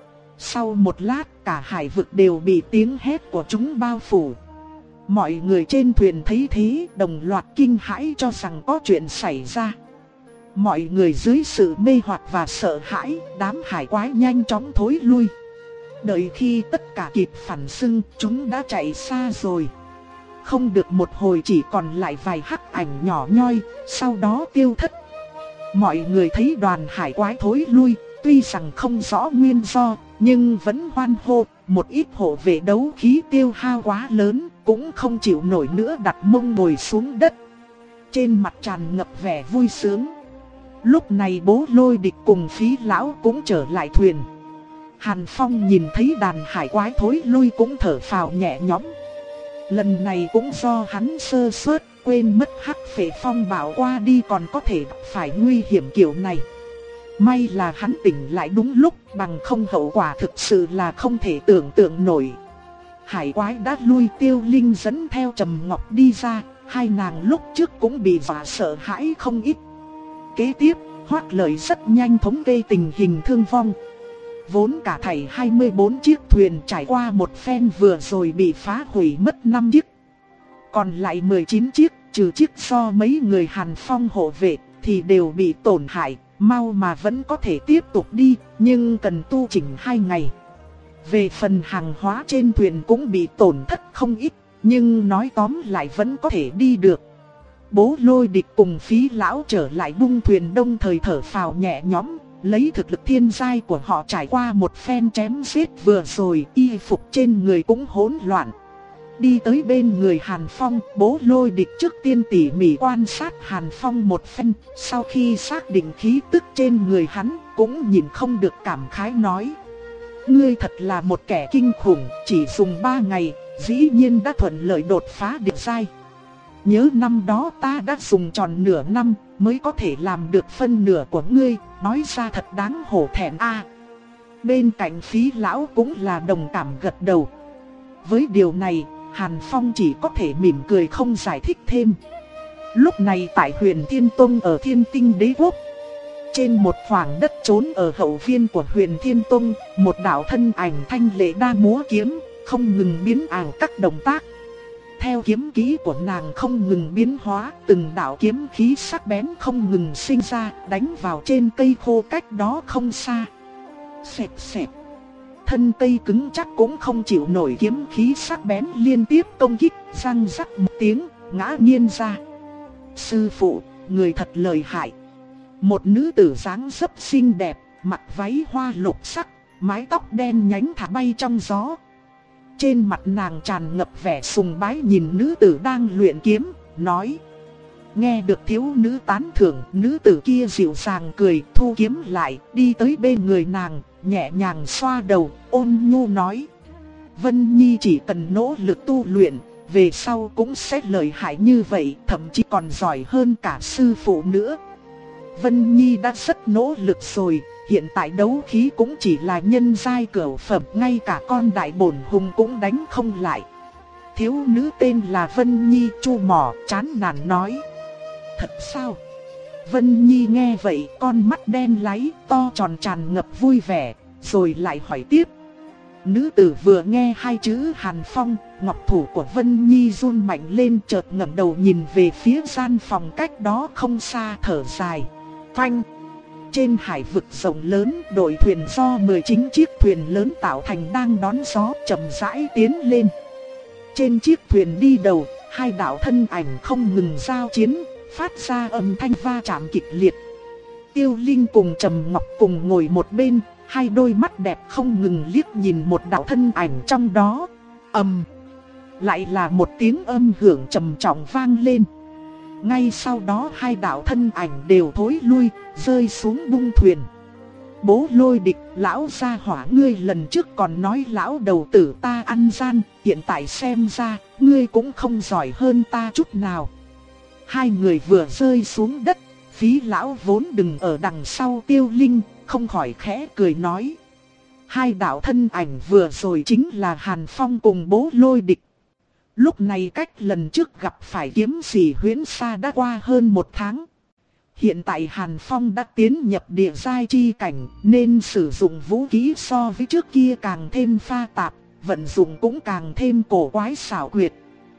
Sau một lát, cả hải vực đều bị tiếng hét của chúng bao phủ. Mọi người trên thuyền thấy thế, đồng loạt kinh hãi cho rằng có chuyện xảy ra. Mọi người dưới sự mê hoặc và sợ hãi, đám hải quái nhanh chóng thối lui. Đợi khi tất cả kịp phản xưng, chúng đã chạy xa rồi. Không được một hồi chỉ còn lại vài hắc ảnh nhỏ nhoi, sau đó tiêu thất. Mọi người thấy đoàn hải quái thối lui, tuy rằng không rõ nguyên do, nhưng vẫn hoan hô. Một ít hộ vệ đấu khí tiêu hao quá lớn, cũng không chịu nổi nữa đặt mông ngồi xuống đất. Trên mặt tràn ngập vẻ vui sướng. Lúc này Bố Lôi Địch cùng Phí Lão cũng trở lại thuyền. Hàn Phong nhìn thấy đàn hải quái thối lui cũng thở phào nhẹ nhõm. Lần này cũng do hắn sơ suất, quên mất Hắc Phệ Phong Bảo qua đi còn có thể phải nguy hiểm kiểu này. May là hắn tỉnh lại đúng lúc, bằng không hậu quả thực sự là không thể tưởng tượng nổi. Hải quái đã lui, Tiêu Linh dẫn theo Trầm Ngọc đi ra, hai nàng lúc trước cũng bị dọa sợ hãi không ít. Kế tiếp, Hoắc Lợi rất nhanh thống kê tình hình thương vong. Vốn cả thảy hai mươi bốn chiếc thuyền trải qua một phen vừa rồi bị phá hủy mất năm chiếc. Còn lại mười chín chiếc, trừ chiếc do mấy người Hàn Phong hộ vệ, thì đều bị tổn hại, mau mà vẫn có thể tiếp tục đi, nhưng cần tu chỉnh hai ngày. Về phần hàng hóa trên thuyền cũng bị tổn thất không ít, nhưng nói tóm lại vẫn có thể đi được. Bố Lôi Địch cùng Phí Lão trở lại bung thuyền, đồng thời thở phào nhẹ nhõm, lấy thực lực thiên giai của họ trải qua một phen chém giết vừa rồi, y phục trên người cũng hỗn loạn. Đi tới bên người Hàn Phong, Bố Lôi Địch trước tiên tỉ mỉ quan sát Hàn Phong một phen, sau khi xác định khí tức trên người hắn, cũng nhìn không được cảm khái nói: ngươi thật là một kẻ kinh khủng, chỉ dùng ba ngày, dĩ nhiên đã thuận lợi đột phá địa giai. Nhớ năm đó ta đã dùng tròn nửa năm mới có thể làm được phân nửa của ngươi, nói ra thật đáng hổ thẹn a. Bên cạnh Phí lão cũng là đồng cảm gật đầu. Với điều này, Hàn Phong chỉ có thể mỉm cười không giải thích thêm. Lúc này tại Huyền Thiên Tông ở Thiên Tinh Đế Quốc, trên một khoảng đất trốn ở hậu viên của Huyền Thiên Tông, một đạo thân ảnh thanh lệ đa múa kiếm, không ngừng biến ảo các động tác. Theo kiếm kỹ của nàng không ngừng biến hóa, từng đạo kiếm khí sắc bén không ngừng sinh ra, đánh vào trên cây khô cách đó không xa. Xẹt xẹt. Thân cây cứng chắc cũng không chịu nổi kiếm khí sắc bén liên tiếp công kích, răng rắc một tiếng, ngã nghiêng ra. Sư phụ, người thật lợi hại. Một nữ tử dáng dấp xinh đẹp, mặc váy hoa lục sắc, mái tóc đen nhánh thả bay trong gió. Trên mặt nàng tràn ngập vẻ sùng bái nhìn nữ tử đang luyện kiếm, nói: nghe được thiếu nữ tán thưởng, nữ tử kia dịu dàng cười, thu kiếm lại, đi tới bên người nàng, nhẹ nhàng xoa đầu, ôn nhu nói: Vân Nhi chỉ cần nỗ lực tu luyện, về sau cũng sẽ lợi hại như vậy, thậm chí còn giỏi hơn cả sư phụ nữa. Vân Nhi đã rất nỗ lực rồi, hiện tại đấu khí cũng chỉ là nhân giai cửu phẩm, ngay cả con đại bổn hùng cũng đánh không lại. Thiếu nữ tên là Vân Nhi chu mỏ, chán nản nói: thật sao? Vân Nhi nghe vậy, con mắt đen láy, to tròn tràn ngập vui vẻ, rồi lại hỏi tiếp. Nữ tử vừa nghe hai chữ Hàn Phong, ngọc thủ của Vân Nhi run mạnh lên, chợt ngẩng đầu nhìn về phía gian phòng cách đó không xa, thở dài. Phanh! Trên hải vực rộng lớn, đội thuyền do mười chín chiếc thuyền lớn tạo thành đang đón gió chậm rãi tiến lên. Trên chiếc thuyền đi đầu, hai đạo thân ảnh không ngừng giao chiến, phát ra âm thanh va chạm kịch liệt. Tiêu Linh cùng Trầm Ngọc cùng ngồi một bên, hai đôi mắt đẹp không ngừng liếc nhìn một đạo thân ảnh trong đó. Ầm! Lại là một tiếng âm hưởng trầm trọng vang lên. Ngay sau đó hai đạo thân ảnh đều thối lui, rơi xuống bung thuyền. Bố Lôi Địch, lão gia hỏa, ngươi lần trước còn nói lão đầu tử ta ăn gian, hiện tại xem ra, ngươi cũng không giỏi hơn ta chút nào. Hai người vừa rơi xuống đất, Phí lão vốn đứng ở đằng sau Tiêu Linh, không khỏi khẽ cười nói: hai đạo thân ảnh vừa rồi chính là Hàn Phong cùng Bố Lôi Địch. Lúc này cách lần trước gặp phải kiếm sĩ Huyễn Sa đã qua hơn một tháng. Hiện tại Hàn Phong đã tiến nhập địa giai chi cảnh, nên sử dụng vũ khí so với trước kia càng thêm pha tạp, vận dụng cũng càng thêm cổ quái xảo quyệt.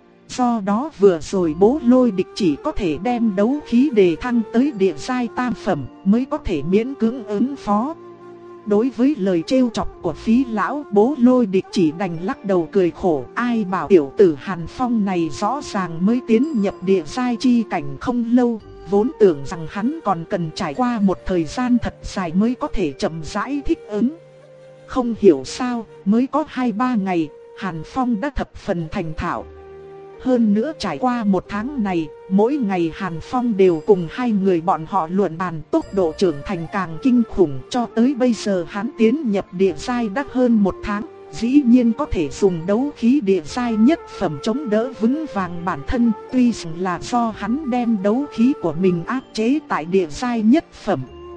Do đó vừa rồi Bố Lôi Địch chỉ có thể đem đấu khí đề thăng tới địa giai tam phẩm mới có thể miễn cưỡng ứng phó. Đối với lời trêu chọc của Phí lão, Bố Lôi Địch chỉ đành lắc đầu cười khổ. Ai bảo tiểu tử Hàn Phong này rõ ràng mới tiến nhập địa giai chi cảnh không lâu, vốn tưởng rằng hắn còn cần trải qua một thời gian thật dài mới có thể chậm rãi thích ứng. Không hiểu sao, mới có hai ba ngày, Hàn Phong đã thập phần thành thạo. Hơn nữa trải qua một tháng này, mỗi ngày Hàn Phong đều cùng hai người bọn họ luận bàn, tốc độ trưởng thành càng kinh khủng. Cho tới bây giờ hắn tiến nhập địa giai đã hơn một tháng, dĩ nhiên có thể dùng đấu khí địa giai nhất phẩm chống đỡ vững vàng bản thân. Tuy rằng là do hắn đem đấu khí của mình áp chế tại địa giai nhất phẩm.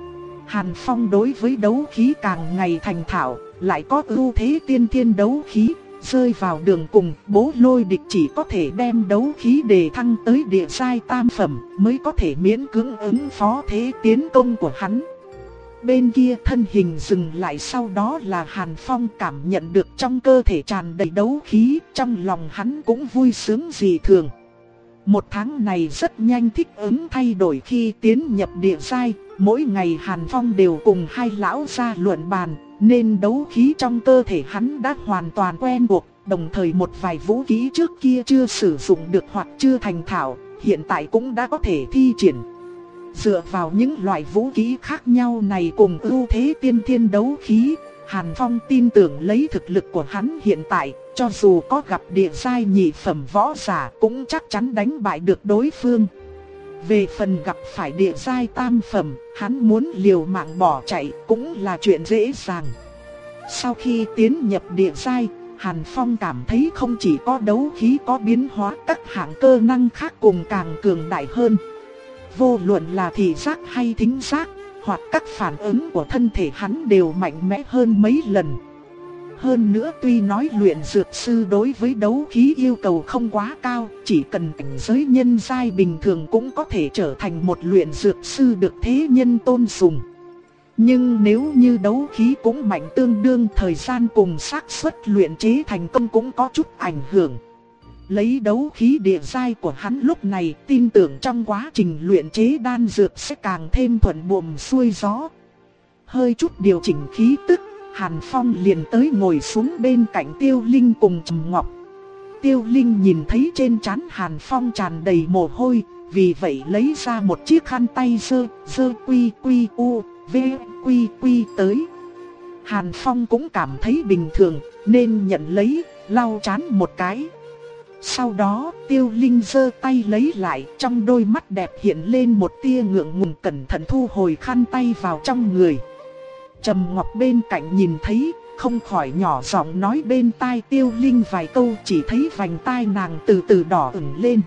Hàn Phong đối với đấu khí càng ngày thành thạo, lại có ưu thế tiên thiên đấu khí. Rơi vào đường cùng, Bố Lôi Địch chỉ có thể đem đấu khí đề thăng tới địa giai tam phẩm mới có thể miễn cưỡng ứng phó thế tiến công của hắn. Bên kia thân hình dừng lại, sau đó là Hàn Phong cảm nhận được trong cơ thể tràn đầy đấu khí, trong lòng hắn cũng vui sướng dị thường. Một tháng này rất nhanh thích ứng thay đổi khi tiến nhập địa giai, mỗi ngày Hàn Phong đều cùng hai lão gia luận bàn. Nên đấu khí trong cơ thể hắn đã hoàn toàn quen thuộc, đồng thời một vài vũ khí trước kia chưa sử dụng được hoặc chưa thành thạo, hiện tại cũng đã có thể thi triển. Dựa vào những loại vũ khí khác nhau này cùng ưu thế tiên thiên đấu khí, Hàn Phong tin tưởng lấy thực lực của hắn hiện tại, cho dù có gặp địa giai nhị phẩm võ giả cũng chắc chắn đánh bại được đối phương. Về phần gặp phải địa giai tam phẩm, hắn muốn liều mạng bỏ chạy cũng là chuyện dễ dàng. Sau khi tiến nhập địa giai, Hàn Phong cảm thấy không chỉ có đấu khí có biến hóa, các hạng cơ năng khác cùng càng cường đại hơn. Vô luận là thị giác hay thính giác, hoặc các phản ứng của thân thể hắn đều mạnh mẽ hơn mấy lần. Hơn nữa tuy nói luyện dược sư đối với đấu khí yêu cầu không quá cao, chỉ cần cảnh giới nhân giai bình thường cũng có thể trở thành một luyện dược sư được thế nhân tôn sùng. Nhưng nếu như đấu khí cũng mạnh tương đương, thời gian cùng xác suất luyện chế thành công cũng có chút ảnh hưởng. Lấy đấu khí địa giai của hắn lúc này, tin tưởng trong quá trình luyện chế đan dược sẽ càng thêm thuận buồm xuôi gió. Hơi chút điều chỉnh khí tức, Hàn Phong liền tới ngồi xuống bên cạnh Tiêu Linh cùng Trầm Ngọc. Tiêu Linh nhìn thấy trên trán Hàn Phong tràn đầy mồ hôi, vì vậy lấy ra một chiếc khăn tay sơ, sơ quy quy u, v quy quy tới. Hàn Phong cũng cảm thấy bình thường, nên nhận lấy, lau trán một cái. Sau đó, Tiêu Linh giơ tay lấy lại, trong đôi mắt đẹp hiện lên một tia ngượng ngùng, cẩn thận thu hồi khăn tay vào trong người. Trầm Ngọc bên cạnh nhìn thấy, không khỏi nhỏ giọng nói bên tai Tiêu Linh vài câu, chỉ thấy vành tai nàng từ từ đỏ ửng lên.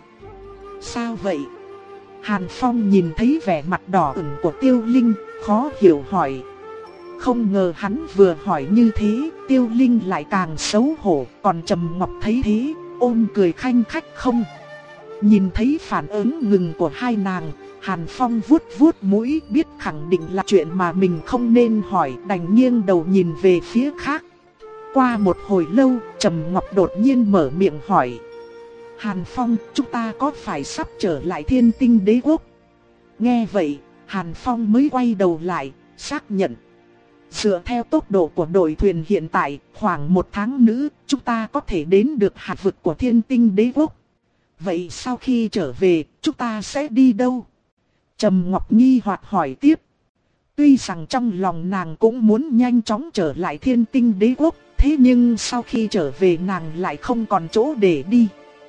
Sao vậy? Hàn Phong nhìn thấy vẻ mặt đỏ ửng của Tiêu Linh, khó hiểu hỏi. Không ngờ hắn vừa hỏi như thế, Tiêu Linh lại càng xấu hổ, còn Trầm Ngọc thấy thế, ôm cười khanh khách không. Nhìn thấy phản ứng ngừng của hai nàng, Hàn Phong vuốt vuốt mũi, biết khẳng định là chuyện mà mình không nên hỏi, đành nghiêng đầu nhìn về phía khác. Qua một hồi lâu, Trầm Ngọc đột nhiên mở miệng hỏi. Hàn Phong, chúng ta có phải sắp trở lại Thiên Tinh Đế Quốc? Nghe vậy, Hàn Phong mới quay đầu lại, xác nhận. Dựa theo tốc độ của đội thuyền hiện tại, khoảng một tháng nữa, chúng ta có thể đến được hạt vực của Thiên Tinh Đế Quốc. Vậy sau khi trở về, chúng ta sẽ đi đâu? Trầm Ngọc nghi hoặc hỏi tiếp. Tuy rằng trong lòng nàng cũng muốn nhanh chóng trở lại Thiên Tinh Đế Quốc, thế nhưng sau khi trở về nàng lại không còn chỗ để đi.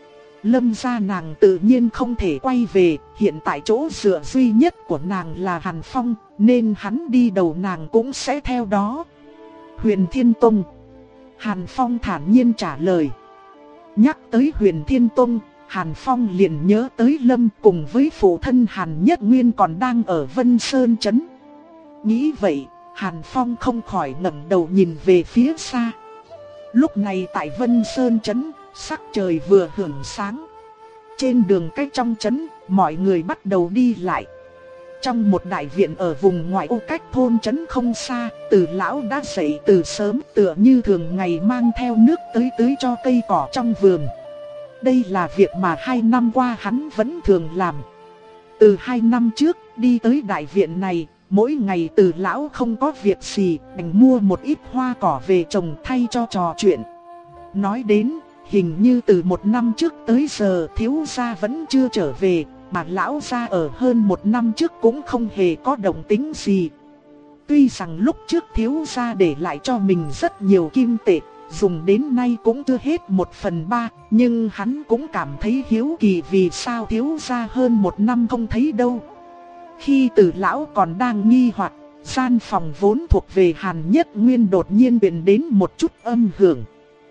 Lâm gia nàng tự nhiên không thể quay về, hiện tại chỗ dựa duy nhất của nàng là Hàn Phong, nên hắn đi đầu nàng cũng sẽ theo đó. Huyền Thiên Tông. Hàn Phong thản nhiên trả lời. Nhắc tới Huyền Thiên Tông, Hàn Phong liền nhớ tới Lâm cùng với phụ thân Hàn Nhất Nguyên còn đang ở Vân Sơn Trấn. Nghĩ vậy, Hàn Phong không khỏi ngẩng đầu nhìn về phía xa. Lúc này tại Vân Sơn Trấn, sắc trời vừa hưởng sáng. Trên đường cách trong trấn, mọi người bắt đầu đi lại. Trong một đại viện ở vùng ngoại ô cách thôn trấn không xa, Từ lão đã dậy từ sớm, tựa như thường ngày mang theo nước tới tưới cho cây cỏ trong vườn. Đây là việc mà hai năm qua hắn vẫn thường làm. Từ hai năm trước, đi tới đại viện này, mỗi ngày Từ lão không có việc gì, đành mua một ít hoa cỏ về trồng thay cho trò chuyện. Nói đến, hình như từ một năm trước tới giờ thiếu gia vẫn chưa trở về, mà lão gia ở hơn một năm trước cũng không hề có động tĩnh gì. Tuy rằng lúc trước thiếu gia để lại cho mình rất nhiều kim tệ, dùng đến nay cũng chưa hết một phần ba, nhưng hắn cũng cảm thấy hiếu kỳ vì sao thiếu gia hơn một năm không thấy đâu. Khi Từ lão còn đang nghi hoặc, gian phòng vốn thuộc về Hàn Nhất Nguyên đột nhiên truyền đến một chút âm hưởng.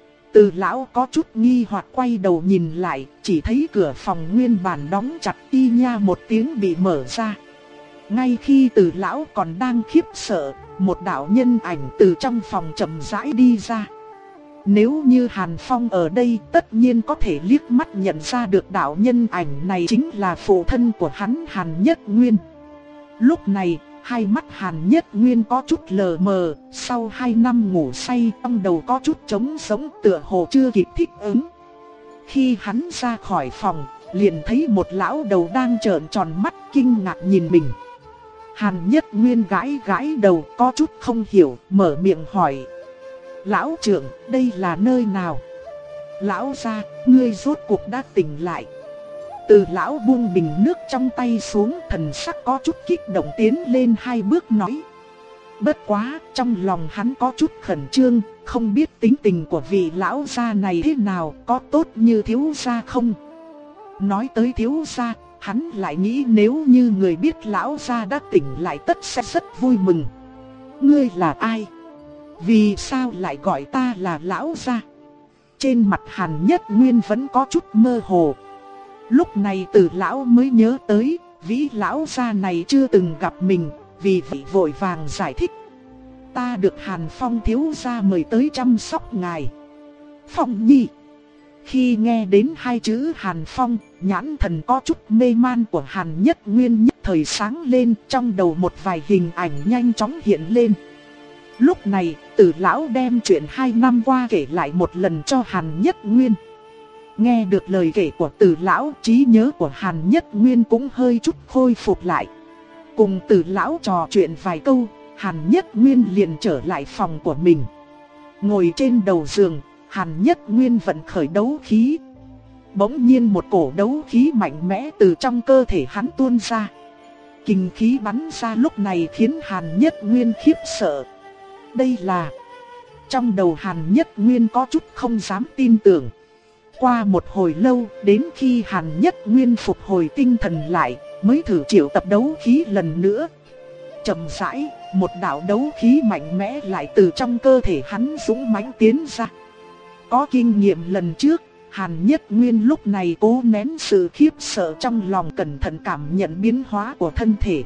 Từ lão có chút nghi hoặc quay đầu nhìn lại, chỉ thấy cửa phòng nguyên bản đóng chặt ti nha một tiếng bị mở ra. Ngay khi Từ lão còn đang khiếp sợ, một đạo nhân ảnh từ trong phòng chậm rãi đi ra. Nếu như Hàn Phong ở đây, tất nhiên có thể liếc mắt nhận ra được đạo nhân ảnh này chính là phụ thân của hắn, Hàn Nhất Nguyên. Lúc này, hai mắt Hàn Nhất Nguyên có chút lờ mờ, sau hai năm ngủ say, trong đầu có chút trống sống, tựa hồ chưa kịp thích ứng. Khi hắn ra khỏi phòng, liền thấy một lão đầu đang trợn tròn mắt kinh ngạc nhìn mình. Hàn Nhất Nguyên gãi gãi đầu, có chút không hiểu, mở miệng hỏi. Lão trưởng, đây là nơi nào? Lão gia, ngươi rốt cuộc đã tỉnh lại. Từ lão buông bình nước trong tay xuống, thần sắc có chút kích động tiến lên hai bước nói. Bất quá, trong lòng hắn có chút khẩn trương, không biết tính tình của vị lão gia này thế nào, có tốt như thiếu gia không? Nói tới thiếu gia, hắn lại nghĩ nếu như người biết lão gia đã tỉnh lại tất sẽ rất vui mừng. Ngươi là ai? Vì sao lại gọi ta là lão gia? Trên mặt Hàn Nhất Nguyên vẫn có chút mơ hồ. Lúc này Từ lão mới nhớ tới, vị lão gia này chưa từng gặp mình, vì vậy vội vàng giải thích. Ta được Hàn Phong thiếu gia mời tới chăm sóc ngài. Phong Nhi. Khi nghe đến hai chữ Hàn Phong, nhãn thần có chút mê man của Hàn Nhất Nguyên nhất thời sáng lên, trong đầu một vài hình ảnh nhanh chóng hiện lên. Lúc này, Từ lão đem chuyện hai năm qua kể lại một lần cho Hàn Nhất Nguyên. Nghe được lời kể của Từ lão, trí nhớ của Hàn Nhất Nguyên cũng hơi chút khôi phục lại. Cùng Từ lão trò chuyện vài câu, Hàn Nhất Nguyên liền trở lại phòng của mình. Ngồi trên đầu giường, Hàn Nhất Nguyên vận khởi đấu khí. Bỗng nhiên một cổ đấu khí mạnh mẽ từ trong cơ thể hắn tuôn ra. Kình khí bắn ra lúc này khiến Hàn Nhất Nguyên khiếp sợ. Đây là... Trong đầu Hàn Nhất Nguyên có chút không dám tin tưởng. Qua một hồi lâu, đến khi Hàn Nhất Nguyên phục hồi tinh thần lại, mới thử triệu tập đấu khí lần nữa. Chậm rãi, một đạo đấu khí mạnh mẽ lại từ trong cơ thể hắn dũng mãnh tiến ra. Có kinh nghiệm lần trước, Hàn Nhất Nguyên lúc này cố nén sự khiếp sợ trong lòng, cẩn thận cảm nhận biến hóa của thân thể.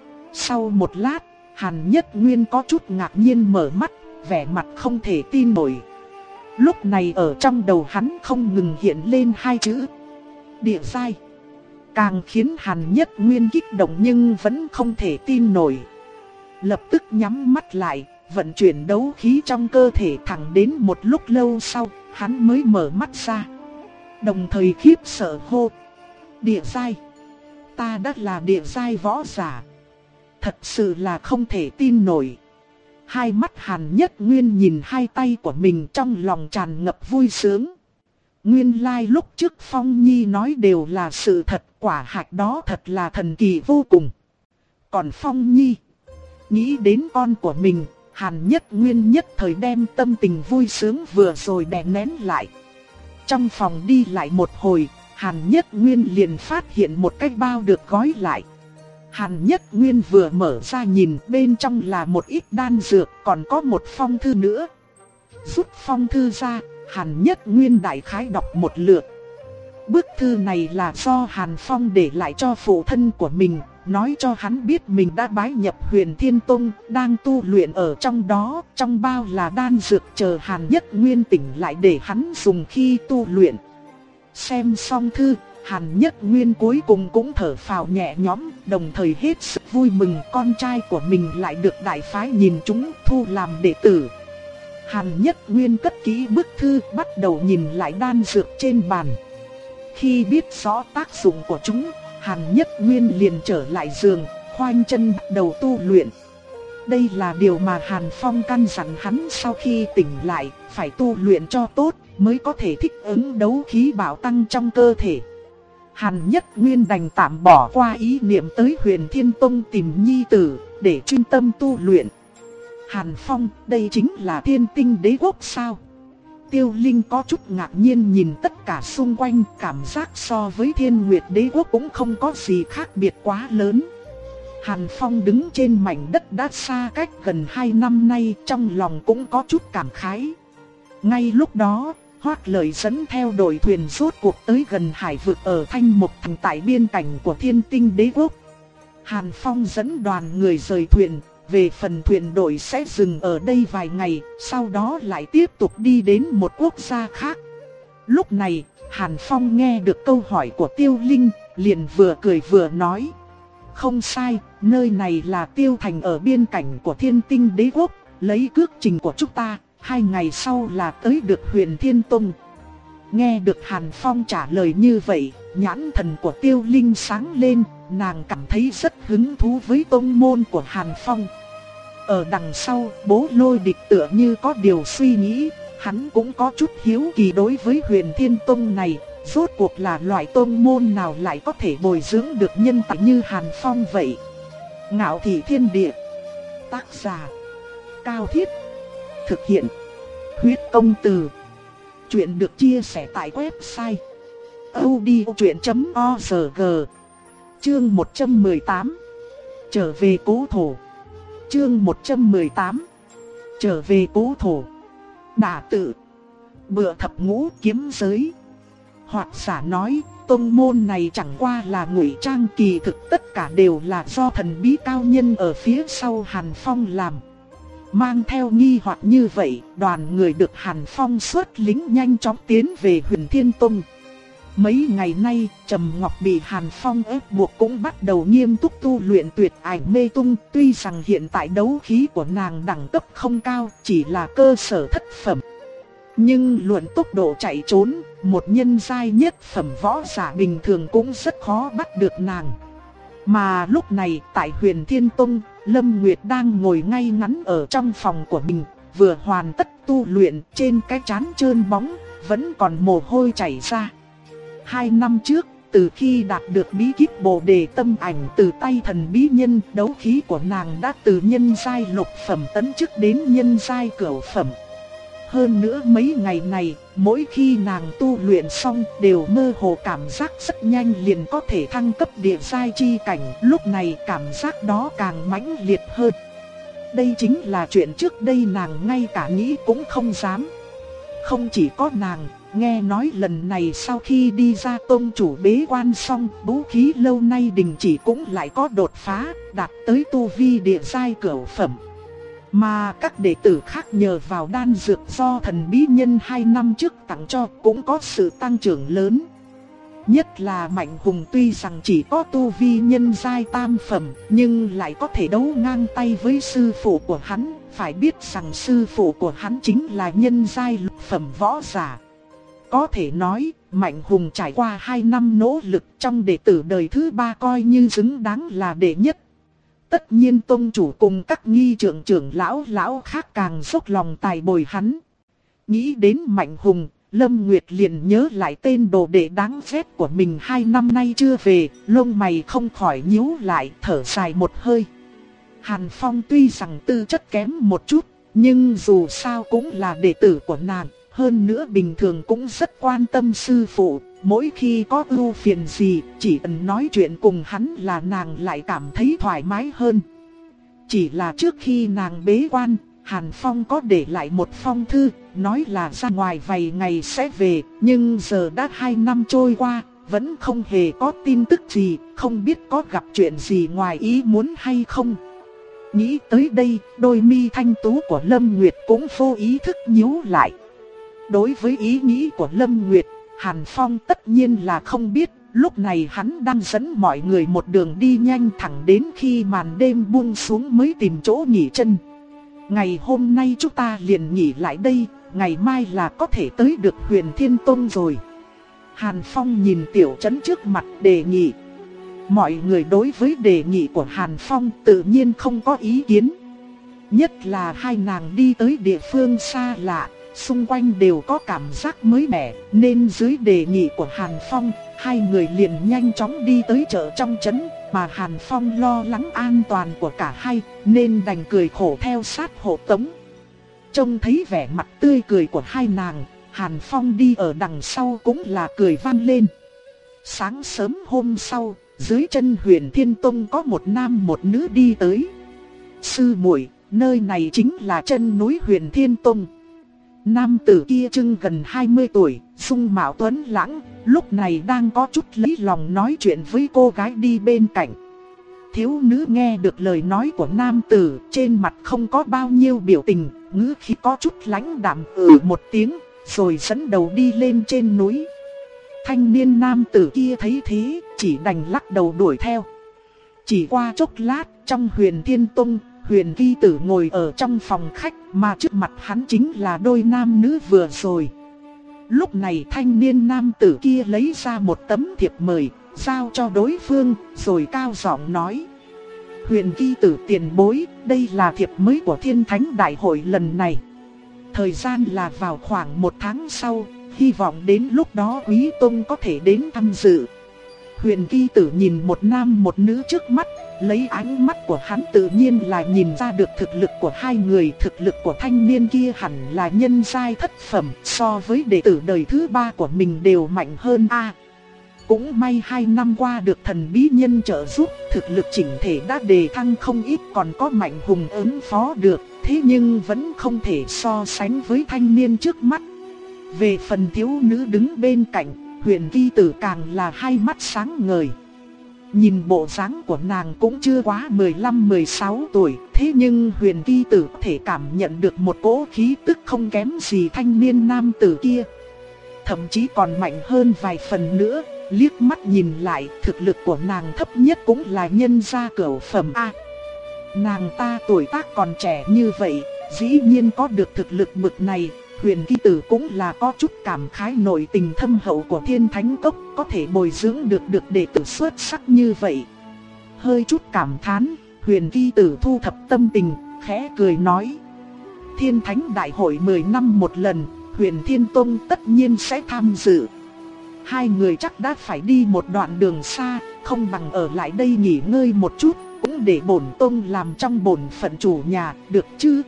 Sau một lát, Hàn Nhất Nguyên có chút ngạc nhiên mở mắt, vẻ mặt không thể tin nổi. Lúc này ở trong đầu hắn không ngừng hiện lên hai chữ địa giai. Càng khiến Hàn Nhất Nguyên kích động nhưng vẫn không thể tin nổi. Lập tức nhắm mắt lại, vận chuyển đấu khí trong cơ thể, thẳng đến một lúc lâu sau, hắn mới mở mắt ra. Đồng thời khiếp sợ hô. Địa giai. Ta đã là địa giai võ giả. Thật sự là không thể tin nổi. Hai mắt Hàn Nhất Nguyên nhìn hai tay của mình, trong lòng tràn ngập vui sướng. Nguyên lai like lúc trước Phong Nhi nói đều là sự thật, quả hạch đó thật là thần kỳ vô cùng. Còn Phong Nhi, nghĩ đến con của mình, Hàn Nhất Nguyên nhất thời đem tâm tình vui sướng vừa rồi đè nén lại. Trong phòng đi lại một hồi, Hàn Nhất Nguyên liền phát hiện một cái bao được gói lại. Hàn Nhất Nguyên vừa mở ra nhìn, bên trong là một ít đan dược, còn có một phong thư nữa. Rút phong thư ra, Hàn Nhất Nguyên đại khái đọc một lượt. Bức thư này là do Hàn Phong để lại cho phụ thân của mình, nói cho hắn biết mình đã bái nhập Huyền Thiên Tông, đang tu luyện ở trong đó. Trong bao là đan dược chờ Hàn Nhất Nguyên tỉnh lại để hắn dùng khi tu luyện. Xem xong thư, Hàn Nhất Nguyên cuối cùng cũng thở phào nhẹ nhõm, đồng thời hết sức vui mừng con trai của mình lại được đại phái nhìn chúng thu làm đệ tử. Hàn Nhất Nguyên cất kỹ bức thư, bắt đầu nhìn lại đan dược trên bàn. Khi biết rõ tác dụng của chúng, Hàn Nhất Nguyên liền trở lại giường, khoanh chân bắt đầu tu luyện. Đây là điều mà Hàn Phong căn dặn hắn sau khi tỉnh lại, phải tu luyện cho tốt, mới có thể thích ứng đấu khí bạo tăng trong cơ thể. Hàn Nhất Nguyên đành tạm bỏ qua ý niệm tới Huyền Thiên Tông tìm nhi tử, để chuyên tâm tu luyện. Hàn Phong, đây chính là Thiên Tinh Đế Quốc sao? Tiêu Linh có chút ngạc nhiên nhìn tất cả xung quanh, cảm giác so với Thiên Nguyệt Đế Quốc cũng không có gì khác biệt quá lớn. Hàn Phong đứng trên mảnh đất đã xa cách gần hai năm nay, trong lòng cũng có chút cảm khái. Ngay lúc đó, Hoắc Lợi dẫn theo đội thuyền rốt cuộc tới gần hải vực ở Thanh Mộc Thành tại biên cảnh của Thiên Tinh Đế Quốc. Hàn Phong dẫn đoàn người rời thuyền, về phần thuyền đội sẽ dừng ở đây vài ngày, sau đó lại tiếp tục đi đến một quốc gia khác. Lúc này, Hàn Phong nghe được câu hỏi của Tiêu Linh, liền vừa cười vừa nói. Không sai, nơi này là Tiêu Thành ở biên cảnh của Thiên Tinh Đế Quốc, lấy cước trình của chúng ta, hai ngày sau là tới được Huyền Thiên Tông. Nghe được Hàn Phong trả lời như vậy, nhãn thần của Tiêu Linh sáng lên, nàng cảm thấy rất hứng thú với tông môn của Hàn Phong. Ở đằng sau, Bố Lôi Địch tựa như có điều suy nghĩ, hắn cũng có chút hiếu kỳ đối với Huyền Thiên Tông này, Rốt cuộc là loại tôn môn nào lại có thể bồi dưỡng được nhân tài như Hàn Phong vậy? Ngạo thị thiên địa. Tác giả Cao Thiết. Thực hiện Huyết Công Từ. Chuyện được chia sẻ tại website audiochuyện chấm org. Chương một trăm mười tám. Trở về cố thổ. Chương một trăm mười tám. Trở về cố thổ. Đả tự. Bựa thập ngũ kiếm giới. Hoặc giả nói, tông môn này chẳng qua là ngụy trang, kỳ thực tất cả đều là do thần bí cao nhân ở phía sau Hàn Phong làm. Mang theo nghi hoặc như vậy, đoàn người được Hàn Phong xuất lính nhanh chóng tiến về Huyền Thiên Tông. Mấy ngày nay, Trầm Ngọc bị Hàn Phong ép buộc cũng bắt đầu nghiêm túc tu luyện tuyệt ảnh mê tung. Tuy rằng hiện tại đấu khí của nàng đẳng cấp không cao, chỉ là cơ sở thất phẩm. Nhưng luận tốc độ chạy trốn, một nhân giai nhất phẩm võ giả bình thường cũng rất khó bắt được nàng. Mà lúc này tại Huyền Thiên Tông, Lâm Nguyệt đang ngồi ngay ngắn ở trong phòng của mình, vừa hoàn tất tu luyện, trên cái trán trơn bóng, vẫn còn mồ hôi chảy ra. Hai năm trước, từ khi đạt được bí kíp Bồ Đề Tâm Ảnh từ tay thần bí nhân, đấu khí của nàng đã từ nhân giai lục phẩm tấn chức đến nhân giai cửu phẩm. Hơn nữa mấy ngày này, mỗi khi nàng tu luyện xong đều mơ hồ cảm giác rất nhanh liền có thể thăng cấp địa giai chi cảnh. Lúc này cảm giác đó càng mãnh liệt hơn. Đây chính là chuyện trước đây nàng ngay cả nghĩ cũng không dám. Không chỉ có nàng, nghe nói lần này sau khi đi ra tông chủ bế quan xong, vũ khí lâu nay đình chỉ cũng lại có đột phá, đạt tới tu vi địa giai cửu phẩm. Mà các đệ tử khác nhờ vào đan dược do thần bí nhân hai năm trước tặng cho cũng có sự tăng trưởng lớn. Nhất là Mạnh Hùng tuy rằng chỉ có tu vi nhân giai tam phẩm, nhưng lại có thể đấu ngang tay với sư phụ của hắn. Phải biết rằng sư phụ của hắn chính là nhân giai lục phẩm võ giả. Có thể nói, Mạnh Hùng trải qua hai năm nỗ lực trong đệ tử đời thứ ba coi như xứng đáng là đệ nhất. Tất nhiên tông chủ cùng các nghi trưởng trưởng lão lão khác càng dốc lòng tài bồi hắn. Nghĩ đến Mạnh Hùng, Lâm Nguyệt liền nhớ lại tên đồ đệ đáng ghét của mình hai năm nay chưa về, lông mày không khỏi nhíu lại, thở dài một hơi. Hàn Phong tuy rằng tư chất kém một chút, nhưng dù sao cũng là đệ tử của nàng, hơn nữa bình thường cũng rất quan tâm sư phụ. Mỗi khi có ưu phiền gì, chỉ cần nói chuyện cùng hắn là nàng lại cảm thấy thoải mái hơn. Chỉ là trước khi nàng bế quan, Hàn Phong có để lại một phong thư, nói là ra ngoài vài ngày sẽ về, nhưng giờ đã hai năm trôi qua, vẫn không hề có tin tức gì, không biết có gặp chuyện gì ngoài ý muốn hay không. Nghĩ tới đây, đôi mi thanh tú của Lâm Nguyệt cũng vô ý thức nhíu lại. Đối với ý nghĩ của Lâm Nguyệt, Hàn Phong tất nhiên là không biết. Lúc này hắn đang dẫn mọi người một đường đi nhanh thẳng đến khi màn đêm buông xuống mới tìm chỗ nghỉ chân. Ngày hôm nay chúng ta liền nghỉ lại đây, ngày mai là có thể tới được Huyền Thiên Tông rồi. Hàn Phong nhìn Tiểu Trấn trước mặt đề nghị. Mọi người đối với đề nghị của Hàn Phong tự nhiên không có ý kiến. Nhất là hai nàng đi tới địa phương xa lạ, xung quanh đều có cảm giác mới mẻ, nên dưới đề nghị của Hàn Phong, hai người liền nhanh chóng đi tới chợ trong trấn, mà Hàn Phong lo lắng an toàn của cả hai, nên đành cười khổ theo sát hộ tống. Trông thấy vẻ mặt tươi cười của hai nàng, Hàn Phong đi ở đằng sau cũng là cười vang lên. Sáng sớm hôm sau, dưới chân Huyền Thiên Tông có một nam một nữ đi tới. Sư muội, nơi này chính là chân núi Huyền Thiên Tông. Nam tử kia chừng gần hai mươi tuổi, dung mạo tuấn lãng, lúc này đang có chút lấy lòng nói chuyện với cô gái đi bên cạnh. Thiếu nữ nghe được lời nói của nam tử, trên mặt không có bao nhiêu biểu tình, ngữ khí có chút lãnh đạm ừ một tiếng, rồi dẫn đầu đi lên trên núi. Thanh niên nam tử kia thấy thế, chỉ đành lắc đầu đuổi theo. Chỉ qua chốc lát, trong Huyền Thiên Tông, Huyền Vi Tử ngồi ở trong phòng khách, mà trước mặt hắn chính là đôi nam nữ vừa rồi. Lúc này thanh niên nam tử kia lấy ra một tấm thiệp mời, giao cho đối phương, rồi cao giọng nói. Huyền Vi Tử tiền bối, đây là thiệp mới của Thiên Thánh Đại hội lần này. Thời gian là vào khoảng một tháng sau, hy vọng đến lúc đó Quý Tông có thể đến tham dự. Huyền Kỳ Tử nhìn một nam một nữ trước mắt, lấy ánh mắt của hắn tự nhiên là nhìn ra được thực lực của hai người. Thực lực của thanh niên kia hẳn là nhân giai thất phẩm, so với đệ tử đời thứ ba của mình đều mạnh hơn a. Cũng may hai năm qua được thần bí nhân trợ giúp, thực lực chỉnh thể đã đề thăng không ít, còn có mạnh hùng ứng phó được, thế nhưng vẫn không thể so sánh với thanh niên trước mắt. Về phần thiếu nữ đứng bên cạnh, Huyền Kỳ Tử càng là hai mắt sáng ngời. Nhìn bộ dáng của nàng cũng chưa quá mười lăm mười sáu tuổi, thế nhưng Huyền Kỳ Tử có thể cảm nhận được một cỗ khí tức không kém gì thanh niên nam tử kia. Thậm chí còn mạnh hơn vài phần nữa, liếc mắt nhìn lại, thực lực của nàng thấp nhất cũng là nhân gia cửu phẩm A. Nàng ta tuổi tác còn trẻ như vậy, dĩ nhiên có được thực lực bực này. Huyền Kỳ Tử cũng là có chút cảm khái nội tình thâm hậu của Thiên Thánh Cốc, có thể bồi dưỡng được được đệ tử xuất sắc như vậy. Hơi chút cảm thán, Huyền Kỳ Tử thu thập tâm tình, khẽ cười nói: Thiên Thánh Đại hội mười năm một lần, Huyền Thiên Tông tất nhiên sẽ tham dự. Hai người chắc đã phải đi một đoạn đường xa, không bằng ở lại đây nghỉ ngơi một chút, cũng để bổn tông làm trong bổn phận chủ nhà, được chứ?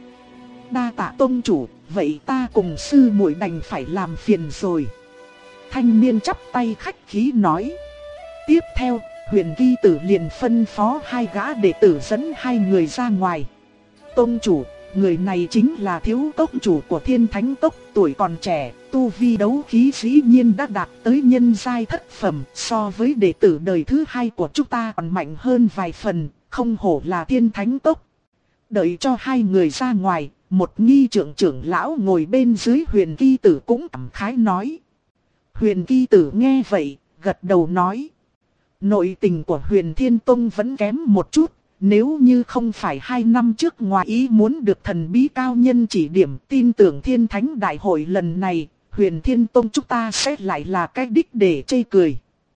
Đa tạ tông chủ, vậy ta cùng sư muội đành phải làm phiền rồi. Thanh niên chắp tay khách khí nói. Tiếp theo, Huyền Kỳ Tử liền phân phó hai gã đệ tử dẫn hai người ra ngoài. Tông chủ, người này chính là thiếu cốc chủ của Thiên Thánh Cốc, tuổi còn trẻ, tu vi đấu khí dĩ nhiên đã đạt tới nhân giai thất phẩm, so với đệ tử đời thứ hai của chúng ta còn mạnh hơn vài phần, không hổ là Thiên Thánh Cốc. Đợi cho hai người ra ngoài, một nghi trưởng trưởng lão ngồi bên dưới Huyền Kỳ Tử cũng cảm khái nói. Huyền Kỳ Tử nghe vậy, gật đầu nói. Nội tình của Huyền Thiên Tông vẫn kém một chút, nếu như không phải hai năm trước ngoài ý muốn được thần bí cao nhân chỉ điểm, tin tưởng Thiên Thánh Đại hội lần này, Huyền Thiên Tông chúng ta sẽ lại là cái đích để chê cười.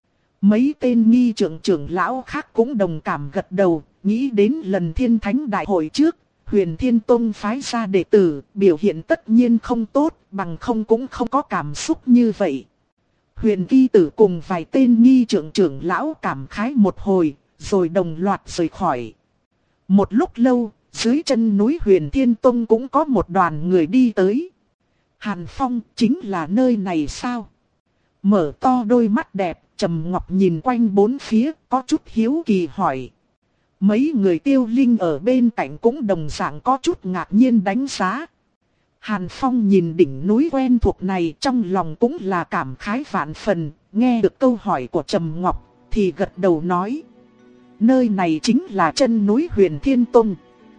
Mấy tên nghi trưởng trưởng lão khác cũng đồng cảm gật đầu, nghĩ đến lần Thiên Thánh Đại hội trước, Huyền Thiên Tông phái ra đệ tử, biểu hiện tất nhiên không tốt, bằng không cũng không có cảm xúc như vậy. Huyền Kỳ Tử cùng vài tên nghi trưởng trưởng lão cảm khái một hồi, rồi đồng loạt rời khỏi. Một lúc lâu, dưới chân núi Huyền Thiên Tông cũng có một đoàn người đi tới. Hàn Phong, chính là nơi này sao? Mở to đôi mắt đẹp, Trầm Ngọc nhìn quanh bốn phía, có chút hiếu kỳ hỏi. Mấy người Tiêu Linh ở bên cạnh cũng đồng dạng có chút ngạc nhiên đánh giá. Hàn Phong nhìn đỉnh núi quen thuộc này, trong lòng cũng là cảm khái vạn phần, nghe được câu hỏi của Trầm Ngọc thì gật đầu nói. Nơi này chính là chân núi Huyền Thiên Tông.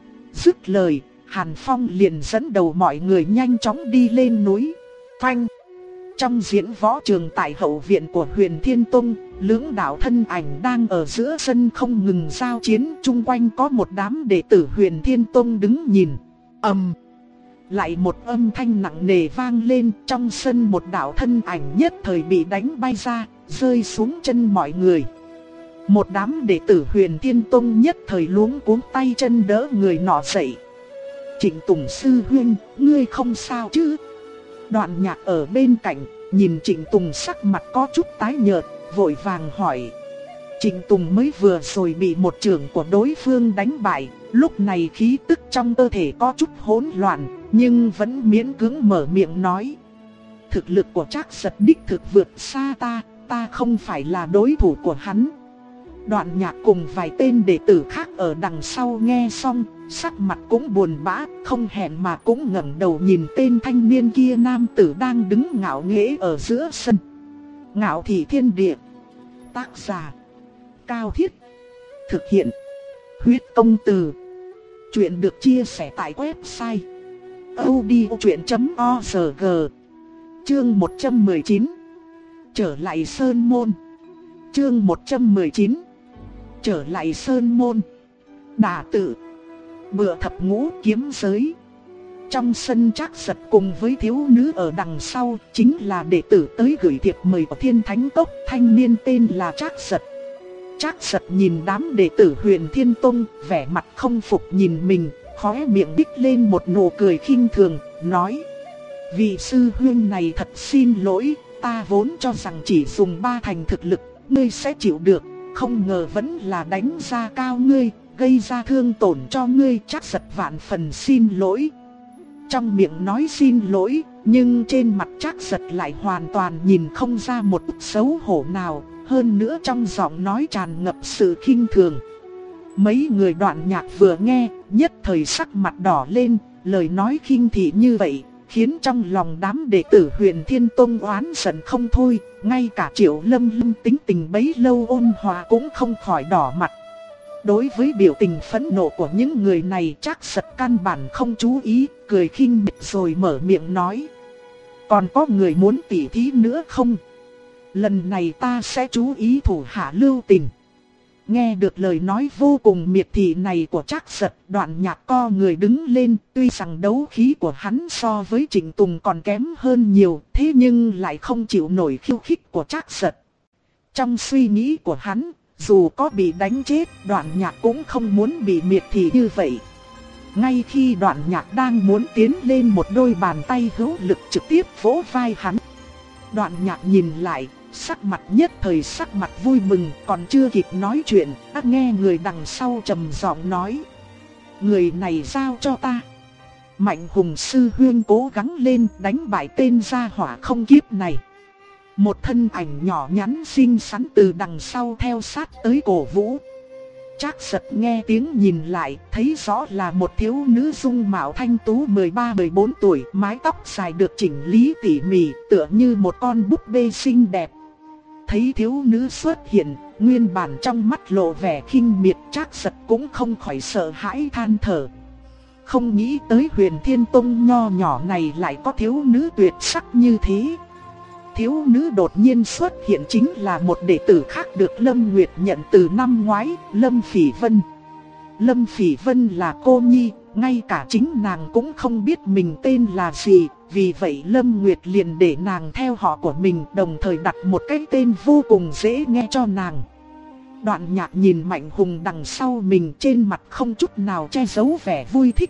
Dứt lời, Hàn Phong liền dẫn đầu mọi người nhanh chóng đi lên núi. Phanh! Trong diễn võ trường tại hậu viện của Huyền Thiên Tông, lưỡng đạo thân ảnh đang ở giữa sân không ngừng giao chiến, chung quanh có một đám đệ tử Huyền Thiên Tông đứng nhìn. Ầm! Lại một âm thanh nặng nề vang lên, trong sân một đạo thân ảnh nhất thời bị đánh bay ra, rơi xuống chân mọi người. Một đám đệ tử Huyền Thiên Tông nhất thời luống cuống tay chân đỡ người nọ dậy. Trịnh Tùng sư huynh, ngươi không sao chứ? Đoạn Nhạc ở bên cạnh, nhìn Trịnh Tùng sắc mặt có chút tái nhợt, vội vàng hỏi. Trịnh Tùng mới vừa rồi bị một trưởng của đối phương đánh bại, lúc này khí tức trong cơ thể có chút hỗn loạn, nhưng vẫn miễn cưỡng mở miệng nói. Thực lực của Trác Giật đích thực vượt xa ta, ta không phải là đối thủ của hắn. Đoạn Nhạc cùng vài tên đệ tử khác ở đằng sau nghe xong, sắc mặt cũng buồn bã, không hẹn mà cũng ngẩng đầu nhìn tên thanh niên kia nam tử đang đứng ngạo nghễ ở giữa sân. Ngạo Thị Thiên Địa. Tác giả Cao Thiết. Thực hiện Huyết Công Từ. Chuyện được chia sẻ tại website audiochuyện chấm org. Chương một trăm mười chín. Trở lại Sơn Môn. Chương một trăm mười chín. Trở lại Sơn Môn. Đả tự. Bựa thập ngũ kiếm giới. Trong sân Trác Giật cùng với thiếu nữ ở đằng sau, chính là đệ tử tới gửi thiệp mời của Thiên Thánh Cốc, thanh niên tên là Trác Giật. Trác Giật nhìn đám đệ tử Huyền Thiên Tông, vẻ mặt không phục nhìn mình, khóe miệng đích lên một nụ cười khinh thường, nói. Vị sư huynh này thật xin lỗi, ta vốn cho rằng chỉ dùng ba thành thực lực, ngươi sẽ chịu được, không ngờ vẫn là đánh giá cao ngươi, gây ra thương tổn cho ngươi, Trác Giật vạn phần xin lỗi. Trong miệng nói xin lỗi, nhưng trên mặt Trác Giật lại hoàn toàn nhìn không ra một chút xấu hổ nào, hơn nữa trong giọng nói tràn ngập sự khinh thường. Mấy người Đoạn Nhạc vừa nghe, nhất thời sắc mặt đỏ lên, lời nói khinh thị như vậy, khiến trong lòng đám đệ tử Huyền Thiên Tông oán giận không thôi, ngay cả Triệu Lâm Lâm tính tình bấy lâu ôn hòa cũng không khỏi đỏ mặt. Đối với biểu tình phẫn nộ của những người này, Trác Giật căn bản không chú ý, cười khinh miệt rồi mở miệng nói: còn có người muốn tỉ thí nữa không? Lần này ta sẽ chú ý thủ hạ lưu tình. Nghe được lời nói vô cùng miệt thị này của Trác Giật, Đoạn Nhạc co người đứng lên, tuy rằng đấu khí của hắn so với Trịnh Tùng còn kém hơn nhiều, thế nhưng lại không chịu nổi khiêu khích của Trác Giật. Trong suy nghĩ của hắn, dù có bị đánh chết, Đoạn Nhạc cũng không muốn bị miệt thị như vậy. Ngay khi Đoạn Nhạc đang muốn tiến lên, một đôi bàn tay hữu lực trực tiếp vỗ vai hắn. Đoạn Nhạc nhìn lại, sắc mặt nhất thời sắc mặt vui mừng, còn chưa kịp nói chuyện, đã nghe người đằng sau trầm giọng nói: người này giao cho ta. Mạnh Hùng sư huynh cố gắng lên, đánh bại tên gia hỏa không kiếp này. Một thân ảnh nhỏ nhắn xinh xắn từ đằng sau theo sát tới cổ vũ. Trác Giật nghe tiếng nhìn lại, thấy rõ là một thiếu nữ dung mạo thanh tú mười ba mười bốn tuổi, mái tóc dài được chỉnh lý tỉ mỉ, tựa như một con búp bê xinh đẹp. Thấy thiếu nữ xuất hiện, nguyên bản trong mắt lộ vẻ khinh miệt, Trác Giật cũng không khỏi sợ hãi than thở. Không nghĩ tới Huyền Thiên Tông nho nhỏ này lại có thiếu nữ tuyệt sắc như thế. Thiếu nữ đột nhiên xuất hiện chính là một đệ tử khác được Lâm Nguyệt nhận từ năm ngoái, Lâm Phỉ Vân. Lâm Phỉ Vân là cô nhi, ngay cả chính nàng cũng không biết mình tên là gì, vì vậy Lâm Nguyệt liền để nàng theo họ của mình, đồng thời đặt một cái tên vô cùng dễ nghe cho nàng. Đoạn Nhạc nhìn Mạnh Hùng đằng sau mình, trên mặt không chút nào che giấu vẻ vui thích.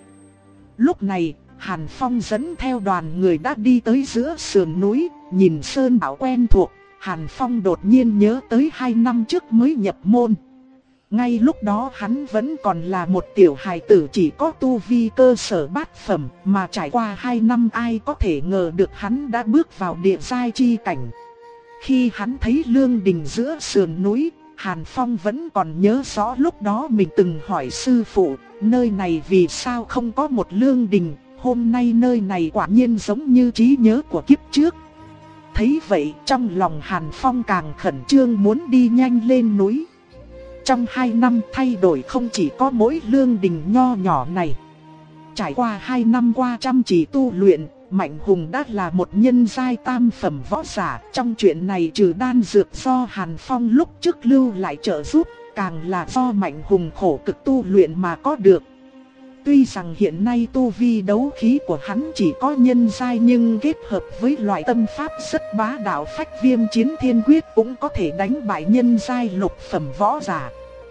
Lúc này, Hàn Phong dẫn theo đoàn người đã đi tới giữa sườn núi, nhìn sơn bảo quen thuộc, Hàn Phong đột nhiên nhớ tới hai năm trước mới nhập môn. Ngay lúc đó hắn vẫn còn là một tiểu hài tử, chỉ có tu vi cơ sở bát phẩm, mà trải qua hai năm ai có thể ngờ được hắn đã bước vào địa giai chi cảnh. Khi hắn thấy lương đình giữa sườn núi, Hàn Phong vẫn còn nhớ rõ lúc đó mình từng hỏi sư phụ, nơi này vì sao không có một lương đình, hôm nay nơi này quả nhiên giống như trí nhớ của kiếp trước. Thấy vậy trong lòng Hàn Phong càng khẩn trương muốn đi nhanh lên núi. Trong hai năm thay đổi không chỉ có mỗi lương đình nho nhỏ này. Trải qua hai năm qua chăm chỉ tu luyện, Mạnh Hùng đã là một nhân giai tam phẩm võ giả. Trong chuyện này trừ đan dược do Hàn Phong lúc trước lưu lại trợ giúp, càng là do Mạnh Hùng khổ cực tu luyện mà có được. Tuy rằng hiện nay tu vi đấu khí của hắn chỉ có nhân giai, nhưng kết hợp với loại tâm pháp rất bá đạo Phách Viêm Chiến Thiên Quyết cũng có thể đánh bại nhân giai lục phẩm võ giả.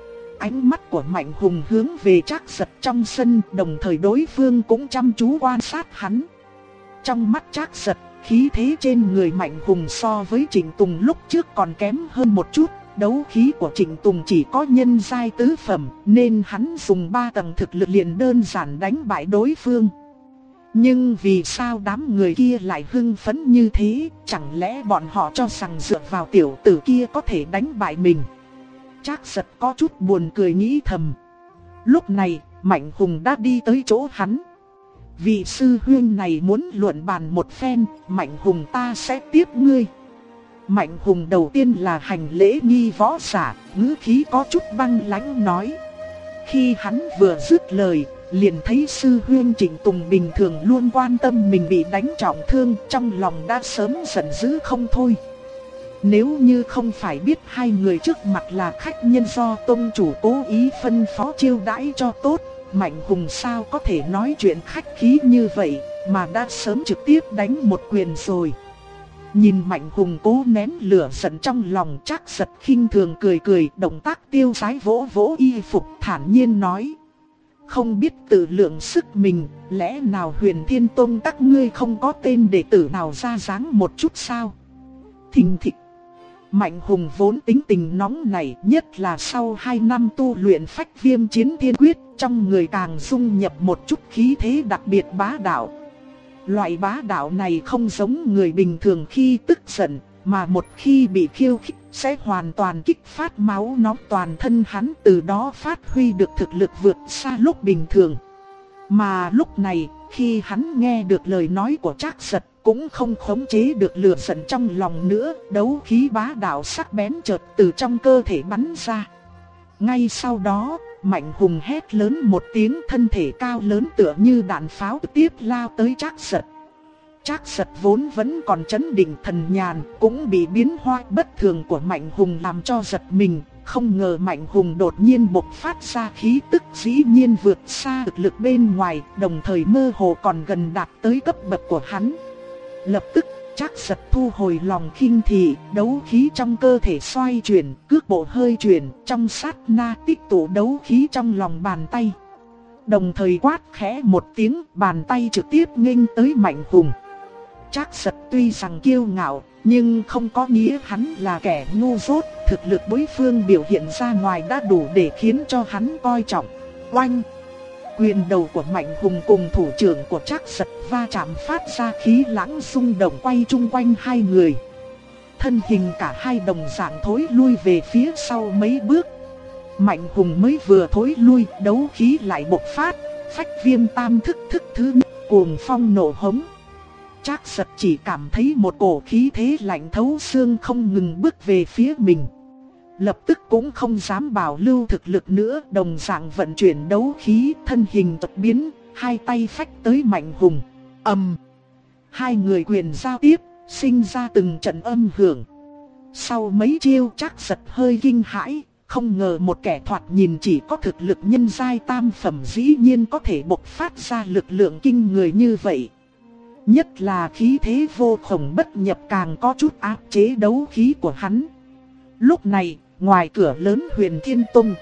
Ánh mắt của Mạnh Hùng hướng về Trác Giật trong sân, đồng thời đối phương cũng chăm chú quan sát hắn. Trong mắt Trác Giật, khí thế trên người Mạnh Hùng so với Trịnh Tùng lúc trước còn kém hơn một chút. Đấu khí của Trịnh Tùng chỉ có nhân giai tứ phẩm, nên hắn dùng ba tầng thực lực liền đơn giản đánh bại đối phương. Nhưng vì sao đám người kia lại hưng phấn như thế? Chẳng lẽ bọn họ cho rằng dựa vào tiểu tử kia có thể đánh bại mình? Trác Giật có chút buồn cười nghĩ thầm. Lúc này, Mạnh Hùng đã đi tới chỗ hắn. Vị sư huynh này muốn luận bàn một phen, Mạnh Hùng ta sẽ tiếp ngươi. Mạnh Hùng đầu tiên là hành lễ nghi võ giả, ngữ khí có chút băng lãnh nói. Khi hắn vừa dứt lời, liền thấy sư huynh Trịnh Tùng bình thường luôn quan tâm mình bị đánh trọng thương, trong lòng đã sớm giận dữ không thôi. Nếu như không phải biết hai người trước mặt là khách nhân do tông chủ cố ý phân phó chiêu đãi cho tốt, Mạnh Hùng sao có thể nói chuyện khách khí như vậy, mà đã sớm trực tiếp đánh một quyền rồi. Nhìn Mạnh Hùng cố nén lửa giận trong lòng, Trác Giật khinh thường cười cười, động tác tiêu sái vỗ vỗ y phục thản nhiên nói. không biết tự lượng sức mình, lẽ nào Huyền Thiên Tông các ngươi không có tên đệ tử nào ra dáng một chút sao? Thình thịch. Mạnh Hùng vốn tính tình nóng nảy, nhất là sau hai năm tu luyện Phách Viêm Chiến Thiên Quyết, trong người càng dung nhập một chút khí thế đặc biệt bá đạo. Loại bá đạo này không giống người bình thường khi tức giận, mà một khi bị khiêu khích sẽ hoàn toàn kích phát máu nóng toàn thân hắn, từ đó phát huy được thực lực vượt xa lúc bình thường. Mà lúc này, khi hắn nghe được lời nói của Trác Giật, cũng không khống chế được lửa giận trong lòng nữa, đấu khí bá đạo sắc bén chợt từ trong cơ thể bắn ra. Ngay sau đó, Mạnh Hùng hét lớn một tiếng, thân thể cao lớn tựa như đạn pháo trực tiếp lao tới Trác Giật. Trác Giật vốn vẫn còn trấn định thần nhàn, cũng bị biến hóa bất thường của Mạnh Hùng làm cho giật mình. Không ngờ Mạnh Hùng đột nhiên bộc phát ra khí tức dĩ nhiên vượt xa thực lực bên ngoài, đồng thời mơ hồ còn gần đạt tới cấp bậc của hắn. Lập tức, Trác Giật thu hồi lòng khinh thị, đấu khí trong cơ thể xoay chuyển, cước bộ hơi chuyển, trong sát na tích tụ đấu khí trong lòng bàn tay. Đồng thời quát khẽ một tiếng, bàn tay trực tiếp nghênh tới Mạnh Hùng. Trác Giật tuy rằng kiêu ngạo, nhưng không có nghĩa hắn là kẻ ngu dốt, thực lực đối phương biểu hiện ra ngoài đã đủ để khiến cho hắn coi trọng. Oanh! Quyền đầu của Mạnh Hùng cùng thủ trưởng của Trác Giật va chạm phát ra khí lãng rung động quay chung quanh hai người. Thân hình cả hai đồng dạng thối lui về phía sau mấy bước. Mạnh Hùng mới vừa thối lui, đấu khí lại bộc phát, Phách Viêm Tam Thức thức thứ nhất, cuồng phong nổ hống. Trác Giật chỉ cảm thấy một cổ khí thế lạnh thấu xương không ngừng bước về phía mình. Lập tức cũng không dám bảo lưu thực lực nữa, đồng dạng vận chuyển đấu khí, thân hình chợt biến, hai tay phách tới Mạnh Hùng. Ầm! Hai người quyền giao tiếp, sinh ra từng trận âm hưởng. Sau mấy chiêu Trác Giật hơi kinh hãi, không ngờ một kẻ thoạt nhìn chỉ có thực lực nhân giai tam phẩm dĩ nhiên có thể bộc phát ra lực lượng kinh người như vậy. Nhất là khí thế vô khổng bất nhập càng có chút áp chế đấu khí của hắn. Lúc này, ngoài cửa lớn Huyền Thiên Tông.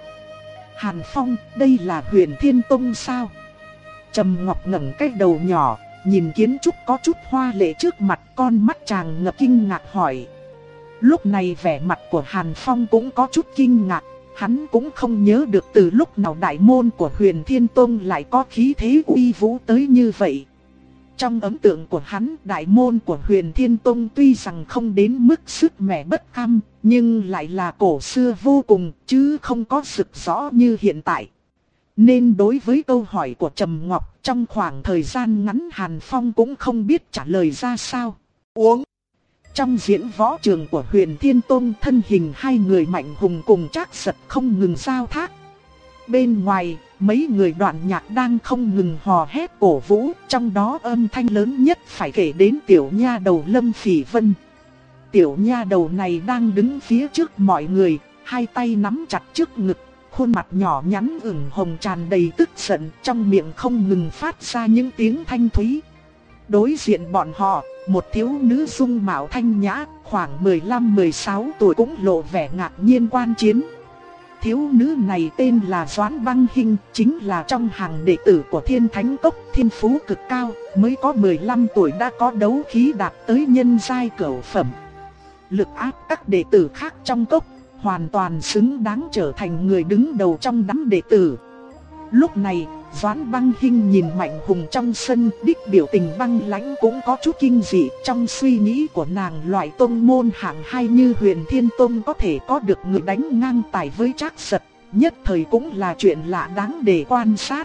Hàn Phong, đây là Huyền Thiên Tông sao? Trầm Ngọc ngẩng cái đầu nhỏ, nhìn kiến trúc có chút hoa lệ trước mặt, con mắt tràn ngập kinh ngạc hỏi. Lúc này vẻ mặt của Hàn Phong cũng có chút kinh ngạc, hắn cũng không nhớ được từ lúc nào đại môn của Huyền Thiên Tông lại có khí thế uy vũ tới như vậy. Trong ấn tượng của hắn, đại môn của Huyền Thiên Tông tuy rằng không đến mức sức mẻ bất kham, nhưng lại là cổ xưa vô cùng, chứ không có rực rõ như hiện tại. Nên đối với câu hỏi của Trầm Ngọc, trong khoảng thời gian ngắn Hàn Phong cũng không biết trả lời ra sao. Uống! Trong diễn võ trường của Huyền Thiên Tông, thân hình hai người Mạnh Hùng cùng Trác Giật không ngừng giao thác. Bên ngoài, mấy người Đoạn Nhạc đang không ngừng hò hét cổ vũ, trong đó âm thanh lớn nhất phải kể đến tiểu nha đầu Lâm Phỉ Vân. Tiểu nha đầu này đang đứng phía trước mọi người, hai tay nắm chặt trước ngực, khuôn mặt nhỏ nhắn ửng hồng tràn đầy tức giận, trong miệng không ngừng phát ra những tiếng thanh thúy. Đối diện bọn họ, một thiếu nữ dung mạo thanh nhã, khoảng mười lăm mười sáu tuổi cũng lộ vẻ ngạc nhiên quan chiến. Thiếu nữ này tên là Doãn Băng Hinh, chính là trong hàng đệ tử của Thiên Thánh Cốc, thiên phú cực cao, mới có mười lăm tuổi đã có đấu khí đạt tới nhân giai cửu phẩm. Lực áp các đệ tử khác trong cốc, hoàn toàn xứng đáng trở thành người đứng đầu trong đám đệ tử. Lúc này, Doãn Băng Hinh nhìn Mạnh Hùng trong sân, đích biểu tình băng lãnh cũng có chút kinh dị. Trong suy nghĩ của nàng, loại tông môn hạng hai như Huyền Thiên Tông có thể có được người đánh ngang tài với Trác Giật, nhất thời cũng là chuyện lạ đáng để quan sát.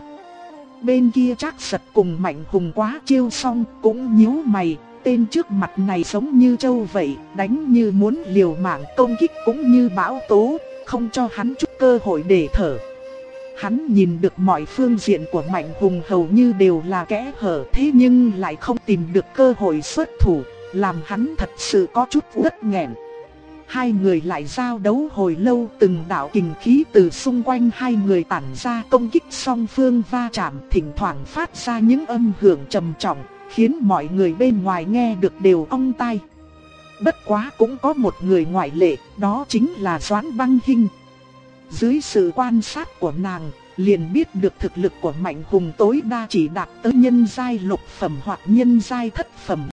Bên kia Trác Giật cùng Mạnh Hùng quá chiêu xong, cũng nhíu mày. Tên trước mặt này giống như trâu vậy, đánh như muốn liều mạng, công kích cũng như bão tố, không cho hắn chút cơ hội để thở. Hắn nhìn được mọi phương diện của Mạnh Hùng hầu như đều là kẽ hở, thế nhưng lại không tìm được cơ hội xuất thủ, làm hắn thật sự có chút uất nghẹn. Hai người lại giao đấu hồi lâu, từng đạo kình khí từ xung quanh hai người tản ra, công kích song phương va chạm, thỉnh thoảng phát ra những âm hưởng trầm trọng, khiến mọi người bên ngoài nghe được đều ong tai. Bất quá cũng có một người ngoại lệ, đó chính là Doãn Băng Hinh. Dưới sự quan sát của nàng, liền biết được thực lực của Mạnh Hùng tối đa chỉ đạt tới nhân giai lục phẩm hoặc nhân giai thất phẩm